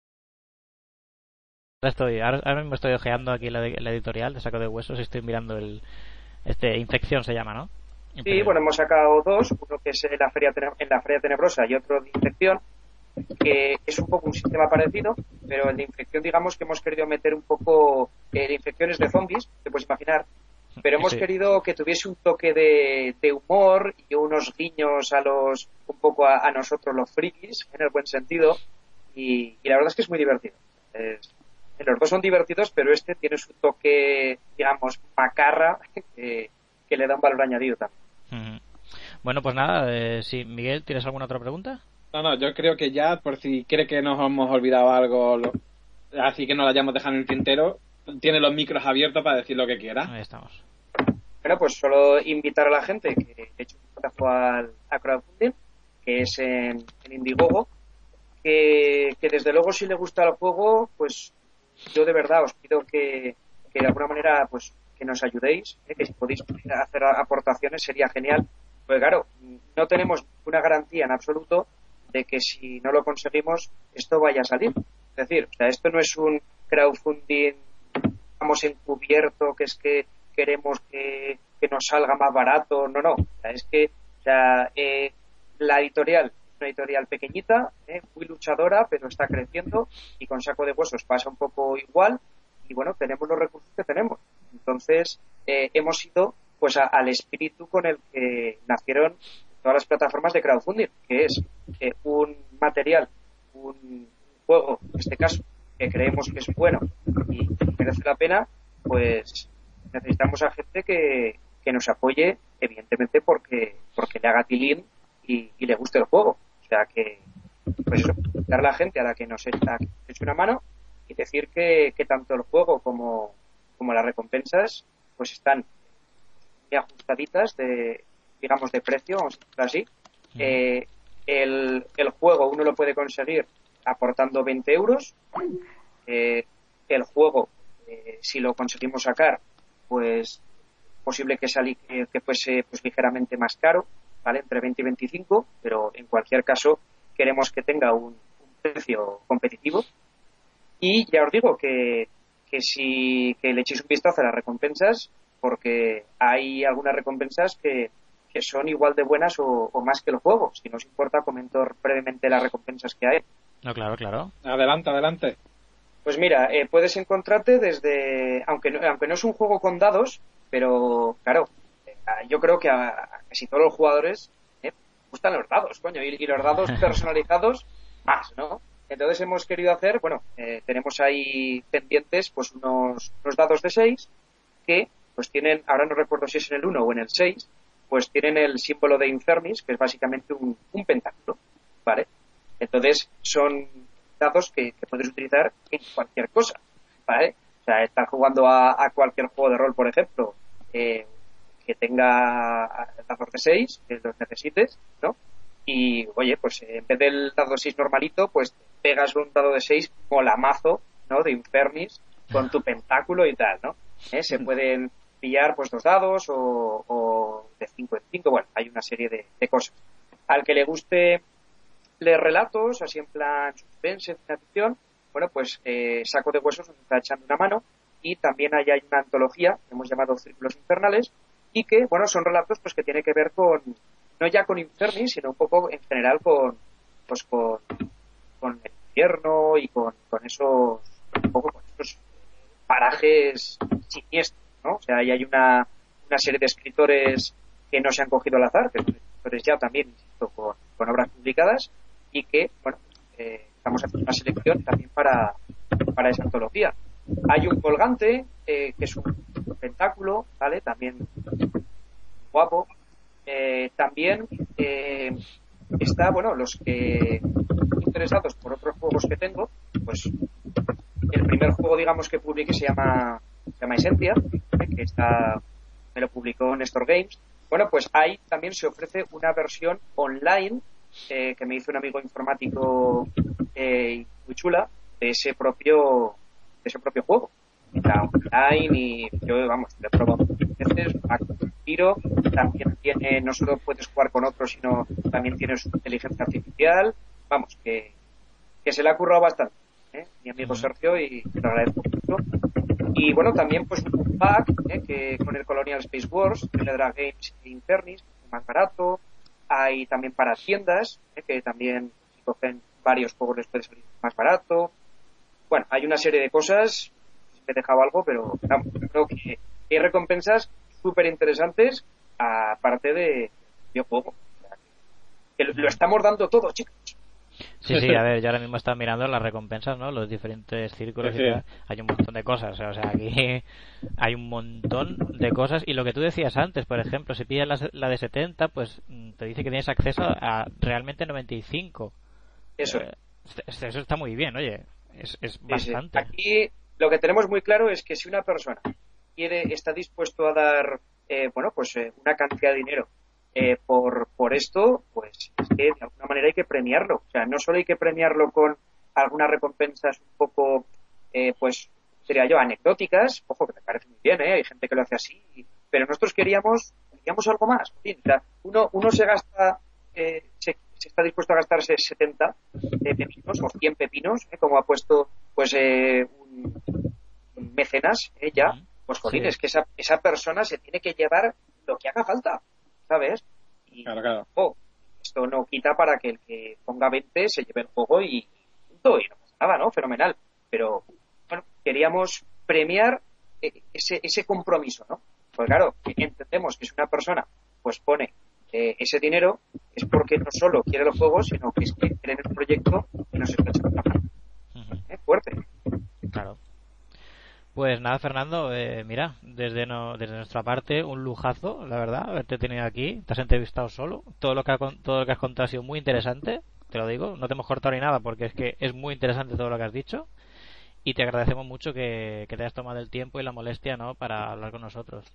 estoy, ahora, ahora mismo estoy ojeando aquí la, la editorial de Saco de Huesos y estoy mirando el este Infección se llama, ¿no? Sí, Pero... bueno, hemos sacado dos, uno que es en la feria en la feria Tenebrosa y otro de Infección, que es un poco un sistema parecido, pero el de Infección, digamos que hemos querido meter un poco eh, de infecciones de zombies, te puedes imaginar, pero hemos sí. querido que tuviese un toque de, de humor y unos guiños a los un poco a, a nosotros los frikis, en el buen sentido, y, y la verdad es que es muy divertido. Es, los dos son divertidos, pero este tiene su toque, digamos, macarra, que, que le da un valor añadido también. Uh-huh. Bueno, pues nada, eh, sí, Miguel, ¿tienes alguna otra pregunta? No, no, yo creo que ya, por si cree que nos hemos olvidado algo, lo, así que no lo hayamos dejado en el tintero, tiene los micros abiertos para decir lo que quiera. Ahí estamos. Bueno, pues solo invitar a la gente que he hecho un trabajo al a crowdfunding, que es en, en Indiegogo, que, que desde luego si le gusta el juego, pues yo de verdad os pido que, que de alguna manera pues que nos ayudéis, ¿eh? Que si podéis hacer aportaciones sería genial. Pues claro, no tenemos una garantía en absoluto de que si no lo conseguimos esto vaya a salir. Es decir, o sea, esto no es un crowdfunding, vamos encubierto, que es que queremos que, que nos salga más barato, no, no. O sea, es que o sea, eh, la editorial es una editorial pequeñita, eh, muy luchadora, pero está creciendo y con Saco de Huesos pasa un poco igual y bueno, tenemos los recursos que tenemos. Entonces, eh, hemos ido pues a, al espíritu con el que nacieron todas las plataformas de crowdfunding, que es eh, un material, un juego, en este caso, que creemos que es bueno y merece la pena, pues necesitamos a gente que, que nos apoye, evidentemente porque porque le haga tilín y, y le guste el juego. O sea que, pues eso, dar a la gente a la que nos echa una mano y decir que, que tanto el juego como, como las recompensas pues están muy ajustaditas de, digamos, de precio, vamos a decirlo así. Uh-huh. Eh, el, el juego uno lo puede conseguir aportando veinte euros. Eh, el juego, eh, si lo conseguimos sacar, pues posible que, salí, que, que fuese pues ligeramente más caro, ¿vale? Entre veinte y veinticinco, pero en cualquier caso queremos que tenga un, un precio competitivo. Y ya os digo que, que si que le echéis un vistazo a las recompensas, porque hay algunas recompensas que, que son igual de buenas o, o más que el juego. Si no os importa, comento brevemente las recompensas que hay. No, claro, claro. Adelante, adelante. Pues mira, eh, puedes encontrarte desde, aunque no, aunque no es un juego con dados, pero claro, eh, yo creo que a, a casi todos los jugadores eh, gustan los dados, coño, y, y los dados personalizados más, ¿no? Entonces hemos querido hacer, bueno, eh, tenemos ahí pendientes pues unos, unos dados de seis que pues tienen, ahora no recuerdo si es en el uno o en el seis, pues tienen el símbolo de Infernis, que es básicamente un, un pentáculo, ¿vale? Entonces son dados que, que puedes utilizar en cualquier cosa, ¿vale? O sea, estar jugando a, a cualquier juego de rol, por ejemplo, eh, que tenga dados de seis, que los necesites, ¿no? Y, oye, pues eh, en vez del dado de seis normalito, pues pegas un dado de seis molamazo, ¿no? De Infernis, con tu pentáculo y tal, ¿no? ¿Eh? Se pueden pillar, pues, dos dados o, o de cinco en cinco, bueno, hay una serie de, de cosas. Al que le guste leer relatos, así en plan suspense, ciencia ficción, bueno, pues eh, Saco de Huesos nos está echando una mano y también ahí hay una antología que hemos llamado Círculos Infernales y que, bueno, son relatos pues que tienen que ver con, no ya con Infernis, sino un poco en general con, pues con, con el infierno y con, con esos, un poco con esos parajes siniestros, ¿no? O sea, ahí hay una, una serie de escritores que no se han cogido al azar, que son escritores ya también, insisto, con, con obras publicadas y que, bueno, eh, estamos haciendo una selección también para, para esa antología. Hay un colgante, eh, que es un pentáculo, ¿vale? También guapo. Eh, también eh, está, bueno, los que interesados por otros juegos que tengo, pues el primer juego, digamos, que publiqué se llama, se llama Esencia, ¿eh? Que está, me lo publicó Néstor Games. Bueno, pues ahí también se ofrece una versión online eh, que me hizo un amigo informático eh, muy chula de ese propio de ese propio juego. Está online y yo, vamos, lo he probado veces, va con un tiro. También tiene, no solo puedes jugar con otros, sino también tiene su inteligencia artificial. Vamos, que, que se le ha currado bastante, ¿eh? Mi amigo Sergio, y te lo agradezco mucho. Y bueno, también pues un pack, ¿eh? Que con el Colonial Space Wars, de Drag Games e Infernis, más barato. Hay también para tiendas, ¿eh? Que también si cogen varios juegos les puede salir más barato. Bueno, hay una serie de cosas, me he dejado algo, pero vamos, creo que hay recompensas súper interesantes aparte de videojuego. O sea, que lo estamos dando todo, chicos. Sí, sí, a ver, yo ahora mismo estaba mirando las recompensas, ¿no? Los diferentes círculos, sí, sí. Y tal. Hay un montón de cosas, o sea, aquí hay un montón de cosas. Y lo que tú decías antes, por ejemplo, si pillas la, la de setenta, pues te dice que tienes acceso a realmente noventa y cinco. Eso. Eh, eso está muy bien, oye, es, es bastante. Sí, sí. Aquí lo que tenemos muy claro es que si una persona quiere, está dispuesto a dar, eh, bueno, pues eh, una cantidad de dinero eh, por, por esto, pues es que de alguna manera hay que premiarlo. O sea, no solo hay que premiarlo con algunas recompensas un poco, eh, pues, diría yo, anecdóticas, ojo, que me parece muy bien, ¿eh? Hay gente que lo hace así, pero nosotros queríamos, queríamos algo más. O sea, uno, uno se gasta, eh, se, se está dispuesto a gastarse setenta eh, pepinos o cien pepinos, ¿eh? Como ha puesto, pues, eh, un, un mecenas, ¿eh? Ya, pues, jolín, sí. Es que esa, esa persona se tiene que llevar lo que haga falta, ¿sabes? Y, claro, claro. Oh, esto no quita para que el que ponga veinte se lleve el juego y punto, y no pasa nada, ¿no? Fenomenal. Pero, bueno, queríamos premiar ese, ese compromiso, ¿no? Pues claro, entendemos que si una persona pues pone eh, ese dinero es porque no solo quiere los juegos, sino que es que cree en el proyecto y nos está echando una mano. ¿Eh? Fuerte. Claro. Pues nada, Fernando, eh, mira, desde no, desde nuestra parte, un lujazo, la verdad, haberte tenido aquí. Te has entrevistado solo. Todo lo que ha, todo lo que has contado ha sido muy interesante, te lo digo. No te hemos cortado ni nada porque es que es muy interesante todo lo que has dicho. Y te agradecemos mucho que, que te hayas tomado el tiempo y la molestia, ¿no?, para hablar con nosotros.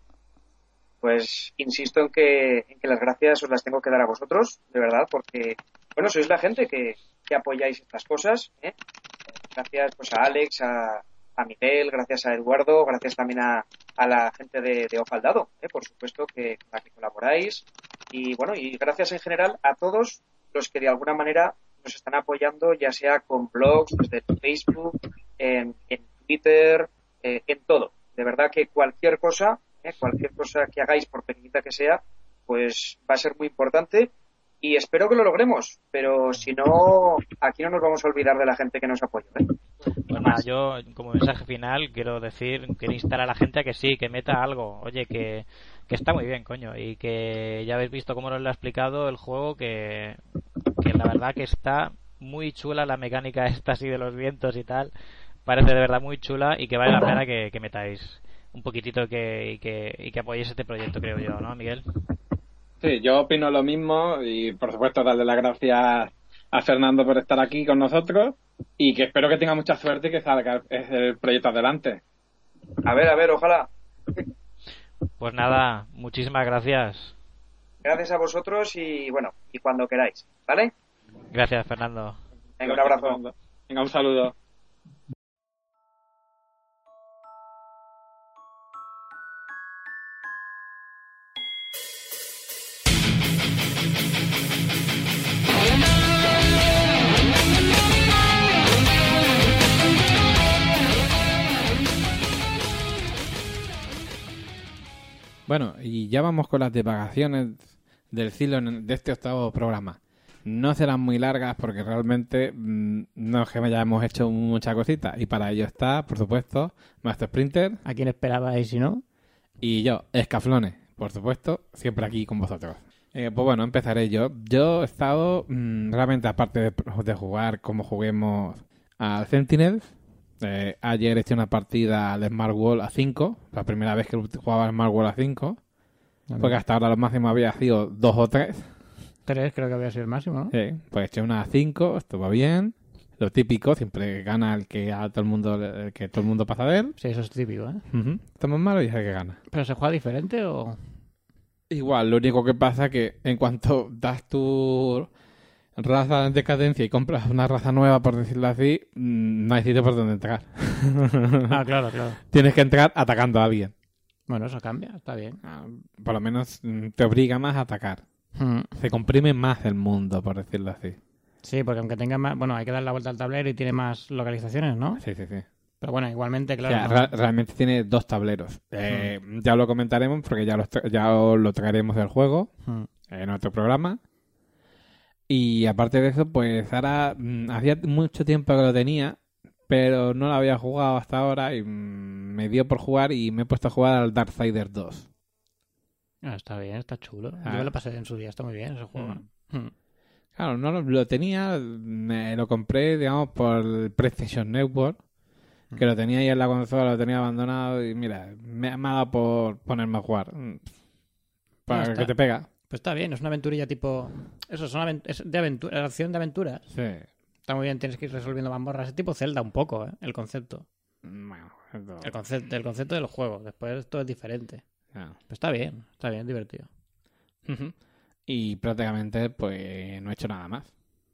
Pues insisto en que, en que las gracias os las tengo que dar a vosotros, de verdad, porque, bueno, sois la gente que, que apoyáis estas cosas, ¿eh? Gracias pues a Alex, a a Miguel, gracias a Eduardo, gracias también a, a la gente de, de Ojo al Dado, ¿eh? Por supuesto, que, con la que colaboráis. Y bueno, y gracias en general a todos los que de alguna manera nos están apoyando, ya sea con blogs, desde Facebook, en, en Twitter, eh, en todo. De verdad que cualquier cosa, ¿eh? cualquier cosa que hagáis, por pequeñita que sea, pues va a ser muy importante. Y espero que lo logremos, pero si no, aquí no nos vamos a olvidar de la gente que nos apoya, ¿eh? Pues nada, yo como mensaje final quiero decir, quiero instar a la gente a que sí, que meta algo. Oye, que, que está muy bien, coño, y que ya habéis visto cómo nos lo ha explicado el juego, que, que la verdad que está muy chula la mecánica esta así de los vientos y tal. Parece de verdad muy chula y que vale la pena que, que metáis un poquitito que, y, que, y que apoyéis este proyecto, creo yo, ¿no, Miguel? Sí, yo opino lo mismo y por supuesto darle las gracias a Fernando por estar aquí con nosotros y que espero que tenga mucha suerte y que salga el proyecto adelante. A ver, a ver, ojalá. Pues nada, muchísimas gracias. Gracias a vosotros y bueno, y cuando queráis, ¿vale? Gracias, Fernando. Venga, un abrazo. Venga, un saludo. Bueno, y ya vamos con las divagaciones del Cilo de este octavo programa. No serán muy largas porque realmente mmm, no es que ya hemos hecho mucha cosita. Y para ello está, por supuesto, Master Sprinter. ¿A quién esperabais si no? Y yo, Escaflones, por supuesto, siempre aquí con vosotros. Eh, pues bueno, empezaré yo. Yo he estado, mmm, realmente, aparte de, de jugar como juguemos al Sentinels, Eh, ayer he hecho una partida al Smart World a cinco, la primera vez que jugaba al Smart World a cinco, porque hasta ahora lo máximo había sido dos o tres. tres creo que había sido el máximo, ¿no? Sí, pues he hecho una a cinco, estuvo bien. Lo típico, siempre gana el que a todo el mundo el que todo el mundo pasa de él. Sí, eso es típico, ¿eh? Uh-huh. Estamos malos y es el que gana. ¿Pero se juega diferente o...? Igual, lo único que pasa es que en cuanto das tu raza en decadencia y compras una raza nueva, por decirlo así, no hay sitio por donde entrar. Ah, claro, claro. Tienes que entrar atacando a alguien. Bueno, eso cambia, está bien. Ah, por lo menos te obliga más a atacar. Hmm. Se comprime más el mundo, por decirlo así. Sí, porque aunque tenga más... Bueno, hay que dar la vuelta al tablero y tiene más localizaciones, ¿no? Sí, sí, sí. Pero bueno, igualmente, claro. O sea, ¿no? ra- realmente tiene dos tableros. Eh, Hmm. Ya lo comentaremos porque ya, los tra- ya os lo traeremos del juego Hmm. en otro programa. Y aparte de eso, pues ahora mm, hacía mucho tiempo que lo tenía, pero no lo había jugado hasta ahora y mm, me dio por jugar y me he puesto a jugar al Darksiders dos. Ah, está bien, está chulo. Ah. Yo me lo pasé en su día, está muy bien ese juego. Mm. Hmm. Claro, no lo, lo tenía, me lo compré, digamos, por el PlayStation Network, que lo tenía ahí en la consola, lo tenía abandonado y mira, me, me ha dado por ponerme a jugar. Mm. Para está. que te pega. Pues está bien, es una aventurilla tipo... Eso, es, una avent- es de aventura, acción de aventuras. Sí. Está muy bien, tienes que ir resolviendo mazmorras. Es tipo Zelda un poco, ¿eh? El concepto. Bueno, esto- El concepto, el concepto del juego. Después todo es diferente. ah. Pero está bien, está bien, divertido. Ujú. y prácticamente pues no he hecho nada más.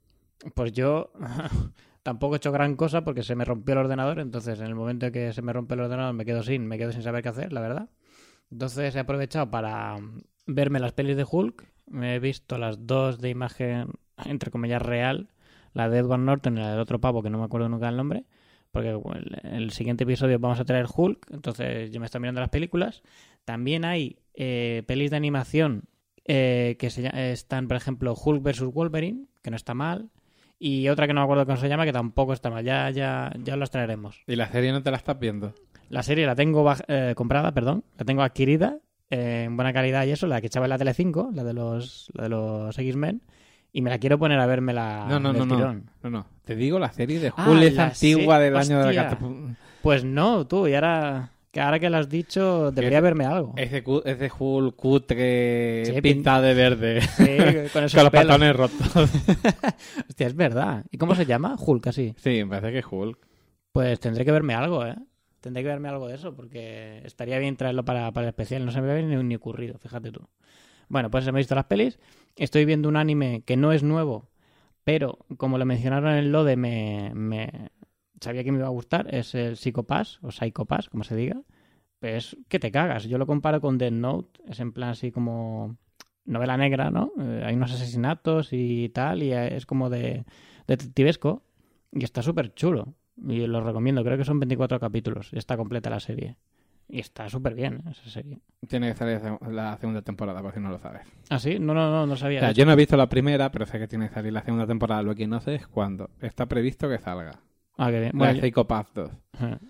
Pues yo tampoco he hecho gran cosa porque se me rompió el ordenador, entonces en el momento en que se me rompe el ordenador me quedo sin, me quedo sin saber qué hacer, la verdad. Entonces he aprovechado para verme las pelis de Hulk. Me he visto las dos de imagen, entre comillas, real, la de Edward Norton y la del otro pavo, que no me acuerdo nunca el nombre, porque bueno, el, el siguiente episodio vamos a traer Hulk, entonces yo me estoy mirando las películas. También hay eh, pelis de animación eh, que se, están, por ejemplo, Hulk versus Wolverine, que no está mal, y otra que no me acuerdo cómo se llama, que tampoco está mal. Ya, ya, ya las traeremos. ¿Y la serie no te la estás viendo? La serie la tengo baj- eh, comprada, perdón, la tengo adquirida eh, en buena calidad y eso, la que echaba en la Tele cinco, la de los, la de los X-Men, y me la quiero poner a verme la No, no, del no, no, tirón. no, no. Te digo la serie de Ah, Hulk es la antigua se- del año de la hostia. carta. Pues no, tú, y ahora que, ahora que lo has dicho, debería Es- verme algo. Es de, cu- es de Hulk cutre Sí, pintado de verde. Sí, con esos Con los pelos. pantalones rotos. Hostia, es verdad. ¿Y cómo se llama? Hulk, así. Sí, me parece que es Hulk. Pues tendré que verme algo, ¿eh? Tendré que verme algo de eso, porque estaría bien traerlo para, para el especial. No se me había ni, ni ocurrido, fíjate tú. Bueno, pues me he visto las pelis. Estoy viendo un anime que no es nuevo, pero como lo mencionaron en el Lode, me, me sabía que me iba a gustar. Es el Psycho Pass, o Psycho Pass, como se diga. Pues que te cagas. Yo lo comparo con Death Note. Es en plan así como novela negra, ¿no? Eh, hay unos asesinatos y tal, y es como de detectivesco. Y está súper chulo. Y lo recomiendo. Creo que son veinticuatro capítulos. Y está completa la serie. Y está súper bien esa serie. Tiene que salir la segunda temporada, por si no lo sabes. ¿Ah, sí? No, no, no, no O sabía. sea, yo no he visto la primera, pero sé que tiene que salir la segunda temporada. Lo que no sé es cuándo. Está previsto que salga. Ah, qué bien. La Bueno, de yo- Psycho Pass dos. Ajá.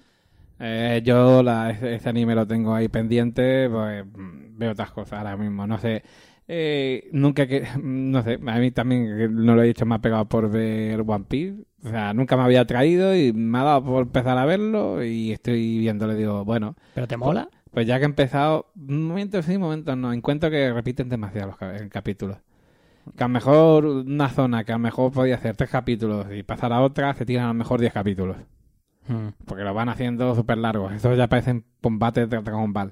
Eh, yo la, ese, ese anime lo tengo ahí pendiente, pues mm, veo otras cosas ahora mismo, no sé. Eh, nunca que, no sé, a mí también, que no lo he dicho, me ha pegado por ver One Piece. O sea, nunca me había traído y me ha dado por empezar a verlo y estoy viéndolo y digo, bueno, ¿Pero te mola? pues ya que he empezado, momentos sí, momentos no, encuentro que repiten demasiado los ca- el capítulos. Que a lo mejor una zona que a lo mejor podía hacer tres capítulos y pasar a otra, se tiran a lo mejor diez capítulos. Mm. Porque lo van haciendo súper largos. Estos ya parecen combates de Dragon Ball.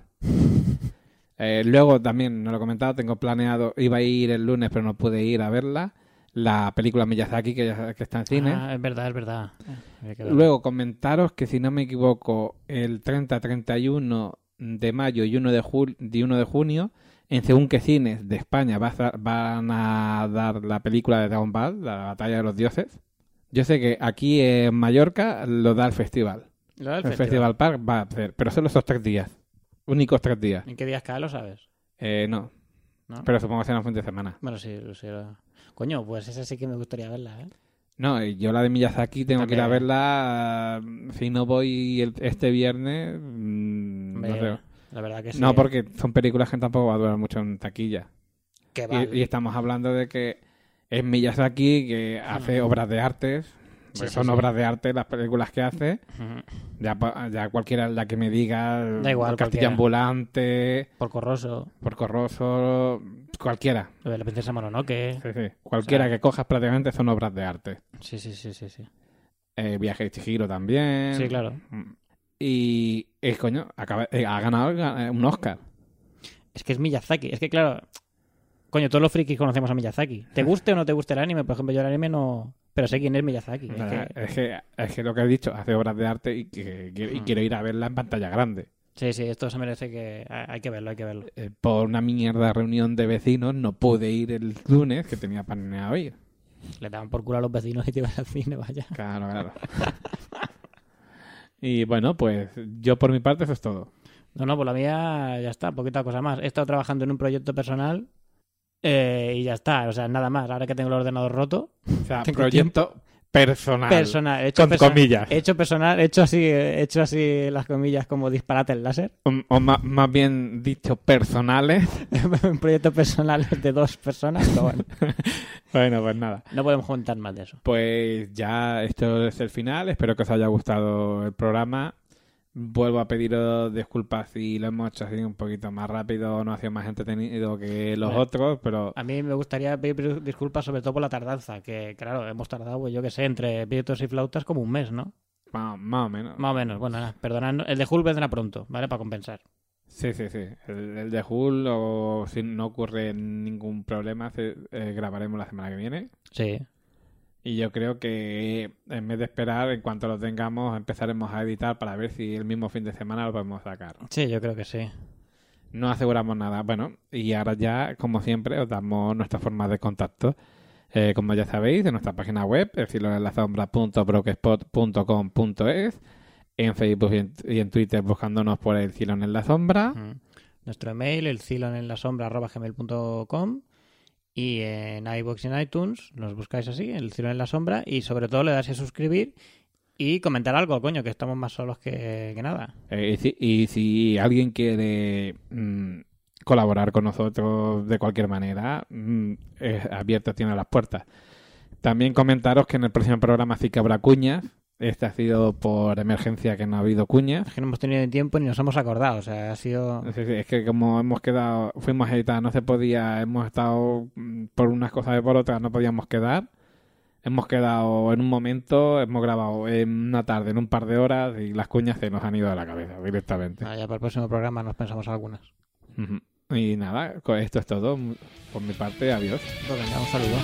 Eh, luego también, no lo he comentado, tengo planeado, iba a ir el lunes pero no pude ir a verla, la película Miyazaki que, ya, que está en cine. Ah, es verdad, es verdad. Había que verlo. Luego comentaros que si no me equivoco, el treinta, treinta y uno de mayo y uno de, jul- de uno de junio, en según qué cines de España va a sa- van a dar la película de Dragon Ball, la batalla de los dioses. Yo sé que aquí en Mallorca lo da el festival. Lo del El festival. Festival Park va a hacer, pero solo esos tres días. Únicos tres días. ¿En qué días cae? ¿Lo sabes? Eh, no, ¿No? pero supongo que será un fin de semana. Bueno, sí, sí. lo- Coño, pues esa sí que me gustaría verla, ¿eh? No, y yo la de Miyazaki tengo que ir a También. verla. Si no voy el- este viernes, mm, no Hombre, sé. La verdad que sí. No, ¿eh? porque son películas que tampoco va a durar mucho en taquilla. Que Y- vale. Y, estamos hablando de que es Miyazaki que hace obras de artes. Sí, Pues sí, son sí. obras de arte las películas que hace. Ujú. Ya, pa- ya cualquiera la que me diga. Da igual, El Castillo cualquiera. Ambulante, Por Corroso, Porco Rosso, cualquiera. lo de la princesa Mononoke. Sí, sí. Cualquiera O sea- que cojas prácticamente son obras de arte. Sí, sí, sí, sí, sí. Eh, Viaje de Chihiro también. Sí, claro. Y, eh, coño, acaba- eh, ha ganado eh, un Oscar. Es que es Miyazaki. Es que, claro, coño, todos los frikis conocemos a Miyazaki. ¿Te guste o no te guste el anime? Por ejemplo, yo el anime no... Pero sé quién es Miyazaki. Es Nada, que- Es que, es que lo que he dicho, hace obras de arte y, que, que- y Hmm. quiero ir a verla en pantalla grande. Sí, sí, esto se merece que... Hay que verlo, hay que verlo. Eh, por una mierda reunión de vecinos no pude ir el lunes que tenía planeado ir. Le daban por culo a los vecinos y te iban al cine, vaya. Claro, claro. Y bueno, pues yo por mi parte eso es todo. No, no, pues la mía ya está, poquita cosa más. He estado trabajando en un proyecto personal eh, y ya está, o sea, nada más. Ahora que tengo el ordenador roto, O sea, Tengo proyecto personal. personal, he hecho Con perso- comillas. He hecho personal, he hecho así, he hecho así las comillas como disparate el láser. O, o ma- más bien dicho, personales. Un proyecto personal de dos personas, pero bueno, Bueno, pues nada. no podemos contar más de eso. Pues ya esto es el final. Espero que os haya gustado el programa. Vuelvo a pediros disculpas si lo hemos hecho así un poquito más rápido, no ha sido más entretenido que los Bueno. otros, pero A mí me gustaría pedir disculpas sobre todo por la tardanza, que claro, hemos tardado, pues yo que sé, entre pitos y flautas como un mes, ¿no? más, más o menos. Más o menos, bueno, nada, perdonad, el de Hulk vendrá pronto, ¿vale? Para compensar. Sí, sí, sí. El, el de Hull, o si no ocurre ningún problema, se- eh, grabaremos la semana que viene. Sí. Y yo creo que en vez de esperar, en cuanto lo tengamos, empezaremos a editar para ver si el mismo fin de semana lo podemos sacar. Sí, yo creo que sí. No aseguramos nada. Bueno, y ahora ya, como siempre, os damos nuestras formas de contacto. Eh, como ya sabéis, en nuestra página web, el filoen la sombra punto blogspot punto com punto es, en Facebook y en, y en Twitter buscándonos por el Filón en la Sombra. Mm. Nuestro email, el cilon en la sombra arroba gmail punto com, y en iVoox y en iTunes nos buscáis así, el Cilón en la Sombra, y sobre todo le dais a suscribir y comentar algo, coño, que estamos más solos que, que nada. Eh, y, si, y si alguien quiere mm, colaborar con nosotros de cualquier manera, mm, es abierto, tiene las puertas. También comentaros que en el próximo programa sí que habrá cuñas. Este ha sido por emergencia, que no ha habido cuñas. Es que no hemos tenido tiempo ni nos hemos acordado, o sea, ha sido... Sí, sí, es que como hemos quedado, fuimos a editar, no se podía, hemos estado mm, por unas cosas y por otras, no podíamos quedar. Hemos quedado en un momento, hemos grabado en una tarde, en un par de horas, y las cuñas se nos han ido de la cabeza directamente. Ah, ya para el próximo programa nos pensamos algunas. Ujú. Y nada, con esto es todo. Por mi parte, adiós. Pues venga, un saludo.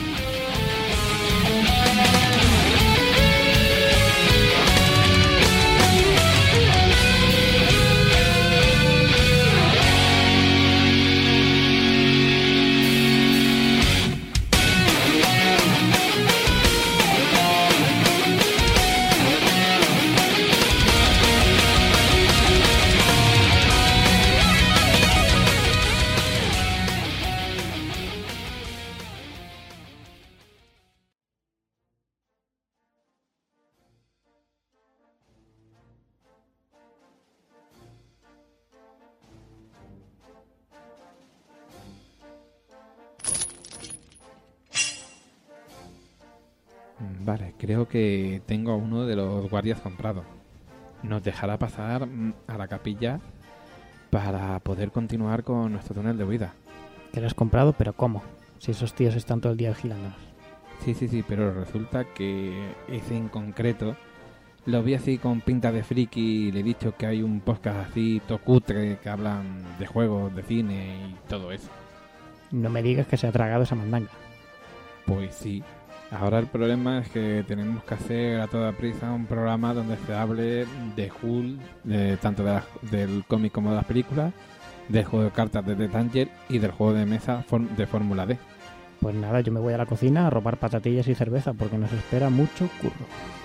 Mm, Vale, creo que tengo a uno de los guardias comprado. Nos dejará pasar mm, a la capilla para poder continuar con nuestro túnel de huida. Que lo has comprado, pero ¿cómo? Si esos tíos están todo el día vigilándonos. Sí, sí, sí, pero resulta que ese en concreto lo vi así con pinta de friki y le he dicho que hay un podcast así tocutre que hablan de juegos, de cine y todo eso. No me digas que se ha tragado esa mandanga. Pues sí. Ahora el problema es que tenemos que hacer a toda prisa un programa donde se hable de Hull, de, tanto de la- del cómic como de las películas, del juego de cartas de The Tanger y del juego de mesa form- de Fórmula D. Pues nada, yo me voy a la cocina a robar patatillas y cerveza porque nos espera mucho curro.